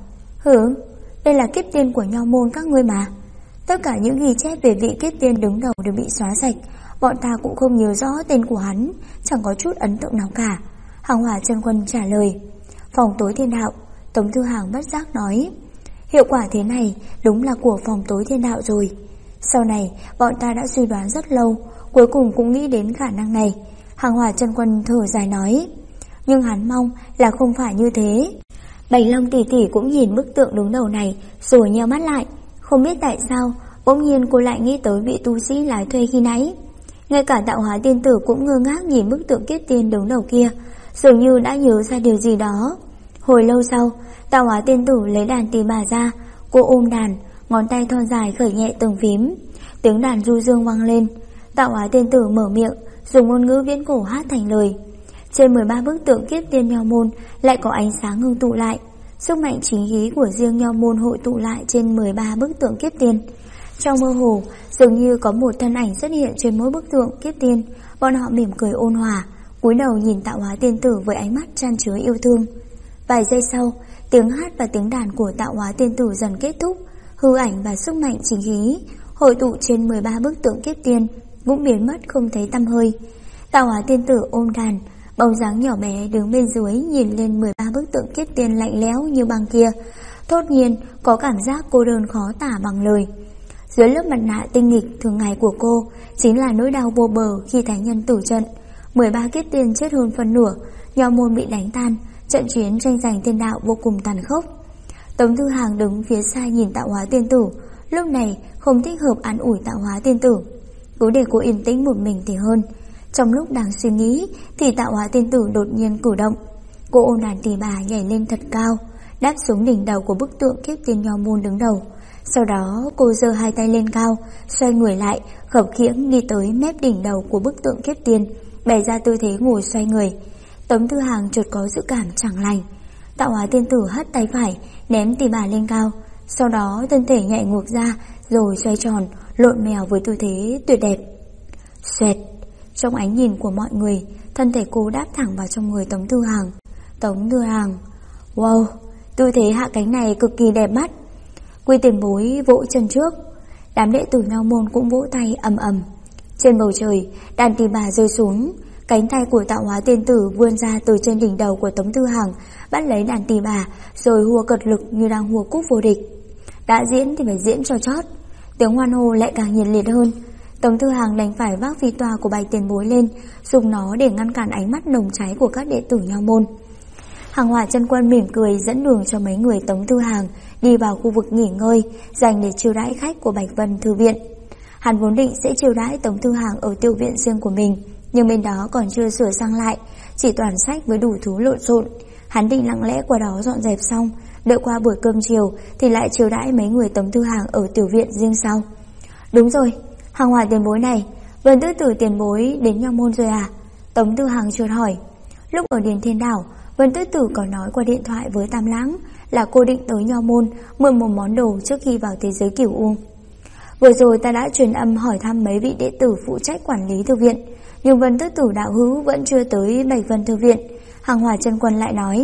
đây là kiếp tiên của Nho Môn các ngươi mà. Tất cả những ghi chép về vị kiếp tiên đứng đầu đều bị xóa sạch, bọn ta cũng không nhớ rõ tên của hắn, chẳng có chút ấn tượng nào cả. Hàng Hỏa chân quân trả lời. Phòng tối thiên đạo. Tống Thư Hàng bất giác nói. Hiệu quả thế này đúng là của phòng tối thiên đạo rồi. Sau này bọn ta đã suy đoán rất lâu, cuối cùng cũng nghĩ đến khả năng này. Hàng Hỏa chân quân thở dài nói. Nhưng hắn mong là không phải như thế. Bạch Long tỷ tỷ cũng nhìn bức tượng đứng đầu này rồi nheo mắt lại. Không biết tại sao bỗng nhiên cô lại nghĩ tới vị tu sĩ lái thuê khi nãy. Ngay cả Tạo Hóa tiên tử cũng ngơ ngác nhìn bức tượng kiếp tiên đứng đầu kia, dường như đã nhớ ra điều gì đó. Hồi lâu sau, Tạo Hóa tiên tử lấy đàn tỳ bà ra, cô ôm đàn, ngón tay thon dài khởi nhẹ từng phím, tiếng đàn du dương vang lên. Tạo Hóa tiên tử mở miệng, dùng ngôn ngữ viễn cổ hát thành lời. Trên 13 bức tượng kiếp tiên Nho Môn lại có ánh sáng ngưng tụ lại, sức mạnh chính khí của riêng Nho Môn hội tụ lại trên 13 bức tượng kiếp tiên. Trong mơ hồ, dường như có một thân ảnh xuất hiện trên mỗi bức tượng kiếp tiên. Bọn họ mỉm cười ôn hòa, cúi đầu nhìn Tạo Hóa tiên tử với ánh mắt chan chứa yêu thương. Vài giây sau, tiếng hát và tiếng đàn của Tạo Hóa tiên tử dần kết thúc, hư ảnh và sức mạnh chính khí hội tụ trên 13 bức tượng kiếp tiên cũng biến mất không thấy tăm hơi. Tạo Hóa tiên tử ôm đàn, bóng dáng nhỏ bé đứng bên dưới nhìn lên 13 bức tượng kiếp tiên lạnh lẽo như băng kia, thốt nhiên có cảm giác cô đơn khó tả bằng lời. Dưới lớp mặt nạ tinh nghịch thường ngày của cô chính là nỗi đau vô bờ khi thánh nhân tử trận. 13 kiếp tiên chết hơn phân nửa, Nho Môn bị đánh tan, trận chiến tranh giành thiên đạo vô cùng tàn khốc. Tống Thư Hàng đứng phía xa nhìn Tạo Hóa tiên tử, lúc này không thích hợp an ủi Tạo Hóa tiên tử, cứ để cô yên tĩnh một mình thì hơn. Trong lúc đang suy nghĩ thì Tạo Hóa tiên tử đột nhiên cử động, cô ôm đàn tỳ bà nhảy lên thật cao, đáp xuống đỉnh đầu của bức tượng kiếp tiên Nho Môn đứng đầu. Sau đó cô giơ hai tay lên cao, xoay người lại, khập khiễng đi tới mép đỉnh đầu của bức tượng kiếp tiên, bày ra tư thế ngồi xoay người. Tống Thư Hàng chợt có dự cảm chẳng lành. Tạo Hóa tiên tử hất tay phải, ném tỳ bà lên cao, sau đó thân thể nhảy ngược ra rồi xoay tròn, lộn mèo với tư thế tuyệt đẹp. Xoẹt, trong ánh nhìn của mọi người, thân thể cô đáp thẳng vào trong người Tống Thư Hàng. Tống Thư Hàng, wow, tư thế hạ cánh này cực kỳ đẹp mắt. Quy tiền bối vỗ chân trước, đám đệ tử Nho Môn cũng vỗ tay ầm ầm. Trên bầu trời, đàn tỳ bà rơi xuống, cánh tay của Tạo Hóa tiên tử vươn ra từ trên đỉnh đầu của Tống Thư Hàng, bắt lấy đàn tỳ bà rồi hùa cật lực như đang hùa cúp vô địch. Đã diễn thì phải diễn cho chót. Tiếng hoan hô lại càng nhiệt liệt hơn. Tống Thư Hàng đành phải vác phi toa của Bạch tiền bối lên, dùng nó để ngăn cản ánh mắt nồng cháy của các đệ tử Nho Môn. Hàng Hỏa chân quân mỉm cười dẫn đường cho mấy người Tống Thư Hàng đi vào khu vực nghỉ ngơi dành để chiêu đãi khách của Bạch Vân Thư viện. Hắn vốn định sẽ chiêu đãi Tống Thư Hàng ở tiểu viện riêng của mình, nhưng bên đó còn chưa sửa sang lại, chỉ toàn sách với đủ thứ lộn xộn. Hắn định lặng lẽ qua đó dọn dẹp xong, đợi qua buổi cơm chiều thì lại chiêu đãi mấy người Tống Thư Hàng ở tiểu viện riêng sau. Đúng rồi, Hàng Hỏa tiền bối này, Vân Tứ Tử tiền bối đến Nho Môn rồi à? Tống Thư Hàng chợt hỏi. Lúc ở Điền Thiên Đảo, Vân Tứ Tử có nói qua điện thoại với Tam Lãng là cô định tới Nho Môn mượn một món đồ trước khi vào thế giới Cửu U. Vừa rồi ta đã truyền âm hỏi thăm mấy vị đệ tử phụ trách quản lý thư viện, nhưng Vân Tứ Tử đạo hữu vẫn chưa tới Bạch Vân Thư viện. Hàng Hỏa chân quân lại nói,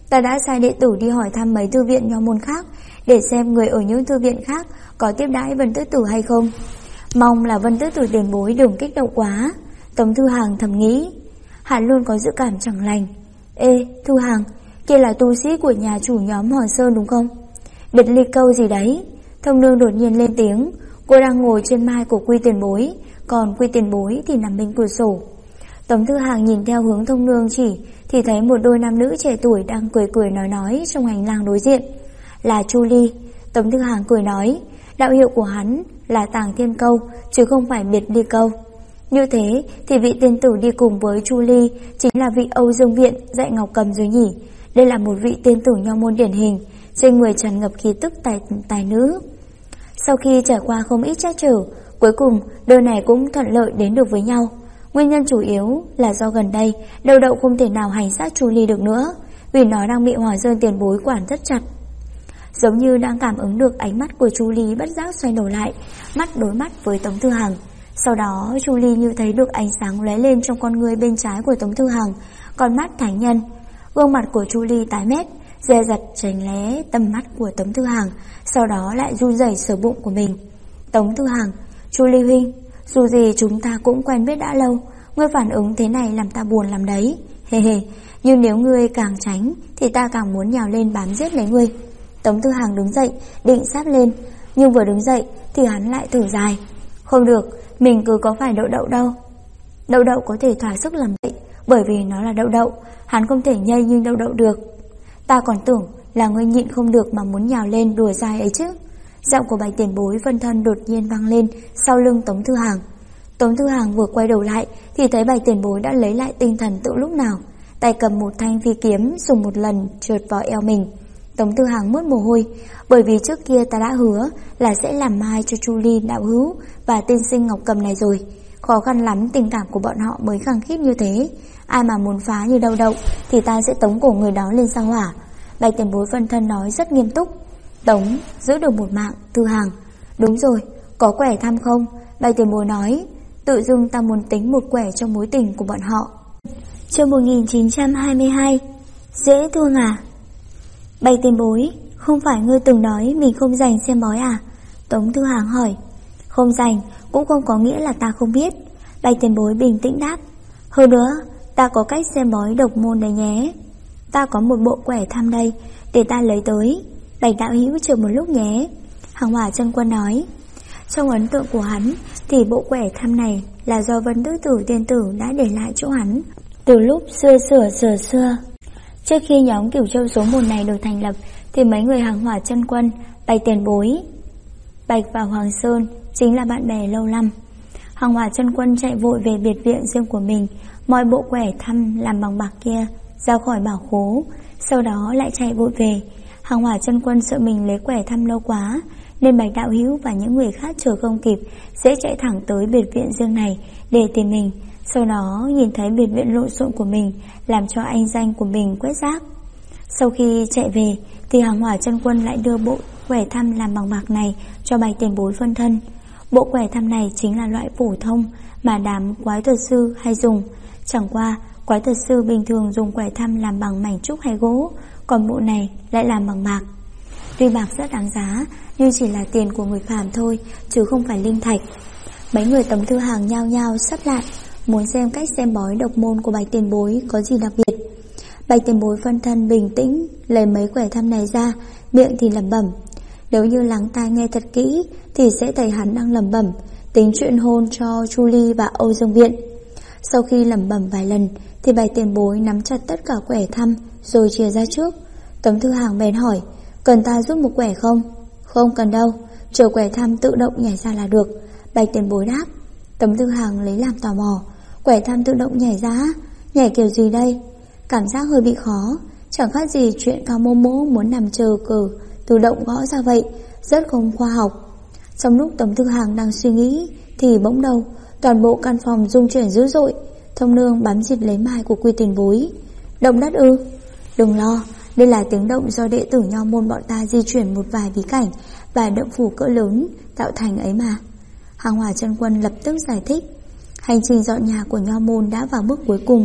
Ta đã sai đệ tử đi hỏi thăm mấy thư viện nho môn khác để xem người ở những thư viện khác có tiếp đãi Vân Tứ Tử hay không. Mong là Vân Tứ Tử tiền bối đừng kích động quá. Tống Thư Hàng thầm nghĩ. Hắn luôn có dự cảm chẳng lành. Ê, Thư Hàng, kia là tu sĩ của nhà chủ nhóm Hoàng Sơn đúng không? Biệt ly câu gì đấy? Thông nương đột nhiên lên tiếng. Cô đang ngồi trên mai của Quy tiền bối, còn Quy tiền bối thì nằm bên cửa sổ. Tống Thư Hàng nhìn theo hướng thông nương chỉ thì thấy một đôi nam nữ trẻ tuổi đang cười cười nói trong hành lang đối diện. Là Chu Ly. Tống Thư Hàng cười nói, đạo hiệu của hắn là Tàng Thiên Câu chứ không phải Biệt Ly Câu. Như thế thì vị tiên tử đi cùng với Chu Ly chính là vị Âu Dương Viện dạy Ngọc Cầm rồi nhỉ. Đây là một vị tiên tử nho môn điển hình, trên người tràn ngập khí tức tài nữ. Sau khi trải qua không ít trắc trở, cuối cùng đôi này cũng thuận lợi đến được với nhau. Nguyên nhân chủ yếu là do gần đây Đậu Đậu không thể nào hành xác Chu Ly được nữa, vì nó đang bị Hoàng Sơn tiền bối quản rất chặt. Giống như đang cảm ứng được ánh mắt của Chu Ly, bất giác xoay đầu lại, mắt đối mắt với Tống Thư Hàng. Sau đó Chu Ly như thấy được ánh sáng lóe lên trong con ngươi bên trái của Tống Thư Hàng, con mắt thánh nhân. Gương mặt của Chu Ly tái mét, dè dặt tránh né tầm mắt của Tống Thư Hàng, sau đó lại run rẩy sờ bụng của mình. Tống Thư Hàng, Chu Ly huynh, dù gì chúng ta cũng quen biết đã lâu, ngươi phản ứng thế này làm ta buồn lắm đấy. Hề hề, nhưng nếu ngươi càng tránh thì ta càng muốn nhào lên bám giết lấy ngươi. Tống Thư Hàng đứng dậy, định sáp lên, nhưng vừa đứng dậy thì hắn lại thở dài. Không được, mình cứ có phải Đậu Đậu đâu. Đậu Đậu có thể thỏa sức làm vậy, bởi vì nó là Đậu Đậu, hắn không thể nhây như Đậu Đậu được. Ta còn tưởng là ngươi nhịn không được mà muốn nhào lên đùa dai ấy chứ. Giọng của Bạch tiền bối phân thân đột nhiên vang lên sau lưng Tống Thư Hàng. Tống Thư Hàng vừa quay đầu lại thì thấy Bạch tiền bối đã lấy lại tinh thần tự lúc nào, tay cầm một thanh phi kiếm dùng một lần trượt vào eo mình. Tống Thư Hàng mướt mồ hôi, bởi vì trước kia ta đã hứa là sẽ làm mai cho Chu Ly đạo hữu và tiên sinh Ngọc Cầm này rồi. Khó khăn lắm tình cảm của bọn họ mới khăng khít như thế. Ai mà muốn phá như Đậu Đậu thì ta sẽ tống cổ người đó lên sao hỏa. Bạch tiền bối phân thân nói rất nghiêm túc. Tống, giữ được một mạng, Thư Hàng. Đúng rồi, có quẻ thăm không? Bạch tiền bối nói, tự dưng ta muốn tính một quẻ trong mối tình của bọn họ. Chương 1922. Dễ thương à? Bạch tiền bối, không phải ngươi từng nói mình không rành xem bói à? Tống Thư Hàng hỏi. Không rành cũng không có nghĩa là ta không biết. Bạch tiền bối bình tĩnh đáp. Hơn nữa, ta có cách xem bói độc môn đấy nhé. Ta có một bộ quẻ thăm đây, để ta lấy tới. Bạch đạo hữu chờ một lúc nhé. Hàng Hỏa Chân Quân nói. Trong ấn tượng của hắn thì bộ quẻ thăm này là do Vân Tứ Tử tiên tử đã để lại chỗ hắn từ lúc xưa. Trước khi nhóm Cửu Châu số 1 này được thành lập thì mấy người Hàng Hỏa Chân Quân, Bạch tiền bối, Bạch và Hoàng Sơn chính là bạn bè lâu năm. Hàng Hỏa Chân Quân chạy vội về biệt viện riêng của mình, mọi bộ quẻ thăm làm bằng bạc kia ra khỏi bảo khố, sau đó lại chạy vội về. Hàng Hỏa Chân Quân sợ mình lấy quẻ thăm lâu quá, nên Bạch đạo hữu và những người khác chờ không kịp sẽ chạy thẳng tới biệt viện riêng này để tìm mình. Sau đó nhìn thấy biệt viện lộn xộn của mình, làm cho anh danh của mình quét rác. Sau khi chạy về thì Hàng Hỏa Chân Quân lại đưa bộ quẻ thăm làm bằng bạc này cho Bạch tiền bối phân thân. Bộ quẻ thăm này chính là loại phổ thông mà đám quái thuật sư hay dùng. Chẳng qua quái thuật sư bình thường dùng quẻ thăm làm bằng mảnh trúc hay gỗ, còn bộ này lại làm bằng bạc. Tuy bạc rất đáng giá, nhưng chỉ là tiền của người phàm thôi, chứ không phải linh thạch. Mấy người Tống Thư Hàng nhao nhao sắp lại, muốn xem cách xem bói độc môn của Bạch tiền bối có gì đặc biệt. Bạch tiền bối phân thân bình tĩnh lấy mấy quẻ thăm này ra, miệng thì lẩm bẩm. Nếu như lắng tai nghe thật kỹ thì sẽ thấy hắn đang lẩm bẩm tính chuyện hôn cho Chu Ly và Âu Dương Viện. Sau khi lẩm bẩm vài lần thì Bạch tiền bối nắm chặt tất cả quẻ thăm rồi chia ra trước. Tống Thư Hàng bèn hỏi, cần ta giúp một quẻ không? Không cần đâu, chờ quẻ thăm tự động nhảy ra là được. Bạch tiền bối đáp. Tống Thư Hàng lấy làm tò mò, quẻ thăm tự động nhảy ra, nhảy kiểu gì đây? Cảm giác hơi bị khó, chẳng khác gì chuyện Cao Mô Mỗ muốn nằm chờ cờ tự động gõ ra vậy, rất không khoa học. Trong lúc Tống Thư Hàng đang suy nghĩ thì bỗng đầu toàn bộ căn phòng rung chuyển dữ dội. Thông nương bám dịt lấy mai của Quy tiền bối. Động đất ư? Đừng lo, đây là tiếng động do đệ tử nho môn bọn ta di chuyển một vài bí cảnh và động phủ cỡ lớn tạo thành ấy mà. Hàng Hỏa Chân Quân lập tức giải thích. Hành trình dọn nhà của nho môn đã vào bước cuối cùng.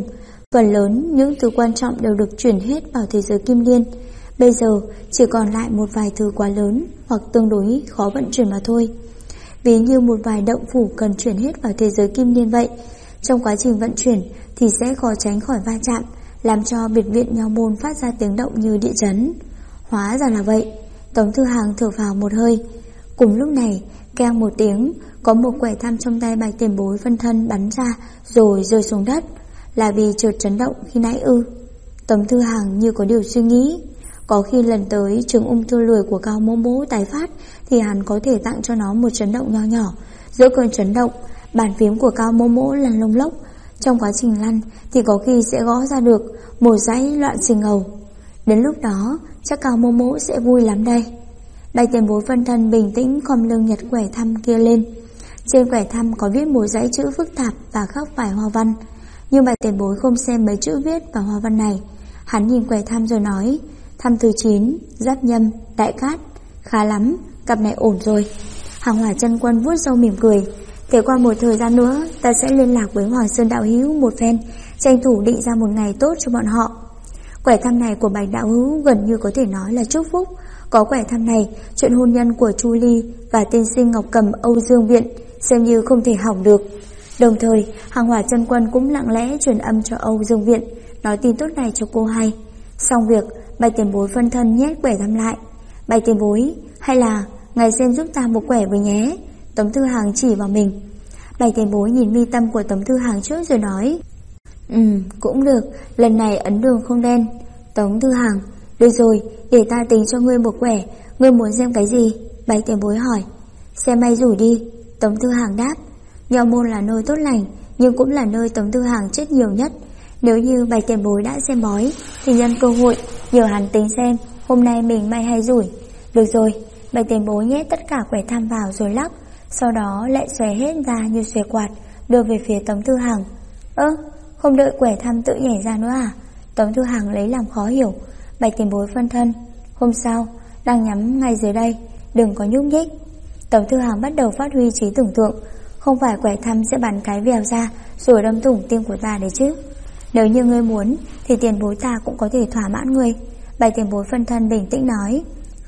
Phần lớn những thứ quan trọng đều được chuyển hết vào thế giới kim liên. Bây giờ chỉ còn lại một vài thứ quá lớn hoặc tương đối khó vận chuyển mà thôi. Ví như một vài động phủ cần chuyển hết vào thế giới kim liên vậy. Trong quá trình vận chuyển thì sẽ khó tránh khỏi va chạm, làm cho biệt viện Nho Môn phát ra tiếng động như địa chấn. Hóa ra là vậy. Tống Thư Hàng thở vào một hơi. Cùng lúc này, keng một tiếng, có một quẻ thăm trong tay Bạch Tiền Bối phân thân bắn ra rồi rơi xuống đất. Là vì chợt chấn động khi nãy ư? Tống Thư Hàng như có điều suy nghĩ. Có khi lần tới chứng ung thư lười của Cao Mỗ Mỗ tái phát thì hắn có thể tặng cho nó một chấn động nho nhỏ. Giữa cơn chấn động, bàn phím của Cao Mỗ Mỗ lăn lông lốc. Trong quá trình lăn thì có khi sẽ gõ ra được một dãy loạn xình ngầu. Đến lúc đó chắc Cao Mỗ Mỗ sẽ vui lắm đây. Bạch Tiền Bối phân thân bình tĩnh khom lưng nhặt quẻ thăm kia lên. Trên quẻ thăm có viết một dãy chữ phức tạp và khắc phải hoa văn. Nhưng Bạch Tiền Bối không xem mấy chữ viết và hoa văn này. Hắn nhìn quẻ thăm rồi nói: thăm thứ 9, Giáp Nhâm, Đại Cát. Khá lắm, cặp này ổn rồi. Hàng Hỏa Chân Quân vuốt râu mỉm cười. Thế qua một thời gian nữa ta sẽ liên lạc với Hoàng Sơn đạo hữu một phen, tranh thủ định ra một ngày tốt cho bọn họ. Quẻ thăm này của Bạch đạo hữu gần như có thể nói là chúc phúc. Có quẻ thăm này, chuyện hôn nhân của Chu Ly và tiên sinh Ngọc Cầm Âu Dương Viện xem như không thể hỏng được. Đồng thời, Hàng Hỏa Chân Quân cũng lặng lẽ truyền âm cho Âu Dương Viện, nói tin tốt này cho cô hay. Xong việc, Bạch Tiền Bối phân thân nhét quẻ thăm lại. Bạch Tiền Bối, hay là ngài xem giúp ta một quẻ với nhé. Tống Thư Hàng chỉ vào mình. Bạch Tiền Bối nhìn mi tâm của Tống Thư Hàng trước rồi nói: cũng được, lần này ấn đường không đen. Tống Thư Hàng: được rồi, để ta tính cho ngươi một quẻ. Ngươi muốn xem cái gì? Bạch Tiền Bối hỏi. Xem may rủi đi. Tống Thư Hàng đáp. Nho Môn là nơi tốt lành, nhưng cũng là nơi Tống Thư Hàng chết nhiều nhất. Nếu như Bạch Tiền Bối đã xem bói thì nhân cơ hội nhờ hắn tính xem hôm nay mình may hay rủi. Được rồi. Bạch Tiền Bối nhét tất cả quẻ thăm vào rồi lắc, sau đó lại xòe hết ra như xòe quạt, đưa về phía Tống Thư Hàng. Không đợi quẻ thăm tự nhảy ra nữa à? Tống Thư Hàng lấy làm khó hiểu. Bạch Tiền Bối phân thân: hôm sau, đang nhắm ngay dưới đây, đừng có nhúc nhích. Tống Thư Hàng bắt đầu phát huy trí tưởng tượng. Không phải quẻ thăm sẽ bắn cái vèo ra rồi đâm thủng tim của ta đấy chứ. Nếu như ngươi muốn thì tiền bối ta cũng có thể thỏa mãn ngươi. Bạch Tiền Bối phân thân bình tĩnh nói.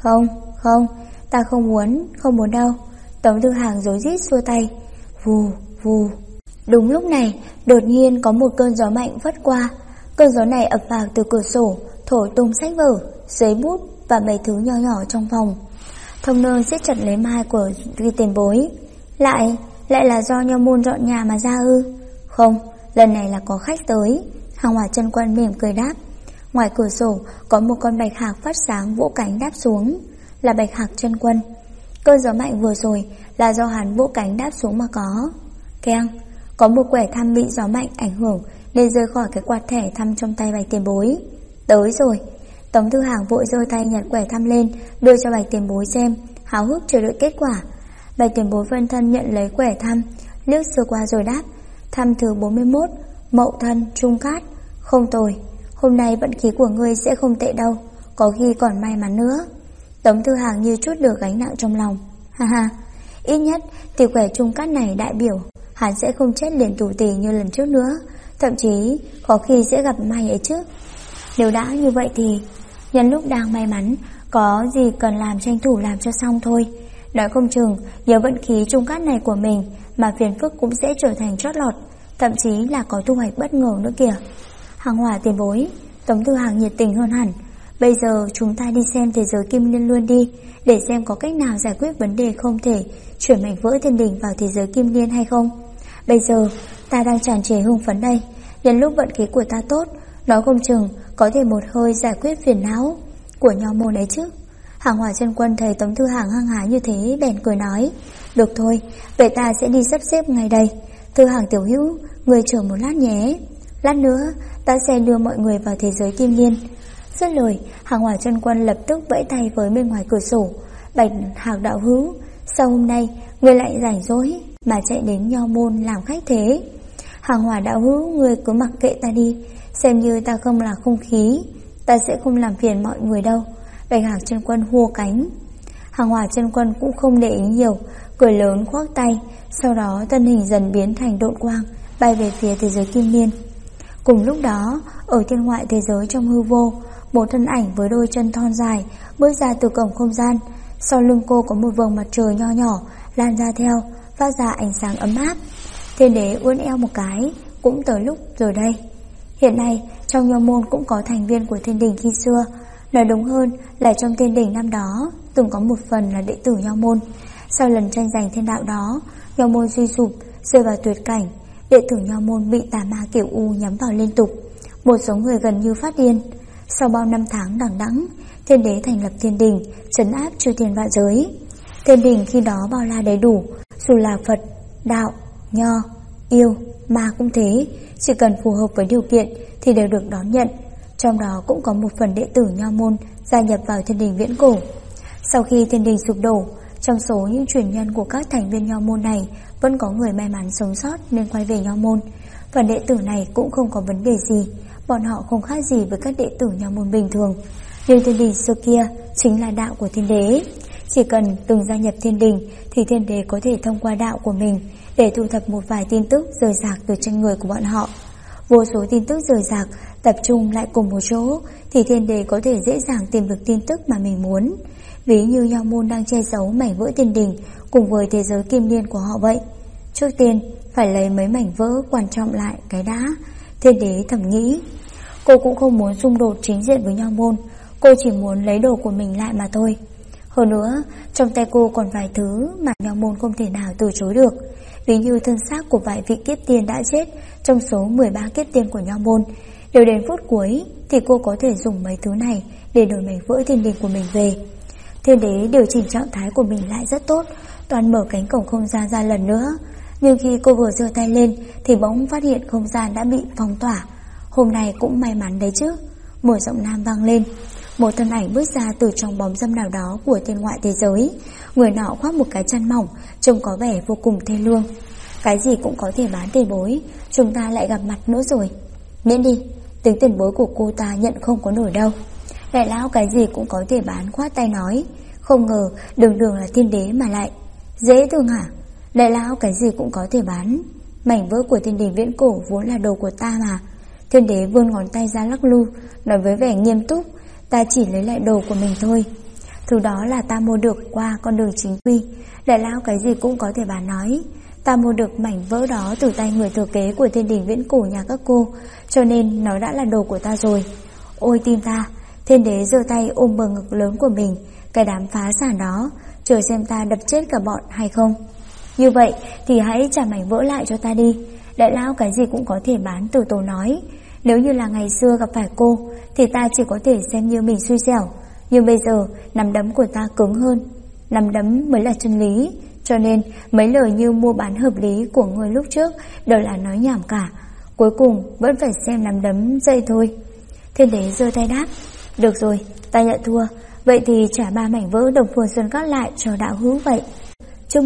Không, ta không muốn đâu. Tống Thư Hàng rối rít xua tay. Vù vù. Đúng lúc này, đột nhiên có một cơn gió mạnh phất qua. Cơn gió này ập vào từ cửa sổ, thổi tung sách vở, giấy bút và mấy thứ nhỏ nhỏ trong phòng. Thông Nương siết chặt lấy mai của Tiền Bối. Lại là do Nho Môn dọn nhà mà ra ư? Không, lần này là có khách tới. Hàng Hỏa Chân Quân mỉm cười đáp. Ngoài cửa sổ có một con bạch hạc phát sáng vỗ cánh đáp xuống. Là Bạch Hạc Chân Quân. Cơn gió mạnh vừa rồi là do hắn vỗ cánh đáp xuống mà có. Keng, có một quẻ thăm bị gió mạnh ảnh hưởng nên rơi khỏi cái quạt thẻ thăm trong tay Bạch Tiền Bối. Tới rồi. Tống Thư Hàng vội giơ tay nhặt quẻ thăm lên, đưa cho Bạch Tiền Bối xem, háo hức chờ đợi kết quả. Bạch Tiền Bối phân thân nhận lấy quẻ thăm, liếc sơ qua rồi đáp. Thăm thứ 41, Mậu Thân Trung Cát. Không tồi, hôm nay vận khí của ngươi sẽ không tệ đâu, có khi còn may mắn nữa. Tống Thư Hàng như chút được gánh nặng trong lòng. Ha, ít nhất thì quẻ Trung Cát này đại biểu hắn sẽ không chết liền tù tì như lần trước nữa, thậm chí có khi sẽ gặp may ấy chứ. Nếu đã như vậy thì nhân lúc đang may mắn, có gì cần làm tranh thủ làm cho xong thôi. Nói không chừng nhờ vận khí Trung Cát này của mình mà phiền phức cũng sẽ trở thành trót lọt, thậm chí là có thu hoạch bất ngờ nữa kìa. Hàng Hỏa Tiền Bối. Tống Thư Hàng nhiệt tình hơn hẳn. Bây giờ chúng ta đi xem thế giới kim liên luôn đi, để xem có cách nào giải quyết vấn đề không thể chuyển mảnh vỡ thiên đình vào thế giới kim liên hay không. Bây giờ ta đang tràn trề hưng phấn đây, nhân lúc vận khí của ta tốt, nói không chừng có thể một hơi giải quyết phiền não của Nho Môn ấy chứ. Hàng Hỏa Chân Quân thấy Tống Thư Hàng hăng hái như thế bèn cười nói. Được thôi, vậy ta sẽ đi sắp xếp ngay đây. Thư Hàng tiểu hữu, người chờ một lát nhé. Lát nữa ta sẽ đưa mọi người vào thế giới kim liên. Dứt lời, Hàng Hỏa Chân Quân lập tức vẫy tay với bên ngoài cửa sổ. Bạch Hạc đạo hữu, sao hôm nay người lại rảnh rỗi mà chạy đến Nho Môn làm khách thế? Hàng Hỏa đạo hữu, người cứ mặc kệ ta đi, xem như ta không là không khí, ta sẽ không làm phiền mọi người đâu. Bạch Hạc Chân Quân hô cánh. Hàng Hỏa Chân Quân cũng không để ý nhiều, cười lớn khoác tay, sau đó thân hình dần biến thành độn quang, bay về phía thế giới kim liên. Cùng lúc đó, ở thiên ngoại thế giới trong hư vô, một thân ảnh với đôi chân thon dài bước ra từ cổng không gian. Sau lưng cô có một vầng mặt trời nho nhỏ lan ra theo, phát ra ánh sáng ấm áp. Thiên đế uốn eo một cái, cũng tới lúc rồi đây. Hiện nay, trong Nho môn cũng có thành viên của Thiên Đình khi xưa. Nói đúng hơn là trong Thiên Đình năm đó từng có một phần là đệ tử Nho môn. Sau lần tranh giành thiên đạo đó, Nho môn suy sụp, rơi vào tuyệt cảnh. Đệ tử Nho môn bị tà ma Kiểu U nhắm vào liên tục, một số người gần như phát điên. Sau bao năm tháng đằng đẵng, Thiên đế thành lập Thiên Đình, trấn áp chư thiên vạn giới. Thiên Đình khi đó bao la đầy đủ, dù là Phật, Đạo, Nho, Yêu, Ma cũng thế, chỉ cần phù hợp với điều kiện thì đều được đón nhận. Trong đó cũng có một phần đệ tử Nho môn gia nhập vào Thiên Đình viễn cổ. Sau khi Thiên Đình sụp đổ, trong số những truyền nhân của các thành viên Nho môn này vẫn có người may mắn sống sót nên quay về Nho môn. Phần đệ tử này cũng không có vấn đề gì, bọn họ không khác gì với các đệ tử Nho môn bình thường. Nhưng Thiên Đình xưa kia chính là đạo của Thiên đế. Chỉ cần từng gia nhập Thiên Đình thì Thiên đế có thể thông qua đạo của mình để thu thập một vài tin tức rời rạc từ trên người của bọn họ. Vô số tin tức rời rạc tập trung lại cùng một chỗ thì Thiên đế có thể dễ dàng tìm được tin tức mà mình muốn. Ví như Nho môn đang che giấu mảnh vỡ Thiên Đình cùng với thế giới kim liên của họ vậy. Trước tiên phải lấy mấy mảnh vỡ quan trọng lại cái đã, Thiên đế thầm nghĩ. Cô cũng không muốn xung đột chính diện với Nho môn, cô chỉ muốn lấy đồ của mình lại mà thôi. Hơn nữa, trong tay cô còn vài thứ mà Nho môn không thể nào từ chối được. Ví như thân xác của vài vị kiếp tiên đã chết trong số 13 kiếp tiên của Nho môn. Đều đến phút cuối thì cô có thể dùng mấy thứ này để đổi mảnh vỡ Thiên Đình của mình về. Thiên đế điều chỉnh trạng thái của mình lại rất tốt, toàn mở cánh cổng không gian ra lần nữa. Nhưng khi cô vừa giơ tay lên thì bỗng phát hiện không gian đã bị phong tỏa. Hôm nay cũng may mắn đấy chứ. Một giọng nam vang lên. Một thân ảnh bước ra từ trong bóng râm nào đó của thiên ngoại thế giới. Người nọ khoác một cái chăn mỏng, trông có vẻ vô cùng thê lương. Cái gì cũng có thể bán tiền bối, chúng ta lại gặp mặt nữa rồi. Miễn đi, tính tiền bối của cô ta nhận không có nổi đâu. Đại lão cái gì cũng có thể bán, khoát tay nói. Không ngờ đường đường là thiên đế mà lại dễ thương hả? Đại lão cái gì cũng có thể bán. Mảnh vỡ của Thiên Đình viễn cổ vốn là đồ của ta mà. Thiên đế vươn ngón tay ra lắc lư, nói với vẻ nghiêm túc. Ta chỉ lấy lại đồ của mình thôi. Thứ đó là ta mua được qua con đường chính quy. Đại lão cái gì cũng có thể bán nói. Ta mua được mảnh vỡ đó từ tay người thừa kế của Thiên Đình viễn cổ nhà các cô, cho nên nó đã là đồ của ta rồi. Ôi tim ta. Thiên đế giơ tay ôm bờ ngực lớn của mình. Cái đám phá sản đó, chờ xem ta đập chết cả bọn hay không. Như vậy thì hãy trả mảnh vỡ lại cho ta đi. Đại lão cái gì cũng có thể bán, từ tốn nói. Nếu như là ngày xưa gặp phải cô thì ta chỉ có thể xem như mình xui xẻo. Nhưng bây giờ nắm đấm của ta cứng hơn. Nắm đấm mới là chân lý. Cho nên mấy lời như mua bán hợp lý của người lúc trước đều là nói nhảm cả. Cuối cùng vẫn phải xem nắm đấm dây thôi. Thiên đế giơ tay đáp. Được rồi, ta nhận thua. Vậy thì trả 3 mảnh vỡ Đồng Phương Xuân Các lại cho đạo hữu vậy. Chương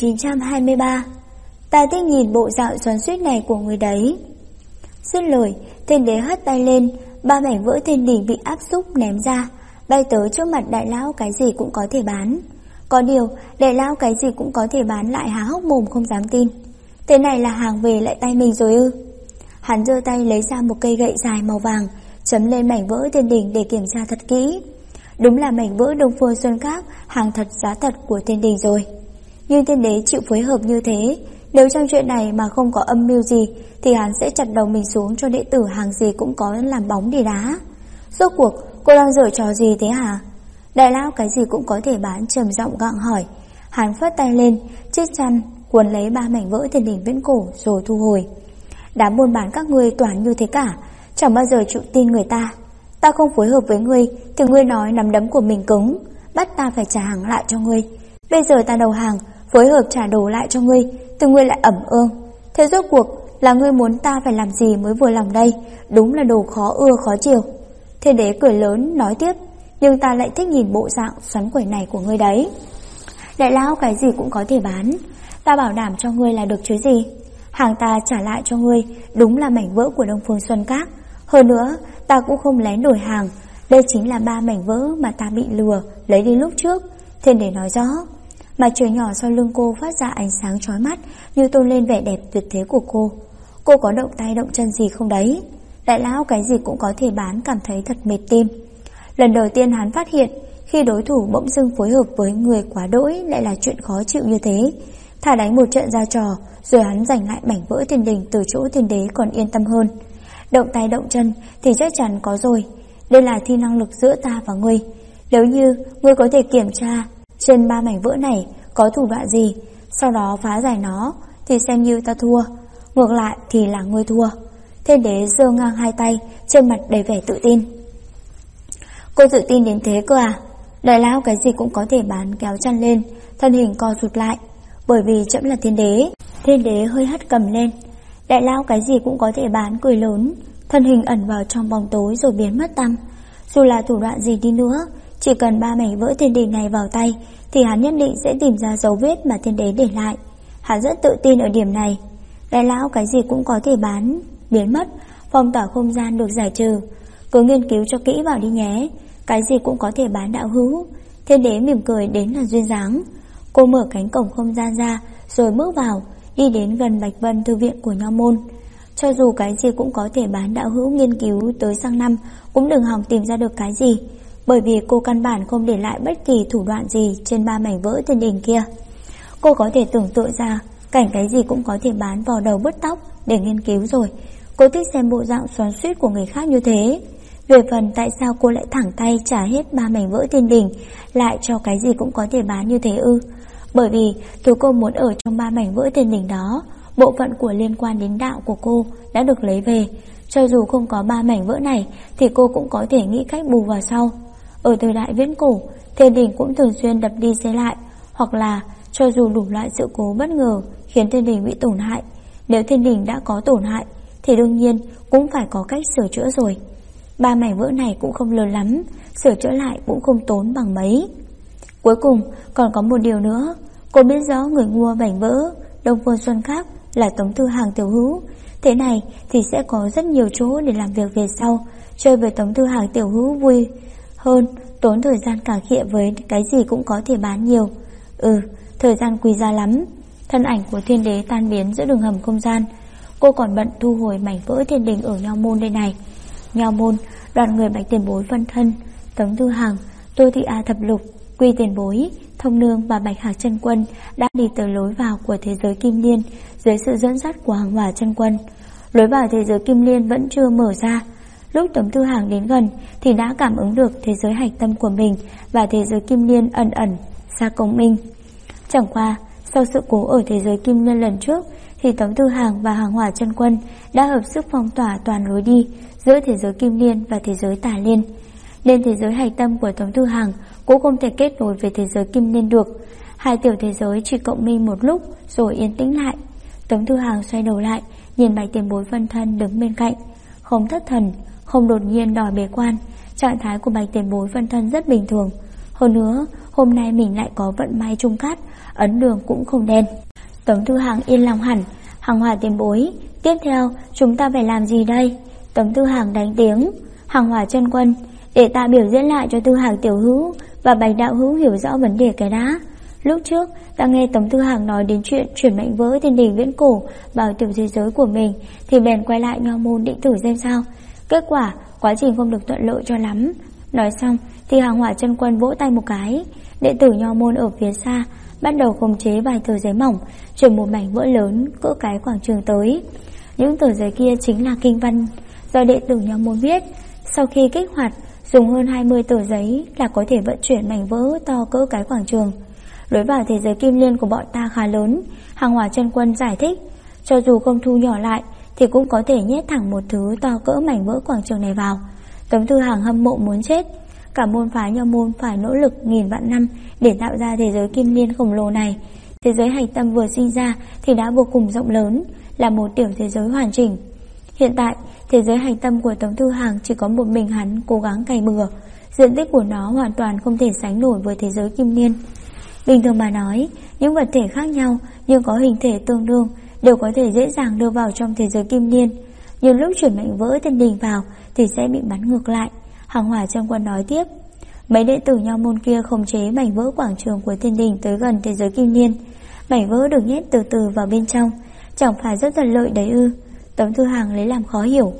1923. Ta thích nhìn bộ dạo xoắn xuýt này của người đấy. Dứt lời, Thiên đế hất tay lên, 3 mảnh vỡ Thiên Đình bị áp xúc ném ra, bay tới trước mặt đại lão cái gì cũng có thể bán. Có điều, đại lão cái gì cũng có thể bán lại há hốc mồm không dám tin. Thế này là hàng về lại tay mình rồi ư? Hắn giơ tay lấy ra một cây gậy dài màu vàng, chấm lên mảnh vỡ Thiên Đình để kiểm tra thật kỹ. Đúng là mảnh vỡ Đông Phương Xuân Các, hàng thật giá thật của Thiên Đình rồi. Nhưng Thiên đế chịu phối hợp như thế, nếu trong chuyện này mà không có âm mưu gì thì hắn sẽ chặt đầu mình xuống cho đệ tử hàng gì cũng có làm bóng để đá. Rốt cuộc cô đang giở trò gì thế hả? Đại lão cái gì cũng có thể bán trầm giọng gặng hỏi. Hắn phất tay lên, chiếc chăn cuốn lấy 3 mảnh vỡ Thiên Đình viễn cổ rồi thu hồi. Đám buôn bán các ngươi toàn như thế cả, chẳng bao giờ chịu tin người ta. Ta không phối hợp với ngươi thì ngươi nói nắm đấm của mình cứng, bắt ta phải trả hàng lại cho ngươi. Bây giờ ta đầu hàng, phối hợp trả đồ lại cho ngươi thì ngươi lại ẩm ương. Thế rốt cuộc là ngươi muốn ta phải làm gì mới vừa lòng đây? Đúng là đồ khó ưa khó chịu. Thiên đế cười lớn nói tiếp. Nhưng ta lại thích nhìn bộ dạng xoắn quẩy này của ngươi đấy. Đại lão cái gì cũng có thể bán, ta bảo đảm cho ngươi là được chứ gì. Hàng ta trả lại cho ngươi đúng là mảnh vỡ của Đông Phương Xuân Các. Hơn nữa ta cũng không lén đổi hàng. Đây chính là 3 mảnh vỡ mà ta bị lừa lấy đi lúc trước. Thiên đế nói rõ. Mặt trời nhỏ sau lưng cô phát ra ánh sáng chói mắt, như tôn lên vẻ đẹp tuyệt thế của cô. Cô có động tay động chân gì không đấy? Đại lão cái gì cũng có thể bán cảm thấy thật mệt tim. Lần đầu tiên hắn phát hiện khi đối thủ bỗng dưng phối hợp với người quá đỗi lại là chuyện khó chịu như thế. Thà đánh một trận ra trò rồi hắn giành lại mảnh vỡ thiên đình từ chỗ thiên đế còn yên tâm hơn. Động tay động chân thì chắc chắn có rồi. Đây là thi năng lực giữa ta và ngươi. Nếu như ngươi có thể kiểm tra trên 3 mảnh vỡ này có thủ đoạn gì, sau đó phá giải nó thì xem như ta thua. Ngược lại thì là ngươi thua. Thiên đế giơ ngang hai tay, trên mặt đầy vẻ tự tin. Cô tự tin đến thế cơ à? Đại lão cái gì cũng có thể bán kéo chăn lên, thân hình co rụt lại. Bởi vì trẫm là thiên đế. Thiên đế hơi hất cầm lên. Đại lão cái gì cũng có thể bán cười lớn, thân hình ẩn vào trong bóng tối rồi biến mất tăm. Dù là thủ đoạn gì đi nữa, chỉ cần 3 mảnh vỡ thiên đình này vào tay thì hắn nhất định sẽ tìm ra dấu vết mà thiên đế để lại. Hắn rất tự tin ở điểm này. Đại lão cái gì cũng có thể bán, biến mất, phong tỏa không gian được giải trừ. Cứ nghiên cứu cho kỹ vào đi nhé. Cái gì cũng có thể bán đạo hữu. Thiên đế mỉm cười đến là duyên dáng. Cô mở cánh cổng không gian ra rồi bước vào, đi đến gần Bạch Vân thư viện của Nho Môn. Cho dù cái gì cũng có thể bán đạo hữu nghiên cứu tới sang năm cũng đừng hòng tìm ra được cái gì, bởi vì cô căn bản không để lại bất kỳ thủ đoạn gì trên 3 mảnh vỡ thiên đình kia. Cô có thể tưởng tượng ra cảnh cái gì cũng có thể bán vào đầu bứt tóc để nghiên cứu rồi. Cô thích xem bộ dạng xoắn xuýt của người khác như thế. Về phần tại sao cô lại thẳng tay trả hết 3 mảnh vỡ thiên đình lại cho cái gì cũng có thể bán như thế ư? Bởi vì thứ cô muốn ở trong 3 mảnh vỡ thiên đình đó, bộ phận của liên quan đến đạo của cô đã được lấy về. Cho dù không có 3 mảnh vỡ này thì cô cũng có thể nghĩ cách bù vào sau. Ở thời đại viễn cổ, thiên đình cũng thường xuyên đập đi xây lại, hoặc là cho dù đủ loại sự cố bất ngờ khiến thiên đình bị tổn hại, nếu thiên đình đã có tổn hại thì đương nhiên cũng phải có cách sửa chữa rồi. 3 mảnh vỡ này cũng không lớn lắm, sửa chữa lại cũng không tốn bằng mấy. Cuối cùng còn có một điều nữa. Cô biết rõ người mua mảnh vỡ Đông Phương Xuân khác là Tống Thư Hàng tiểu hữu. Thế này thì sẽ có rất nhiều chỗ để làm việc về sau. Chơi với Tống Thư Hàng tiểu hữu vui hơn tốn thời gian cả khịa với cái gì cũng có thể bán nhiều. Thời gian quý giá lắm. Thân ảnh của thiên đế tan biến giữa đường hầm không gian. Cô còn bận thu hồi mảnh vỡ thiên đình ở Nho Môn đây này. Nho Môn, đoàn người Bạch tiền bối phân thân, Tống Thư Hàng, Tô Thị A thập lục, Quy tiền bối, Thông Nương và Bạch Hạc chân quân đã đi tới lối vào của thế giới Kim Liên dưới sự dẫn dắt của Hàng Hòa chân quân. Lối vào thế giới Kim Liên vẫn chưa mở ra. Lúc Tống Thư Hàng đến gần thì đã cảm ứng được thế giới hạch tâm của mình và thế giới Kim Liên ẩn ẩn xa công minh. Chẳng qua sau sự cố ở thế giới Kim Liên lần trước thì Tống Thư Hàng và Hàng Hòa chân quân đã hợp sức phong tỏa toàn lối đi giữa thế giới Kim Liên và thế giới Tà Liên, nên thế giới hạch tâm của Tống Thư Hàng cũng không thể kết nối với thế giới Kim Liên được. Hai tiểu thế giới chỉ cộng minh một lúc rồi yên tĩnh lại. Tống Thư Hàng xoay đầu lại nhìn Bạch tiền bối phân thân đứng bên cạnh, không thất thần, không đột nhiên đòi bế quan. Trạng thái của Bạch tiền bối phân thân rất bình thường. Hơn nữa hôm nay mình lại có vận may trung cát, ấn đường cũng không đen. Tống Thư Hàng yên lòng hẳn. Hàng Hòa tiền bối, tiếp theo chúng ta phải làm gì đây? Tống Thư Hàng đánh tiếng. Hàng Hòa chân quân, để ta biểu diễn lại cho Thư Hàng tiểu hữu và Bạch đạo hữu hiểu rõ vấn đề cái đã. Lúc trước ta nghe Tống Thư Hàng nói đến chuyện chuyển mệnh vỡ thiên đình viễn cổ vào tiểu thế giới của mình thì bèn quay lại Nho Môn định thử xem sao. Kết quả quá trình không được thuận lợi cho lắm. Nói xong thì Hàng Hỏa chân quân vỗ tay một cái. Đệ tử Nho Môn ở phía xa bắt đầu khống chế vài tờ giấy mỏng, chuyển một mảnh vỡ lớn cỡ cái quảng trường tới. Những tờ giấy kia chính là kinh văn do đệ tử Nho Môn viết. Sau khi kích hoạt, dùng hơn 20 tờ giấy là có thể vận chuyển mảnh vỡ to cỡ cái quảng trường. Lối vào thế giới Kim Liên của bọn ta khá lớn, Hàng Hỏa chân quân giải thích. Cho dù không thu nhỏ lại thì cũng có thể nhét thẳng một thứ to cỡ mảnh vỡ quảng trường này vào. Tống Thư Hàng hâm mộ muốn chết. Cả môn phái Nho Môn phải nỗ lực nghìn vạn năm để tạo ra thế giới Kim Liên khổng lồ này. Thế giới hạch tâm vừa sinh ra thì đã vô cùng rộng lớn, là một tiểu thế giới hoàn chỉnh. Hiện tại thế giới hạch tâm của Tống Thư Hàng chỉ có một mình hắn cố gắng cày bừa. Diện tích của nó hoàn toàn không thể sánh nổi với thế giới Kim Liên. Bình thường mà nói, những vật thể khác nhau nhưng có hình thể tương đương đều có thể dễ dàng đưa vào trong thế giới Kim Liên. Nhưng lúc chuyển mệnh vỡ thiên đình vào thì sẽ bị bắn ngược lại. Hàng Hỏa chân quân nói tiếp. Mấy đệ tử Nho Môn kia khống chế mảnh vỡ quảng trường của thiên đình tới gần thế giới Kim Liên. Mảnh vỡ được nhét từ từ vào bên trong, chẳng phải rất thuận lợi đấy ư? Tống Thư Hàng lấy làm khó hiểu.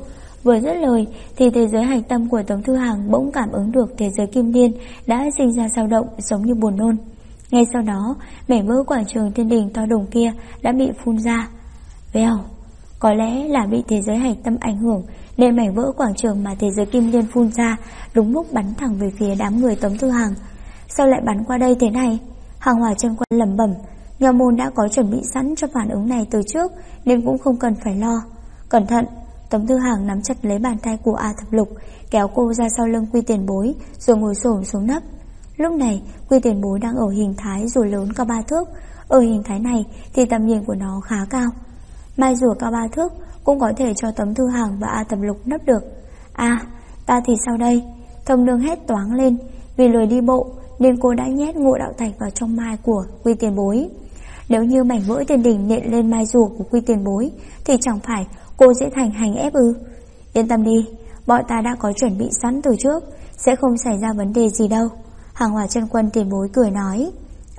Vừa dứt lời thì thế giới hạch tâm của Tống Thư Hàng bỗng cảm ứng được thế giới kim liên đã sinh ra dao động giống như buồn nôn. Ngay sau đó, mảnh vỡ quảng trường thiên đình to đùng kia đã bị phun ra. Vèo, có lẽ là bị thế giới hạch tâm ảnh hưởng nên mảnh vỡ quảng trường mà thế giới kim liên phun ra đúng lúc bắn thẳng về phía đám người Tống Thư Hàng. Sao lại bắn qua đây thế này? Hàng Hỏa Chân Quân lẩm bẩm. Nho môn đã có chuẩn bị sẵn cho phản ứng này từ trước nên cũng không cần phải lo. Cẩn thận! Tống Thư Hàng nắm chặt lấy bàn tay của A Thập Lục, kéo cô ra sau lưng Quy Tiền Bối rồi ngồi xổm xuống nấp. Lúc này Quy Tiền Bối đang ở hình thái rùa lớn cao 3 thước. Ở hình thái này thì tầm nhìn của nó khá cao. Mai rùa cao 3 thước cũng có thể cho Tống Thư Hàng và A Thập Lục nấp được. À, ta thì sao đây? Thông Nương hét toáng lên. Vì lười đi bộ nên cô đã nhét Ngộ Đạo Thạch vào trong mai của Quy Tiền Bối. Nếu như mảnh vỡ thiên đình nện lên mai rùa của Quy Tiền Bối thì chẳng phải cô sẽ thành hành ép ư? Yên tâm đi, bọn ta đã có chuẩn bị sẵn từ trước, sẽ không xảy ra vấn đề gì đâu. Hàng Hỏa Chân Quân Tiền Bối cười nói.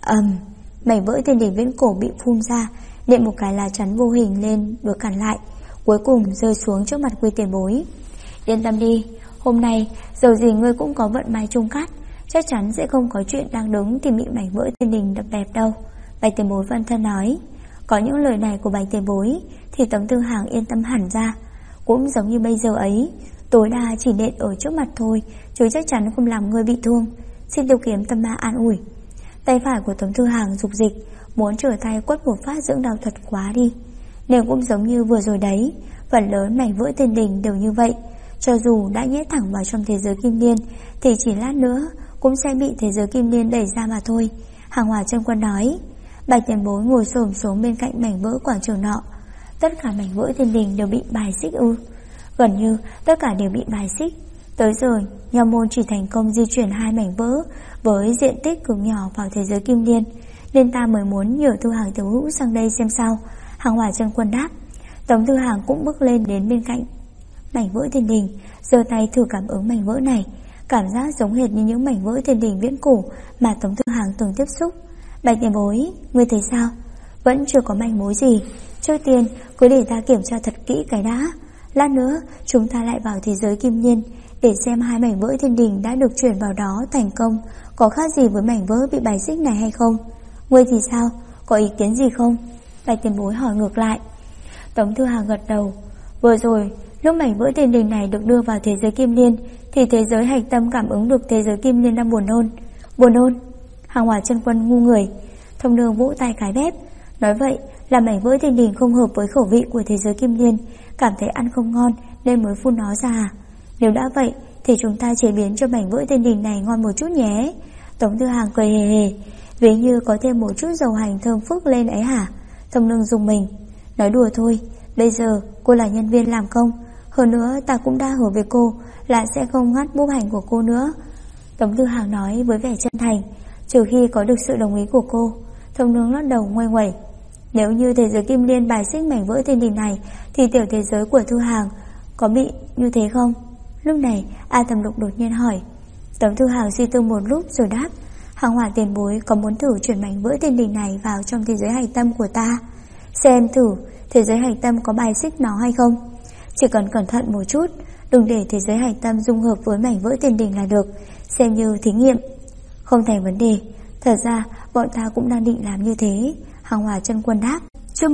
Mảnh vỡ thiên đình viễn cổ bị phun ra, nện một cái lá chắn vô hình lên được cản lại, cuối cùng rơi xuống trước mặt Quy Tiền Bối. Yên tâm đi, hôm nay dầu gì ngươi cũng có vận may chung cát, chắc chắn sẽ không có chuyện đang đứng thì bị mảnh vỡ thiên đình đập bẹp đâu. Bạch Tiền Bối Vân Thân nói. Có những lời này của Bạch Tiền Bối thì Tống Thư Hàng yên tâm hẳn ra. Cũng giống như bây giờ ấy, tối đa chỉ nện ở trước mặt thôi, chứ chắc chắn không làm người bị thương. Xin Tiêu Kiếm tâm ma an ủi. Tay phải của Tống Thư Hàng dục dịch, muốn trở tay quất một phát dưỡng đao thuật quá đi. Nếu cũng giống như vừa rồi đấy, phần lớn mảnh vỡ thiên đình đều như vậy. Cho dù đã nhét thẳng vào trong thế giới kim liên thì chỉ lát nữa cũng sẽ bị thế giới kim liên đẩy ra mà thôi. Hàng Hỏa Chân Quân nói. Bạch Tiền Bối ngồi xổm xuống bên cạnh mảnh vỡ quảng trường nọ. Tất cả mảnh vỡ thiên đình đều bị bài xích ư? Gần như tất cả đều bị bài xích. Tới giờ Nho môn chỉ thành công di chuyển 2 mảnh vỡ với diện tích cực nhỏ vào thế giới kim liên, nên ta mới muốn nhờ Thư Hàng tiểu hữu sang đây xem sao. Hàng Hỏa Chân Quân đáp. Tống Thư Hàng cũng bước lên đến bên cạnh mảnh vỡ thiên đình, giơ tay thử cảm ứng mảnh vỡ này. Cảm giác giống hệt như những mảnh vỡ thiên đình viễn cổ mà Tống Thư Hàng từng tiếp xúc. Bạch Tiền Bối, ngươi thấy sao? Vẫn chưa có manh mối gì. Trước tiên cứ để ta kiểm tra thật kỹ cái đã. Lát nữa chúng ta lại vào thế giới kim liên để xem 2 mảnh vỡ thiên đình đã được chuyển vào đó thành công có khác gì với mảnh vỡ bị bài xích này hay không. Ngươi thì sao? Có ý kiến gì không? Bạch Tiền Bối hỏi ngược lại. Tống Thư Hàng gật đầu. Vừa rồi lúc mảnh vỡ thiên đình này được đưa vào thế giới kim liên thì thế giới hạch tâm cảm ứng được thế giới kim liên đang buồn nôn. Buồn nôn? Hàng Hỏa Chân Quân ngu người. Thông Nương vỗ tay cái bếp. Nói vậy là mảnh vỡ thiên đình không hợp với khẩu vị của thế giới kim liên, cảm thấy ăn không ngon nên mới phun nó ra à? Nếu đã vậy thì chúng ta chế biến cho mảnh vỡ thiên đình này ngon một chút nhé. Tống Thư Hàng cười hề hề. Ví như có thêm một chút dầu hành thơm phức lên ấy hả? Thông Nương dùng mình. Nói đùa thôi, bây giờ cô là nhân viên làm công, hơn nữa ta cũng đã hứa với cô là sẽ không ngắt bút hành của cô nữa. Tống Thư Hàng nói với vẻ chân thành. Trừ khi có được sự đồng ý của cô. Thông Nương lắc đầu ngoe nguẩy. Nếu như thế giới kim liên bài xích mảnh vỡ thiên đình này thì tiểu thế giới của Thư Hàng có bị như thế không? Lúc này A Thập Lục đột nhiên hỏi. Tống Thư Hàng suy tư một lúc rồi đáp. Hàng Hỏa Tiền Bối có muốn thử chuyển mảnh vỡ thiên đình này vào trong thế giới hạch tâm của ta, xem thử thế giới hạch tâm có bài xích nó hay không. Chỉ cần cẩn thận một chút, đừng để thế giới hạch tâm dung hợp với mảnh vỡ thiên đình là được, xem như thí nghiệm. Không thành vấn đề. Thật ra bọn ta cũng đang định làm như thế. Hàng Hỏa Chân Quân đáp. Chương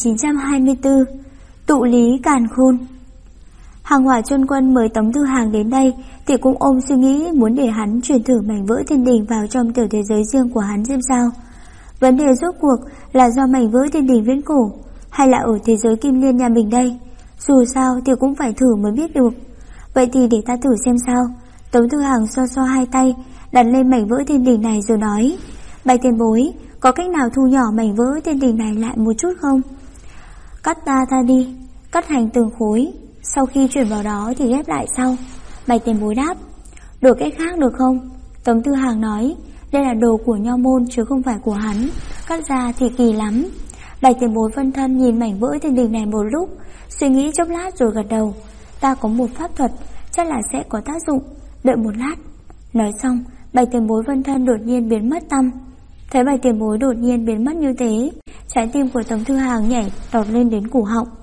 1924. Tụ lý càn khôn. Hàng Hỏa Chân Quân mời Tống Thư Hàng đến đây thì cũng ôm suy nghĩ muốn để hắn chuyển thử mảnh vỡ thiên đình vào trong tiểu thế giới riêng của hắn xem sao. Vấn đề rốt cuộc là do mảnh vỡ thiên đình viễn cổ hay là ở thế giới kim liên nhà mình đây? Dù sao thì cũng phải thử mới biết được. Vậy thì để ta thử xem sao. Tống Thư Hàng xoa xoa hai tay đặt lên mảnh vỡ thiên đình này rồi nói. Bạch Tiền Bối, có cách nào thu nhỏ mảnh vỡ thiên đình này lại một chút không? Cắt ta đi, cắt thành từng khối, sau khi chuyển vào đó thì ghép lại sau. Bạch Tiền Bối đáp. Đổi cách khác được không? Tống Thư Hàng nói. Đây là đồ của Nho môn chứ không phải của hắn, cắt ra thì kỳ lắm. Bạch Tiền Bối phân thân nhìn mảnh vỡ thiên đình này một lúc, suy nghĩ chốc lát rồi gật đầu. Ta có một pháp thuật, chắc là sẽ có tác dụng, đợi một lát. Nói xong, Bạch Tiền Bối phân thân đột nhiên biến mất tăm. Thấy Bạch Tiền Bối đột nhiên biến mất như thế, trái tim của Tống Thư Hàng nhảy tọt lên đến cổ họng.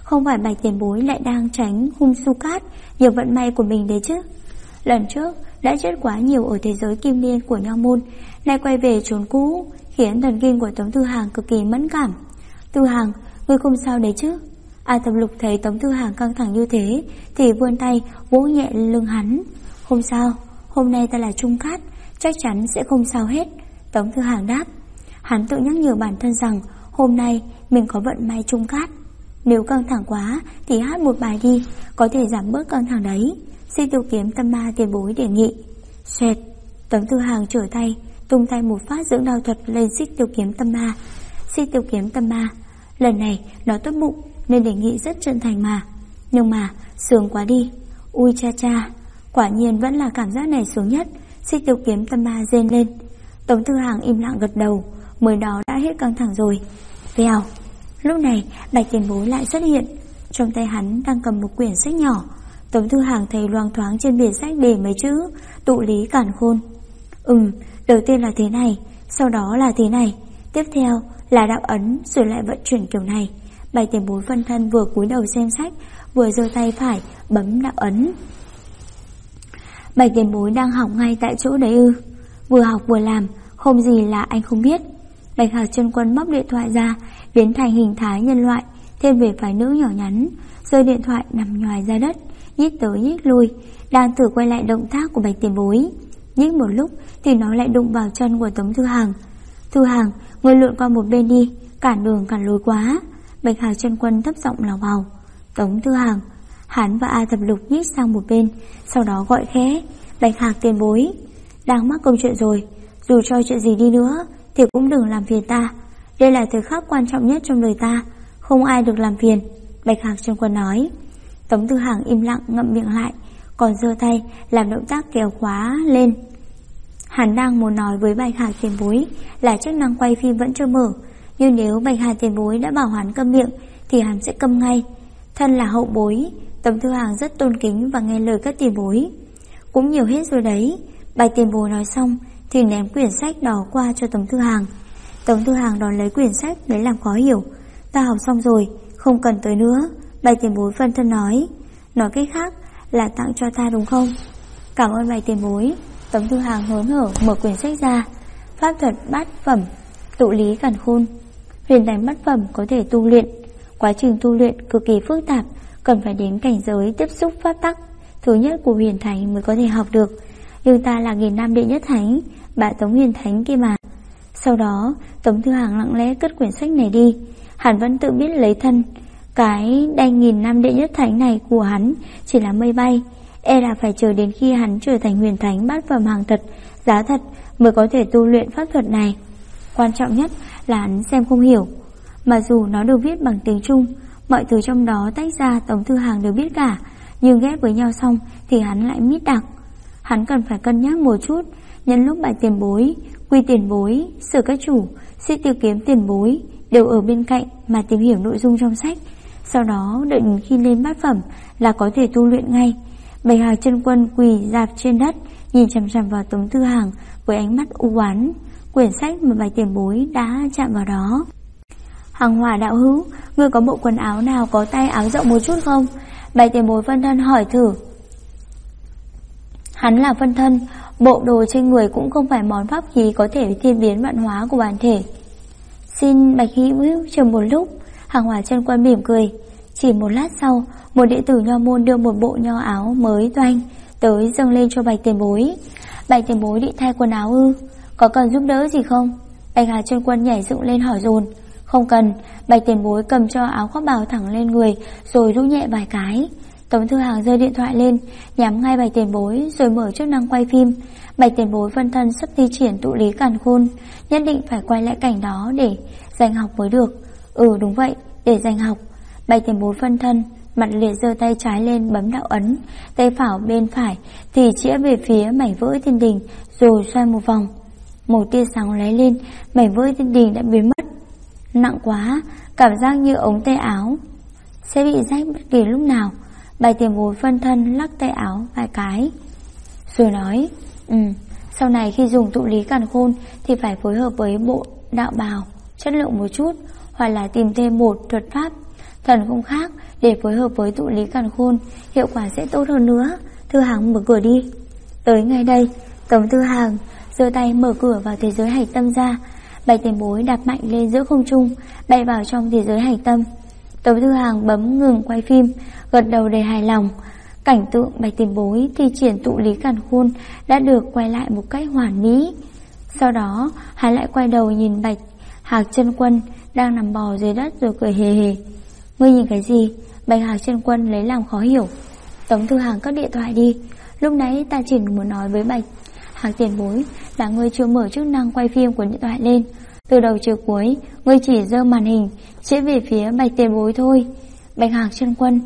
Không phải Bạch tiền bối lại đang tránh hung su cát nhờ vận may của mình đấy chứ. Lần trước đã chết quá nhiều ở thế giới kim liên của Nho môn, nay quay về trốn cũ, khiến thần kinh của Tống Thư Hàng cực kỳ mẫn cảm. Thư Hàng, ngươi không sao đấy chứ? A Thập Lục thấy Tống Thư Hàng căng thẳng như thế thì vươn tay vỗ nhẹ lưng hắn. Không sao, hôm nay ta là Trung Cát, chắc chắn sẽ không sao hết. Tống Thư Hàng đáp. Hắn tự nhắc nhở bản thân rằng hôm nay mình có vận may Trung Cát. Nếu căng thẳng quá thì hát một bài đi, có thể giảm bớt căng thẳng đấy. Xích Tiêu Kiếm Tâm Ma tiền bối đề nghị. Xoẹt, Tống Thư Hàng trở tay, tung tay một phát dưỡng đao thuật lên Xích Tiêu Kiếm Tâm Ma. Xích Tiêu Kiếm Tâm Ma, lần này nó tốt bụng nên đề nghị rất chân thành mà. Nhưng mà sướng quá đi. Ui cha cha, quả nhiên vẫn là cảm giác này sướng nhất. Xích Tiêu Kiếm Tâm Ma rên lên. Tống Thư Hàng im lặng gật đầu, mới đó đã hết căng thẳng rồi. Vèo. Lúc này Bạch tiền bối lại xuất hiện. Trong tay hắn đang cầm một quyển sách nhỏ. Tống Thư Hàng thấy loang thoáng trên biển sách đề mấy chữ tụ lý càn khôn. Đầu tiên là thế này, sau đó là thế này, tiếp theo là đạo ấn, rồi lại vận chuyển kiểu này. Bạch tiền bối phân thân vừa cúi đầu xem sách, vừa giơ tay phải bấm đạo ấn. Bạch tiền bối đang học ngay tại chỗ đấy ư? Vừa học vừa làm, không gì là anh không biết. Bạch Hạc Chân Quân móc điện thoại ra, biến thành hình thái nhân loại, thêm về phái nữ nhỏ nhắn, rơi điện thoại nằm nhoài ra đất, nhích tới nhích lui, đang thử quay lại động tác của Bạch tiền bối. Nhích một lúc thì nó lại đụng vào chân của Tống Thư Hàng. Thư Hàng, ngươi lượn qua một bên đi, cản đường cản lối quá. Bạch Hạc Chân Quân thấp giọng lào bào. Tống Thư Hàng. Hắn và A Thập Lục nhích sang một bên, sau đó gọi khẽ. Bạch Hạc tiền bối, đang mắc công chuyện rồi, dù cho chuyện gì đi nữa thì cũng đừng làm phiền ta. Đây là thời khắc quan trọng nhất trong đời ta, không ai được làm phiền. Bạch Hạc Chân Quân nói. Tống Thư Hàng im lặng ngậm miệng lại, còn giơ tay làm động tác kéo khóa lên. Hắn đang muốn nói với Bạch Hạc tiền bối là chức năng quay phim vẫn chưa mở, nhưng nếu Bạch Hạc tiền bối đã bảo hắn câm miệng thì hắn sẽ câm ngay. Thân là hậu bối, Tống Thư Hàng rất tôn kính và nghe lời các tiền bối. Cũng nhiều hết rồi đấy. Bạch tiền bối nói xong thì ném quyển sách đó qua cho Tống Thư Hàng. Tống Thư Hàng đón lấy quyển sách lấy làm khó hiểu. Ta học xong rồi, không cần tới nữa. Bạch tiền bối phân thân nói. Nói cách khác là tặng cho ta đúng không? Cảm ơn Bạch tiền bối. Tống Thư Hàng hớn hở mở quyển sách ra. Pháp thuật bát phẩm, tụ lý càn khôn. Huyền đánh bát phẩm có thể tu luyện. Quá trình tu luyện cực kỳ phức tạp, cần phải đến cảnh giới tiếp xúc pháp tắc thứ nhất của huyền thánh mới có thể học được. Nhưng ta là 1000 năm đệ nhất thánh, bạ Tống huyền thánh kia mà. Sau đó Tống Thư Hàng lặng lẽ cất quyển sách này đi. Hắn vẫn tự biết lấy thân. Cái đanh 1000 năm đệ nhất thánh này của hắn chỉ là mây bay. E là phải chờ đến khi hắn trở thành huyền thánh bát phẩm hàng thật, giá thật mới có thể tu luyện pháp thuật này. Quan trọng nhất là hắn xem không hiểu. Mà dù nó được viết bằng tiếng Trung, mọi thứ trong đó tách ra Tống Thư Hàng đều biết cả, nhưng ghép với nhau xong thì hắn lại mít đặc. Hắn cần phải cân nhắc một chút. Nhân lúc Bạch tiền bối, Quy tiền bối, Sử các chủ, Xích Tiêu Kiếm tiền bối đều ở bên cạnh mà tìm hiểu nội dung trong sách. Sau đó đợi đến khi lên bát phẩm là có thể tu luyện ngay. Bạch Hạc Chân Quân quỳ dạp trên đất, nhìn chằm chằm vào Tống Thư Hàng với ánh mắt u oán. Quyển sách mà Bạch tiền bối đã chạm vào đó. Hằng Hỏa đạo hữu, ngươi có bộ quần áo nào có tay áo rộng một chút không? Bạch tiền bối phân thân hỏi thử. Hắn là phân thân, bộ đồ trên người cũng không phải món pháp khí có thể thiên biến vạn hóa của bản thể. Xin Bạch hữu chờ một lúc. Hằng Hỏa Chân Quân mỉm cười. Chỉ một lát sau, một đệ tử Nho môn đưa một bộ nho áo mới toanh tới dâng lên cho Bạch tiền bối. Bạch tiền bối định thay quần áo ư? Có cần giúp đỡ gì không? Bạch Hạc Chân Quân nhảy dựng lên hỏi dồn. Không cần. Bạch tiền bối cầm cho áo khoác bào thẳng lên người, rồi rũ nhẹ vài cái. Tống Thư Hàng giơ điện thoại lên, nhắm ngay Bạch tiền bối, rồi mở chức năng quay phim. Bạch tiền bối phân thân sắp thi triển tụ lý càn khôn, nhất định phải quay lại cảnh đó để giành học mới được. Đúng vậy, để giành học. Bạch tiền bối phân thân mặt liệt giơ tay trái lên bấm đạo ấn, tay phải bên phải thì chĩa về phía mảnh vỡ thiên đình, rồi xoay một vòng. Một tia sáng lóe lên, mảnh vỡ thiên đình đã biến mất. Nặng quá, cảm giác như ống tay áo sẽ bị rách bất kỳ lúc nào. Bạch tiền bối phân thân lắc tay áo vài cái, rồi nói: sau này khi dùng tụ lý càn khôn thì phải phối hợp với bộ đạo bào chất lượng một chút, hoặc là tìm thêm một thuật pháp thần không khác để phối hợp với tụ lý càn khôn, hiệu quả sẽ tốt hơn nữa. Thư Hàng mở cửa đi. Tới ngay đây. Tống Thư Hàng giơ tay mở cửa vào thế giới hạch tâm ra. Bạch Tiền Bối đạp mạnh lên giữa không trung, bay vào trong thế giới hạch tâm. Tống Thư Hàng bấm ngừng quay phim, gật đầu đầy hài lòng. Cảnh tượng Bạch Tiền Bối thi triển tụ lý càn khôn đã được quay lại một cách hoàn mỹ. Sau đó hắn lại quay đầu nhìn Bạch Hạc Chân Quân đang nằm bò dưới đất rồi cười hề hề. Ngươi nhìn cái gì? Bạch Hạc Chân Quân lấy làm khó hiểu. Tống Thư Hàng cất điện thoại đi. Lúc nãy ta chỉ muốn nói với Bạch Hạc Tiền Bối là ngươi chưa mở chức năng quay phim của điện thoại lên. Từ đầu chiều cuối ngươi chỉ giơ màn hình chĩa về phía Bạch Tiền Bối thôi. Bạch Hạc Chân Quân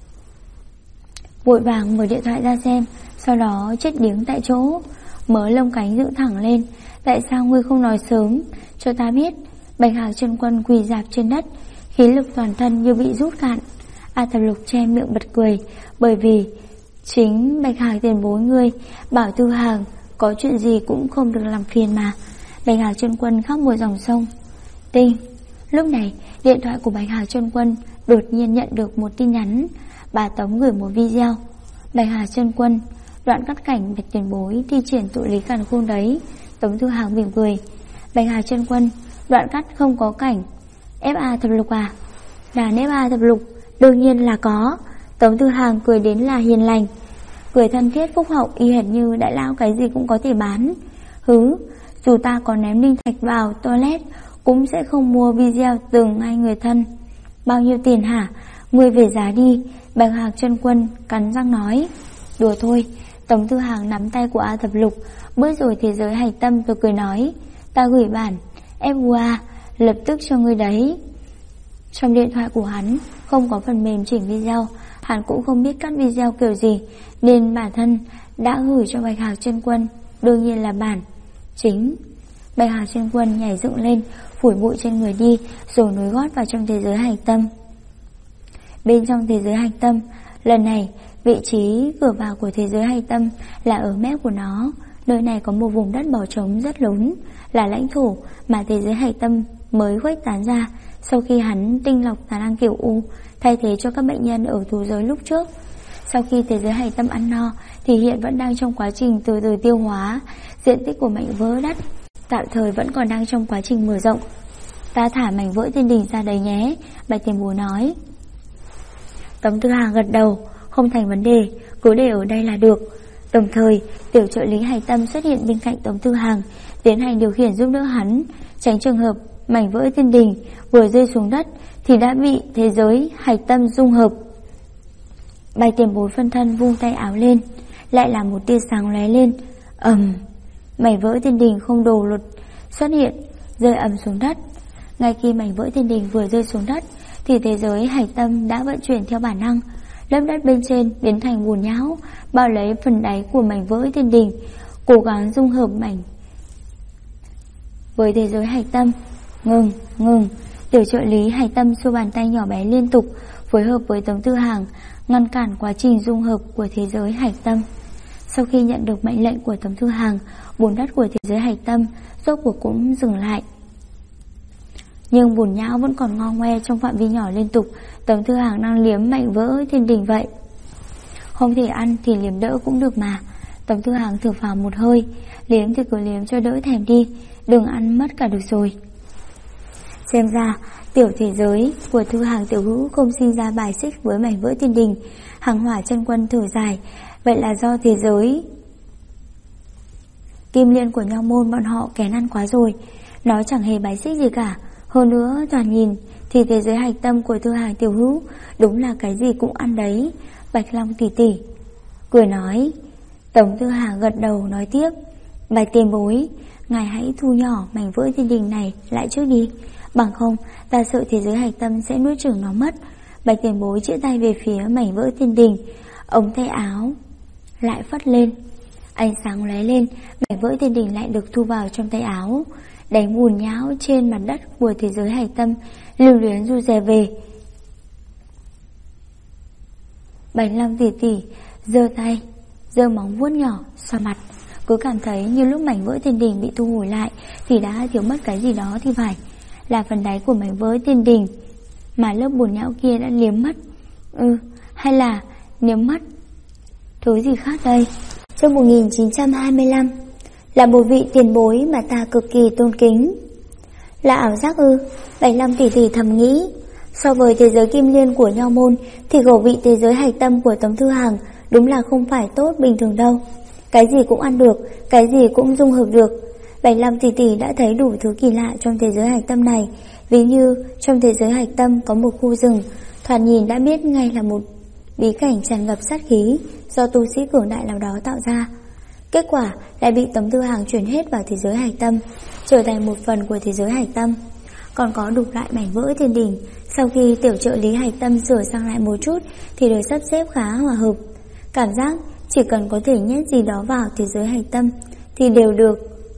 vội vàng mở điện thoại ra xem, sau đó chết điếng tại chỗ. Mớ lông cánh dựng thẳng lên. Tại sao ngươi không nói sớm cho ta biết? Bạch Hạc Chân Quân quỳ rạp trên đất, khí lực toàn thân như bị rút cạn. A Thập Lục che miệng bật cười, bởi vì chính Bạch Hạc Tiền Bối ngươi bảo Thư Hàng có chuyện gì cũng không được làm phiền mà. Bạch Hạc Chân Quân khóc một dòng sông. Tinh. Lúc này điện thoại của Bạch Hạc Chân Quân đột nhiên nhận được một tin nhắn. Bà Tống gửi một video. Bạch Hạc Chân Quân, đoạn cắt cảnh Bạch Tiền Bối thi triển tụ lý càn khôn đấy. Tống Thư Hàng mỉm cười. Bạch Hạc Chân Quân, đoạn cắt không có cảnh FA Thập Lục à? Đàn FA Thập Lục đương nhiên là có. Tống Thư Hàng cười đến là hiền lành, cười thân thiết phúc hậu, y hệt như đại lão cái gì cũng có thể bán. Hứ, dù ta có ném linh thạch vào toilet cũng sẽ không mua video từng hai người thân. Bao nhiêu tiền hả? Ngươi về giá đi. Bạch Hạc Chân Quân cắn răng nói. Đùa thôi. Tống Thư Hàng nắm tay của A Thập Lục bước rồi thế giới hạch tâm rồi cười nói. Ta gửi bản FUA lập tức cho ngươi đấy. Trong điện thoại của hắn không có phần mềm chỉnh video, hắn cũng không biết cắt video kiểu gì, nên bản thân đã gửi cho Bạch Hạc Chân Quân, đương nhiên là bản chính. Bạch Hạc Chân Quân nhảy dựng lên, phủi bụi trên người đi, rồi nối gót vào trong thế giới hạch tâm. Bên trong thế giới hạch tâm, lần này vị trí cửa vào của thế giới hạch tâm là ở mép của nó. Nơi này có một vùng đất bỏ trống rất lớn, là lãnh thổ mà thế giới hạch tâm mới khuếch tán ra sau khi hắn tinh lọc tà năng kiểu U, thay thế cho các bệnh nhân ở thú giới lúc trước. Sau khi thế giới hạch tâm ăn no thì hiện vẫn đang trong quá trình từ từ tiêu hóa. Diện tích của mảnh vỡ đất tạm thời vẫn còn đang trong quá trình mở rộng. Ta thả mảnh vỡ thiên đình ra đấy nhé, Bạch Tiền Bối nói. Tống Thư Hàng gật đầu. Không thành vấn đề, cứ để ở đây là được. Đồng thời tiểu trợ lý hạch tâm xuất hiện bên cạnh Tống Thư Hàng, tiến hành điều khiển giúp đỡ hắn, tránh trường hợp mảnh vỡ thiên đình vừa rơi xuống đất thì đã bị thế giới hạch tâm dung hợp. Bạch Tiền Bối phân thân vung tay áo lên, lại là một tia sáng lóe lên. Mảnh vỡ thiên đình không đồ luật xuất hiện, rơi ầm xuống đất. Ngay khi mảnh vỡ thiên đình vừa rơi xuống đất thì thế giới hạch tâm đã vận chuyển theo bản năng. Lớp đất bên trên biến thành bùn nhão, bao lấy phần đáy của mảnh vỡ thiên đình, cố gắng dung hợp mảnh với thế giới hạch tâm. Ngừng. Tiểu trợ lý hạch tâm xua bàn tay nhỏ bé liên tục, phối hợp với Tống Thư Hàng ngăn cản quá trình dung hợp của thế giới hạch tâm. Sau khi nhận được mệnh lệnh của Tống Thư Hàng, bùn đất của thế giới hạch tâm rốt cuộc cũng dừng lại. Nhưng bùn nhão vẫn còn ngo ngoe trong phạm vi nhỏ liên tục. Tống Thư Hàng đang liếm mảnh vỡ thiên đình vậy. Không thể ăn thì liếm đỡ cũng được mà. Tống Thư Hàng thở phào một hơi. Liếm thì cứ liếm cho đỡ thèm đi, đừng ăn mất cả được rồi. Xem ra tiểu thế giới của Thư Hàng tiểu hữu không sinh ra bài xích với mảnh vỡ thiên đình. Hàng Hỏa Chân Quân thở dài. Vậy là do thế giới Kim Liên của Nho Môn bọn họ kén ăn quá rồi. Nó chẳng hề bài xích gì cả. Hơn nữa toàn nhìn thì thế giới hạch tâm của Thư Hàng tiểu hữu đúng là cái gì cũng ăn đấy. Bạch Long tỷ tỷ cười nói. Tống Thư Hàng gật đầu nói tiếp. Bạch Tiền Bối, ngài hãy thu nhỏ mảnh vỡ thiên đình này lại trước đi, bằng không ta sợ thế giới hạch tâm sẽ nuốt chửng nó mất. Bạch Tiền Bối chĩa tay về phía mảnh vỡ thiên đình, ống tay áo lại phất lên, ánh sáng lóe lên, mảnh vỡ thiên đình lại được thu vào trong tay áo. Đánh bùn nhão trên mặt đất của thế giới hạch tâm lưu luyến du dè về. Bạch Long tỷ tỷ giơ tay, giơ móng vuốt nhỏ xoa mặt, cứ cảm thấy như lúc mảnh vỡ thiên đình bị thu hồi lại thì đã thiếu mất cái gì đó thì phải. Là phần đáy của mảnh vỡ thiên đình mà lớp bùn nhão kia đã liếm mất. Hay là liếm mất thứ gì khác đây? Chương 1925. Là một vị tiền bối mà ta cực kỳ tôn kính. Là ảo giác ư? Bạch Long tỷ tỷ thầm nghĩ. So với thế giới kim liên của Nho môn thì khẩu vị thế giới hạch tâm của Tống Thư Hàng đúng là không phải tốt bình thường đâu. Cái gì cũng ăn được, cái gì cũng dung hợp được. Bạch Long tỷ tỷ đã thấy đủ thứ kỳ lạ trong thế giới hạch tâm này. Ví như trong thế giới hạch tâm có một khu rừng, thoạt nhìn đã biết ngay là một bí cảnh tràn ngập sát khí do tu sĩ cường đại nào đó tạo ra. Kết quả lại bị Tống Thư Hàng chuyển hết vào thế giới hạch tâm, trở thành một phần của thế giới hạch tâm. Còn có đủ loại mảnh vỡ thiên đình, sau khi tiểu trợ lý hạch tâm sửa sang lại một chút thì được sắp xếp khá hòa hợp. Cảm giác chỉ cần có thể nhét gì đó vào thế giới hạch tâm thì đều được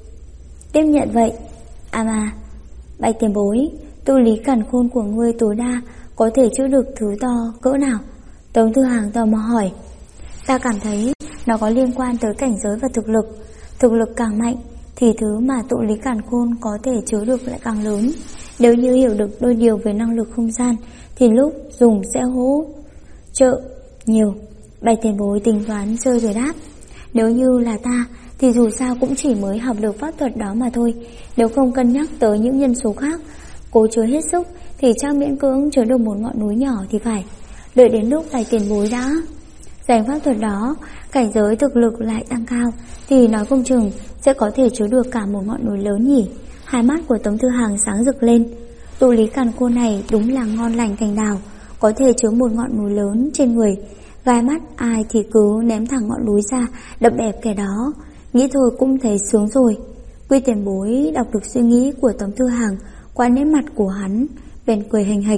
tiếp nhận vậy. À mà, Bạch tiền bối, tu lý càn khôn của ngươi tối đa có thể chữa được thứ to cỡ nào? Tống Thư Hàng tò mò hỏi. Ta cảm thấy nó có liên quan tới cảnh giới và thực lực. Thực lực càng mạnh thì thứ mà tụ lý càn khôn có thể chứa được lại càng lớn. Nếu như hiểu được đôi điều về năng lực không gian thì lúc dùng sẽ hỗ trợ nhiều. Bạch tiền bối tính toán chơi rồi đáp. Nếu như là ta thì dù sao cũng chỉ mới học được pháp thuật đó mà thôi. Nếu không cân nhắc tới những nhân số khác, cố chứa hết sức thì chắc miễn cưỡng chứa được một ngọn núi nhỏ thì phải. Đợi đến lúc Bạch tiền bối đã giành pháp thuật đó, cảnh giới thực lực lại tăng cao thì nói không chừng sẽ có thể chứa được cả một ngọn núi lớn nhỉ. Hai mắt của Tống Thư Hàng sáng rực lên. Tụ lý càn khôn này đúng là ngon lành cành đào, có thể chứa một ngọn núi lớn trên người. Gai mắt ai thì cứ ném thẳng ngọn núi ra, đập đẹp kẻ đó. Nghĩ thôi cũng thấy sướng rồi. Quy tiền bối đọc được suy nghĩ của Tống Thư Hàng qua nét mặt của hắn, bèn cười hình hạch.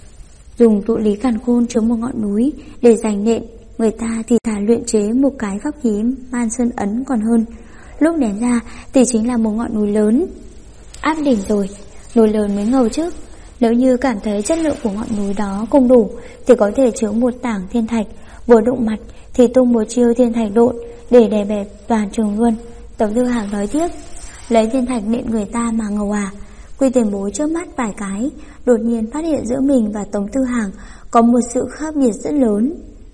Dùng tụ lý càn khôn chứa một ngọn núi để giành nện, người ta thì thà luyện chế một cái pháp khí man sơn ấn còn hơn. Lúc ném ra thì chính là một ngọn núi lớn. Áp đỉnh rồi, núi lớn mới ngầu chứ. Nếu như cảm thấy chất lượng của ngọn núi đó không đủ thì có thể chứa một tảng thiên thạch, vừa đụng mặt thì tung một chiêu thiên thạch độn để đè bẹp toàn trường luôn. Tống Thư Hàng nói tiếp. Lấy thiên thạch nện người ta mà ngầu à? Quy tiền bối chớp mắt vài cái, đột nhiên phát hiện giữa mình và Tống Thư Hàng có một sự khác biệt rất lớn.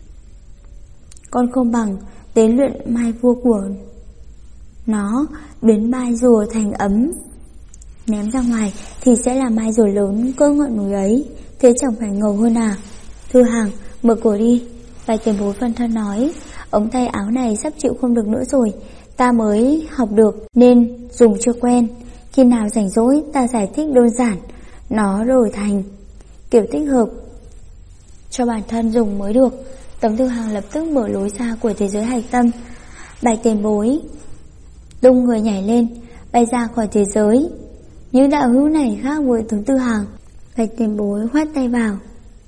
Con không bằng đến luyện mai vua của nó, biến mai rùa thành ấm, ném ra ngoài thì sẽ là mai rùa lớn cỡ ngọn núi ấy. Thế chẳng phải ngầu hơn à? Thư Hàng, mở cửa đi. Bạch tiền bối phân thân nói. Ống tay áo này sắp chịu không được nữa rồi, ta mới học được nên dùng chưa quen. Khi nào rảnh rỗi ta giải thích đơn giản nó rồi thành kiểu tích hợp cho bản thân dùng mới được. Tống Thư Hàng lập tức mở lối ra của thế giới hạch tâm. Bạch tiền bối tung người nhảy lên, bay ra khỏi thế giới. Những đạo hữu này khác với Tống Thư Hàng. Bạch tiền bối khoát tay vào.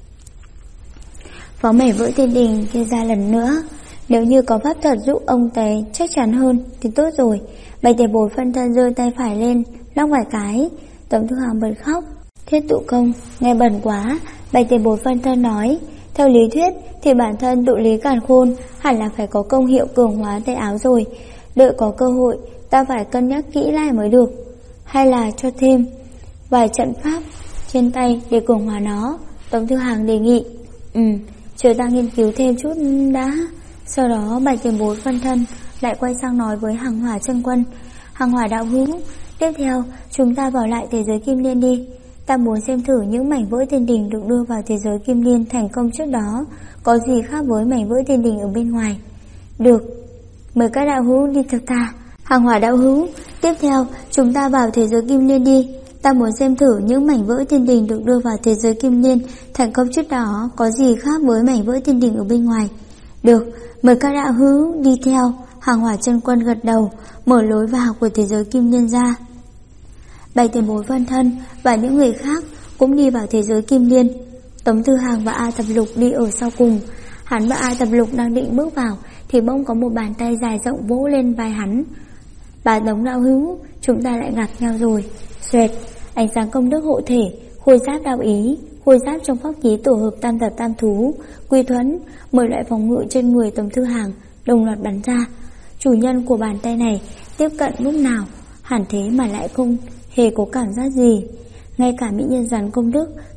Phó mẻ vỡ thiên đình kia ra lần nữa. Nếu như có pháp thuật giúp ông ấy chắc chắn hơn thì tốt rồi. Bạch tiền bối phân thân giơ tay phải lên, lắc vài cái. Tống Thư Hàng bật khóc. Thiết tụ công, nghe bẩn quá. Bạch tiền bối phân thân nói. Theo lý thuyết thì bản thân tụ lý càn khôn hẳn là phải có công hiệu cường hóa tay áo rồi. Đợi có cơ hội ta phải cân nhắc kỹ lại mới được. Hay là cho thêm vài trận pháp trên tay để cường hóa nó. Tống Thư Hàng đề nghị. Chờ ta nghiên cứu thêm chút đã. Sau đó Bạch tiền bối phân thân lại quay sang nói với Hàng Hỏa chân quân. Hàng Hỏa đạo hữu, tiếp theo chúng ta vào lại thế giới kim liên đi. Ta muốn xem thử những mảnh vỡ thiên đình được đưa vào thế giới kim liên thành công trước đó có gì khác với mảnh vỡ thiên đình ở bên ngoài. Được, mời các đạo hữu đi theo ta. Hàng Hỏa đạo hữu, tiếp theo chúng ta vào thế giới kim liên đi. Ta muốn xem thử những mảnh vỡ thiên đình được đưa vào thế giới kim liên thành công trước đó có gì khác với mảnh vỡ thiên đình ở bên ngoài. Được, mời các đạo hữu đi theo. Hàng Hỏa chân quân gật đầu, mở lối vào của thế giới kim liên ra. Bạch tiền bối phân thân và những người khác cũng đi vào thế giới kim liên. Tống Thư Hàng và A Thập Lục đi ở sau cùng. Hắn và A Thập Lục đang định bước vào thì bỗng có một bàn tay dài rộng vỗ lên vai hắn. Bà Tống đạo hữu, chúng ta lại gặp nhau rồi. Xoẹt, ánh sáng công đức hộ thể, khôi giáp đạo ý, khôi giáp trong pháp khí tổ hợp tam thập tam thú, quy thuẫn, 10 loại phòng ngự trên người Tống Thư Hàng đồng loạt bắn ra. Chủ nhân của bàn tay này tiếp cận lúc nào hẳn thế mà lại không hề có cảm giác gì. Ngay cả mỹ nhân rắn công đức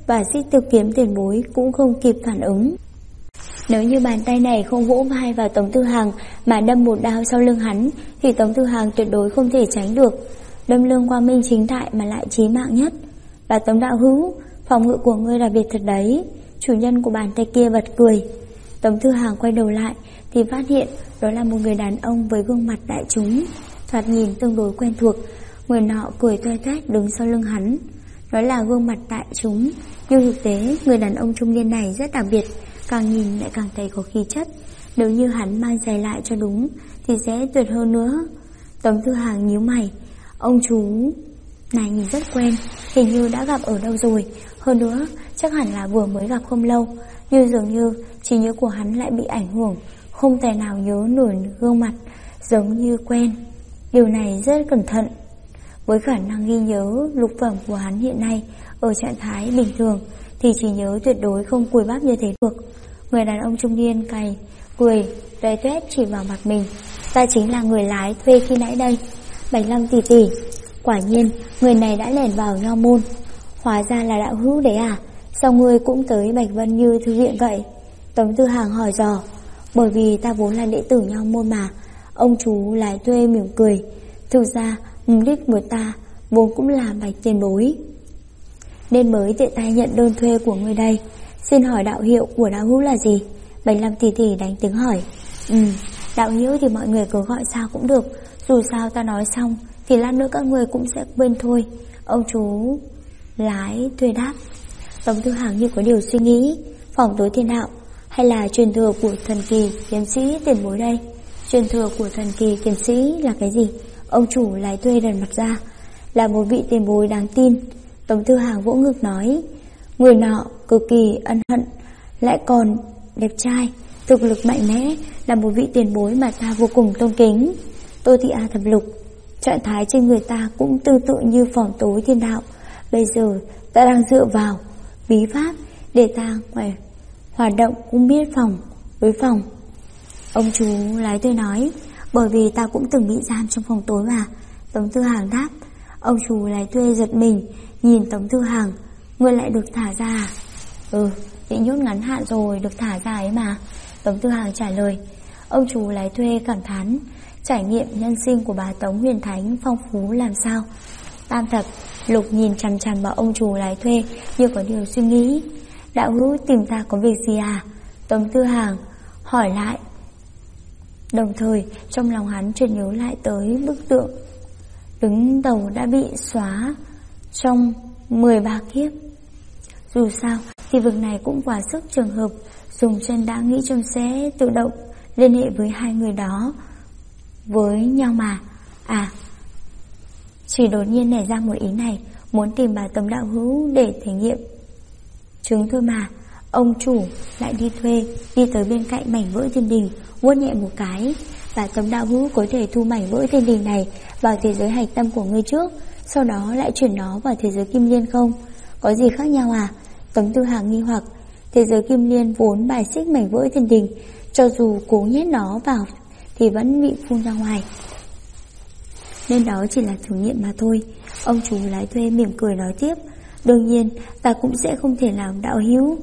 và Xích Tiêu Kiếm tiền bối cũng không kịp phản ứng. Nếu như bàn tay này không vỗ vai vào Tống Tư Hằng mà đâm một đao sau lưng hắn, thì Tống Tư Hằng tuyệt đối không thể tránh được. Đâm lưng quang minh chính đại mà lại chí mạng nhất. Và Tống đạo hữu, phòng ngự của ngươi đặc biệt thật đấy. Chủ nhân của bàn tay kia bật cười. Tống Tư Hằng quay đầu lại thì phát hiện đó là một người đàn ông với gương mặt đại chúng, thoạt nhìn tương đối quen thuộc. Người nọ cười toe toét đứng sau lưng hắn. Nói là gương mặt đại chúng, nhưng thực tế người đàn ông trung niên này rất đặc biệt, càng nhìn lại càng thấy có khí chất. Nếu như hắn mang giày lại cho đúng thì sẽ tuyệt hơn nữa. Tống Tư Hằng nhíu mày. Ông chú này nhìn rất quen, hình như đã gặp ở đâu rồi. Hơn nữa chắc hẳn là vừa mới gặp không lâu, nhưng dường như trí nhớ của hắn lại bị ảnh hưởng, không thể nào nhớ nổi gương mặt, giống như quen. Điều này rất cẩn thận. Với khả năng ghi nhớ lục phẩm của hắn hiện nay ở trạng thái bình thường thì trí nhớ tuyệt đối không cùi bắp như thế được. Người đàn ông trung niên cười toe toét chỉ vào mặt mình. Ta chính là người lái thuê khi nãy đây, Bạch Lâm tỷ tỷ. Quả nhiên người này đã lẻn vào nho môn. Hóa ra là đạo hữu đấy à? Sao ngươi cũng tới Bạch Vân Như thư viện vậy? Tống Tư Hằng hỏi dò. Bởi vì ta vốn là đệ tử nho môn mà. Ông chú lái thuê mỉm cười. Thực ra mục đích của ta vốn cũng là Bạch tiền bối, nên mới tiện tay nhận đơn thuê của người đây. Xin hỏi đạo hiệu của đạo hữu là gì? Bạch Lâm tỷ tỷ đánh tiếng hỏi. Đạo hữu thì mọi người cứ gọi sao cũng được. Dù sao ta nói xong thì lát nữa các người cũng sẽ quên thôi. Ông chú lái thuê đáp. Tống Tư Hằng như có điều suy nghĩ. Phòng tối thiên đạo hay là truyền thừa của thần kỳ kiếm sĩ tiền bối đây? Truyền thừa của thần kỳ kiếm sĩ là cái gì? Ông chủ lái thuê đần mặt ra. Là một vị tiền bối đáng tin. Tống Tư Hằng vỗ ngực nói. Người nọ cực kỳ ân hận, lại còn đẹp trai, thực lực mạnh mẽ, là một vị tiền bối mà ta vô cùng tôn kính. Tô Thị A thập lục. Trạng thái trên người ta cũng tương tự như phòng tối thiên đạo. Bây giờ ta đang dựa vào bí pháp để ta ngoài hoạt động cũng biết phòng đối phòng. Ông chú lái tôi nói. Bởi vì ta cũng từng bị giam trong phòng tối mà. Tống Tư Hằng đáp. Ông chú lái thuê giật mình, nhìn Tống Tư Hằng. Ngươi lại được thả ra à? Bị nhốt ngắn hạn rồi, được thả ra ấy mà. Tống Tư Hằng trả lời. Ông chú lái thuê cảm thán. Trải nghiệm nhân sinh của bà Tống Huyền Thánh phong phú làm sao. Tam thập lục nhìn chằm chằm vào ông chú lái thuê như có điều suy nghĩ. Đạo hữu tìm ta có việc gì à? Tống Tư Hằng hỏi lại. Đồng thời trong lòng hắn chợt nhớ lại tới bức tượng đứng đầu đã bị xóa trong 13 kiếp. Dù sao thì việc này cũng quá sức trường hợp. Dùng chân đã nghĩ trông sẽ tự động liên hệ với hai người đó với nhau mà. Chỉ đột nhiên nảy ra một ý này, muốn tìm bà Tống đạo hữu để thể nghiệm chứng thôi mà. Ông chủ lại đi tới bên cạnh mảnh vỡ thiên đình, vuốt nhẹ một cái. Bà Tống đạo hữu có thể thu mảnh vỡ thiên đình này vào thế giới hạch tâm của ngươi trước, sau đó lại chuyển nó vào thế giới kim liên không? Có gì khác nhau à? Tống Tư Hằng nghi hoặc. Thế giới kim liên vốn bài xích mảnh vỡ thiên đình, cho dù cố nhét nó vào thì vẫn bị phun ra ngoài, nên đó chỉ là thử nghiệm mà thôi. Ông chủ lái thuê mỉm cười nói tiếp. Đương nhiên ta cũng sẽ không thể làm đạo hữu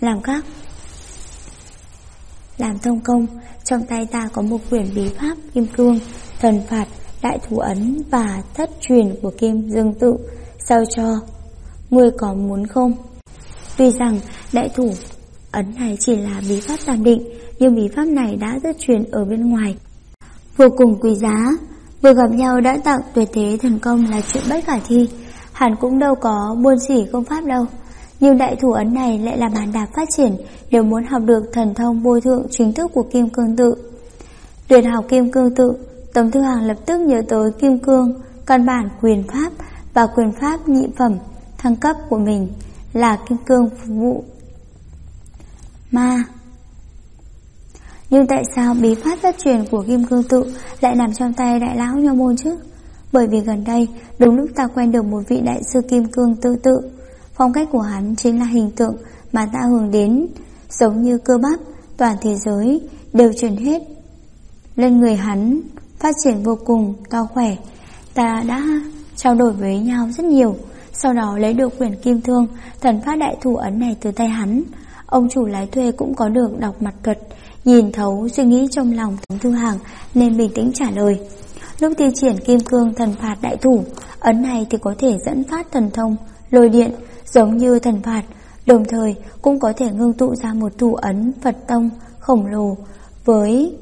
làm thông công. Trong tay ta có một quyển bí pháp kim cương, thần phạt, đại thủ ấn và thất truyền của Kim Dương Tự, sao cho ngươi có muốn không? Tuy rằng đại thủ ấn này chỉ là bí pháp tạm định, nhưng bí pháp này đã thất truyền ở bên ngoài, vô cùng quý giá. Vừa gặp nhau đã tặng tuyệt thế thần công là chuyện bất khả thi. Hắn cũng đâu có buôn sỉ công pháp đâu, nhưng đại thủ ấn này lại là bàn đạp phát triển nếu muốn học được thần thông vô thượng chính thức của Kim Cương Tự. Tuyệt học Kim Cương Tự, Tống Tư Hằng lập tức nhớ tới Kim Cương căn bản quyền pháp và quyền pháp nhị phẩm thăng cấp của mình là Kim Cương phục vụ ma. Nhưng tại sao bí pháp thất truyền của Kim Cương Tự lại nằm trong tay đại lão nho môn chứ? Bởi vì gần đây đúng lúc ta quen được một vị đại sư Kim Cương Tự tự. Phong cách của hắn chính là hình tượng mà ta hướng đến, giống như cơ bắp toàn thế giới đều truyền hết lên người hắn, phát triển vô cùng to khỏe. Ta đã trao đổi với nhau rất nhiều, sau đó lấy được quyển kim thương thần phát đại thủ ấn này từ tay hắn. Ông chủ lái thuê cũng có được đọc mặt thuật, nhìn thấu suy nghĩ trong lòng Tống Thư Hàng nên bình tĩnh trả lời. Lúc thi triển kim cương thần phạt đại thủ ấn này thì có thể dẫn phát thần thông lôi điện giống như thần phạt, đồng thời cũng có thể ngưng tụ ra một thủ ấn Phật tông khổng lồ với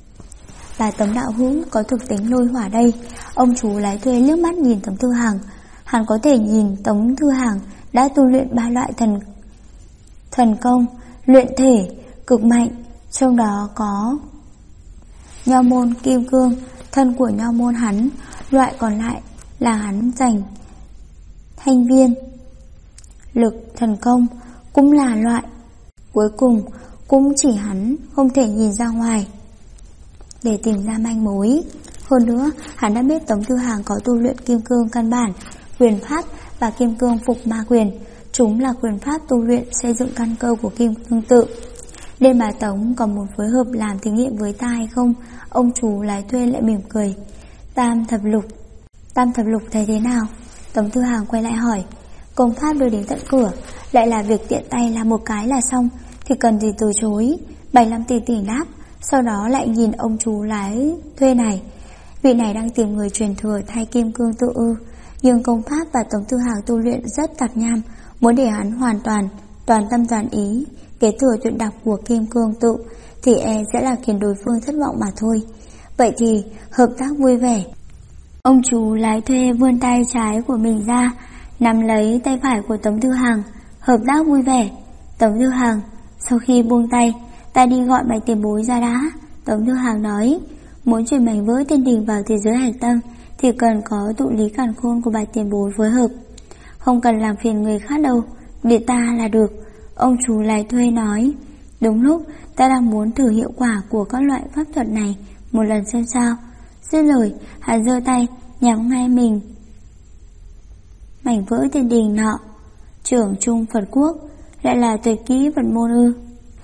3 tấm đạo hữu có thực tính lôi hỏa đây. Ông chú lái thuê liếc mắt nhìn Tống Thư Hàng, hắn có thể nhìn Tống Thư Hàng đã tu luyện 3 loại thần công luyện thể cực mạnh, trong đó có Nho môn kim cương, thân của nho môn hắn, loại còn lại là hắn dành thanh viên lực thần công, cũng là loại cuối cùng, cũng chỉ hắn không thể nhìn ra ngoài để tìm ra manh mối. Hơn nữa, hắn đã biết Tống Thư Hàng có tu luyện kim cương căn bản, quyền pháp và kim cương phục ma quyền. Chúng là quyền pháp tu luyện xây dựng căn cơ của kim cương tự. Nên bà Tống còn muốn phối hợp làm thí nghiệm với ta hay không? Ông chủ lái thuê lại mỉm cười. Tam thập lục thấy thế nào? Tống Thư Hàng quay lại hỏi. Công pháp đưa đến tận cửa, lại là việc tiện tay làm một cái là xong, thì cần gì từ chối? 75 tỷ đáp. Sau đó lại nhìn ông chú lái thuê này. Vị này đang tìm người truyền thừa thay kim cương tự ư? Nhưng công pháp và Tống Thư Hàng tu luyện rất tạp nham, muốn để hắn hoàn toàn tâm toàn ý kế thừa tuyệt đọc của kim cương tự thì sẽ là khiến đối phương thất vọng mà thôi. Vậy thì hợp tác vui vẻ. Ông chú lái thuê vươn tay trái của mình ra, nắm lấy tay phải của Tống Thư Hàng. Hợp tác vui vẻ. Tống Thư Hàng sau khi buông tay, ta đi gọi Bạch tiền bối ra đã. Tống Thư Hàng nói, muốn chuyển mảnh vỡ thiên đình vào thế giới hành tâm thì cần có tụ lý càn khôn của Bạch tiền bối phối hợp, không cần làm phiền người khác đâu, để ta là được. Ông chú lái thuê nói, đúng lúc ta đang muốn thử hiệu quả của các loại pháp thuật này một lần xem sao. Dứt lời, hắn giơ tay nhắm ngay mình mảnh vỡ thiên đình nọ. Trưởng trung Phật quốc lại là tuyệt kỹ Phật môn ư?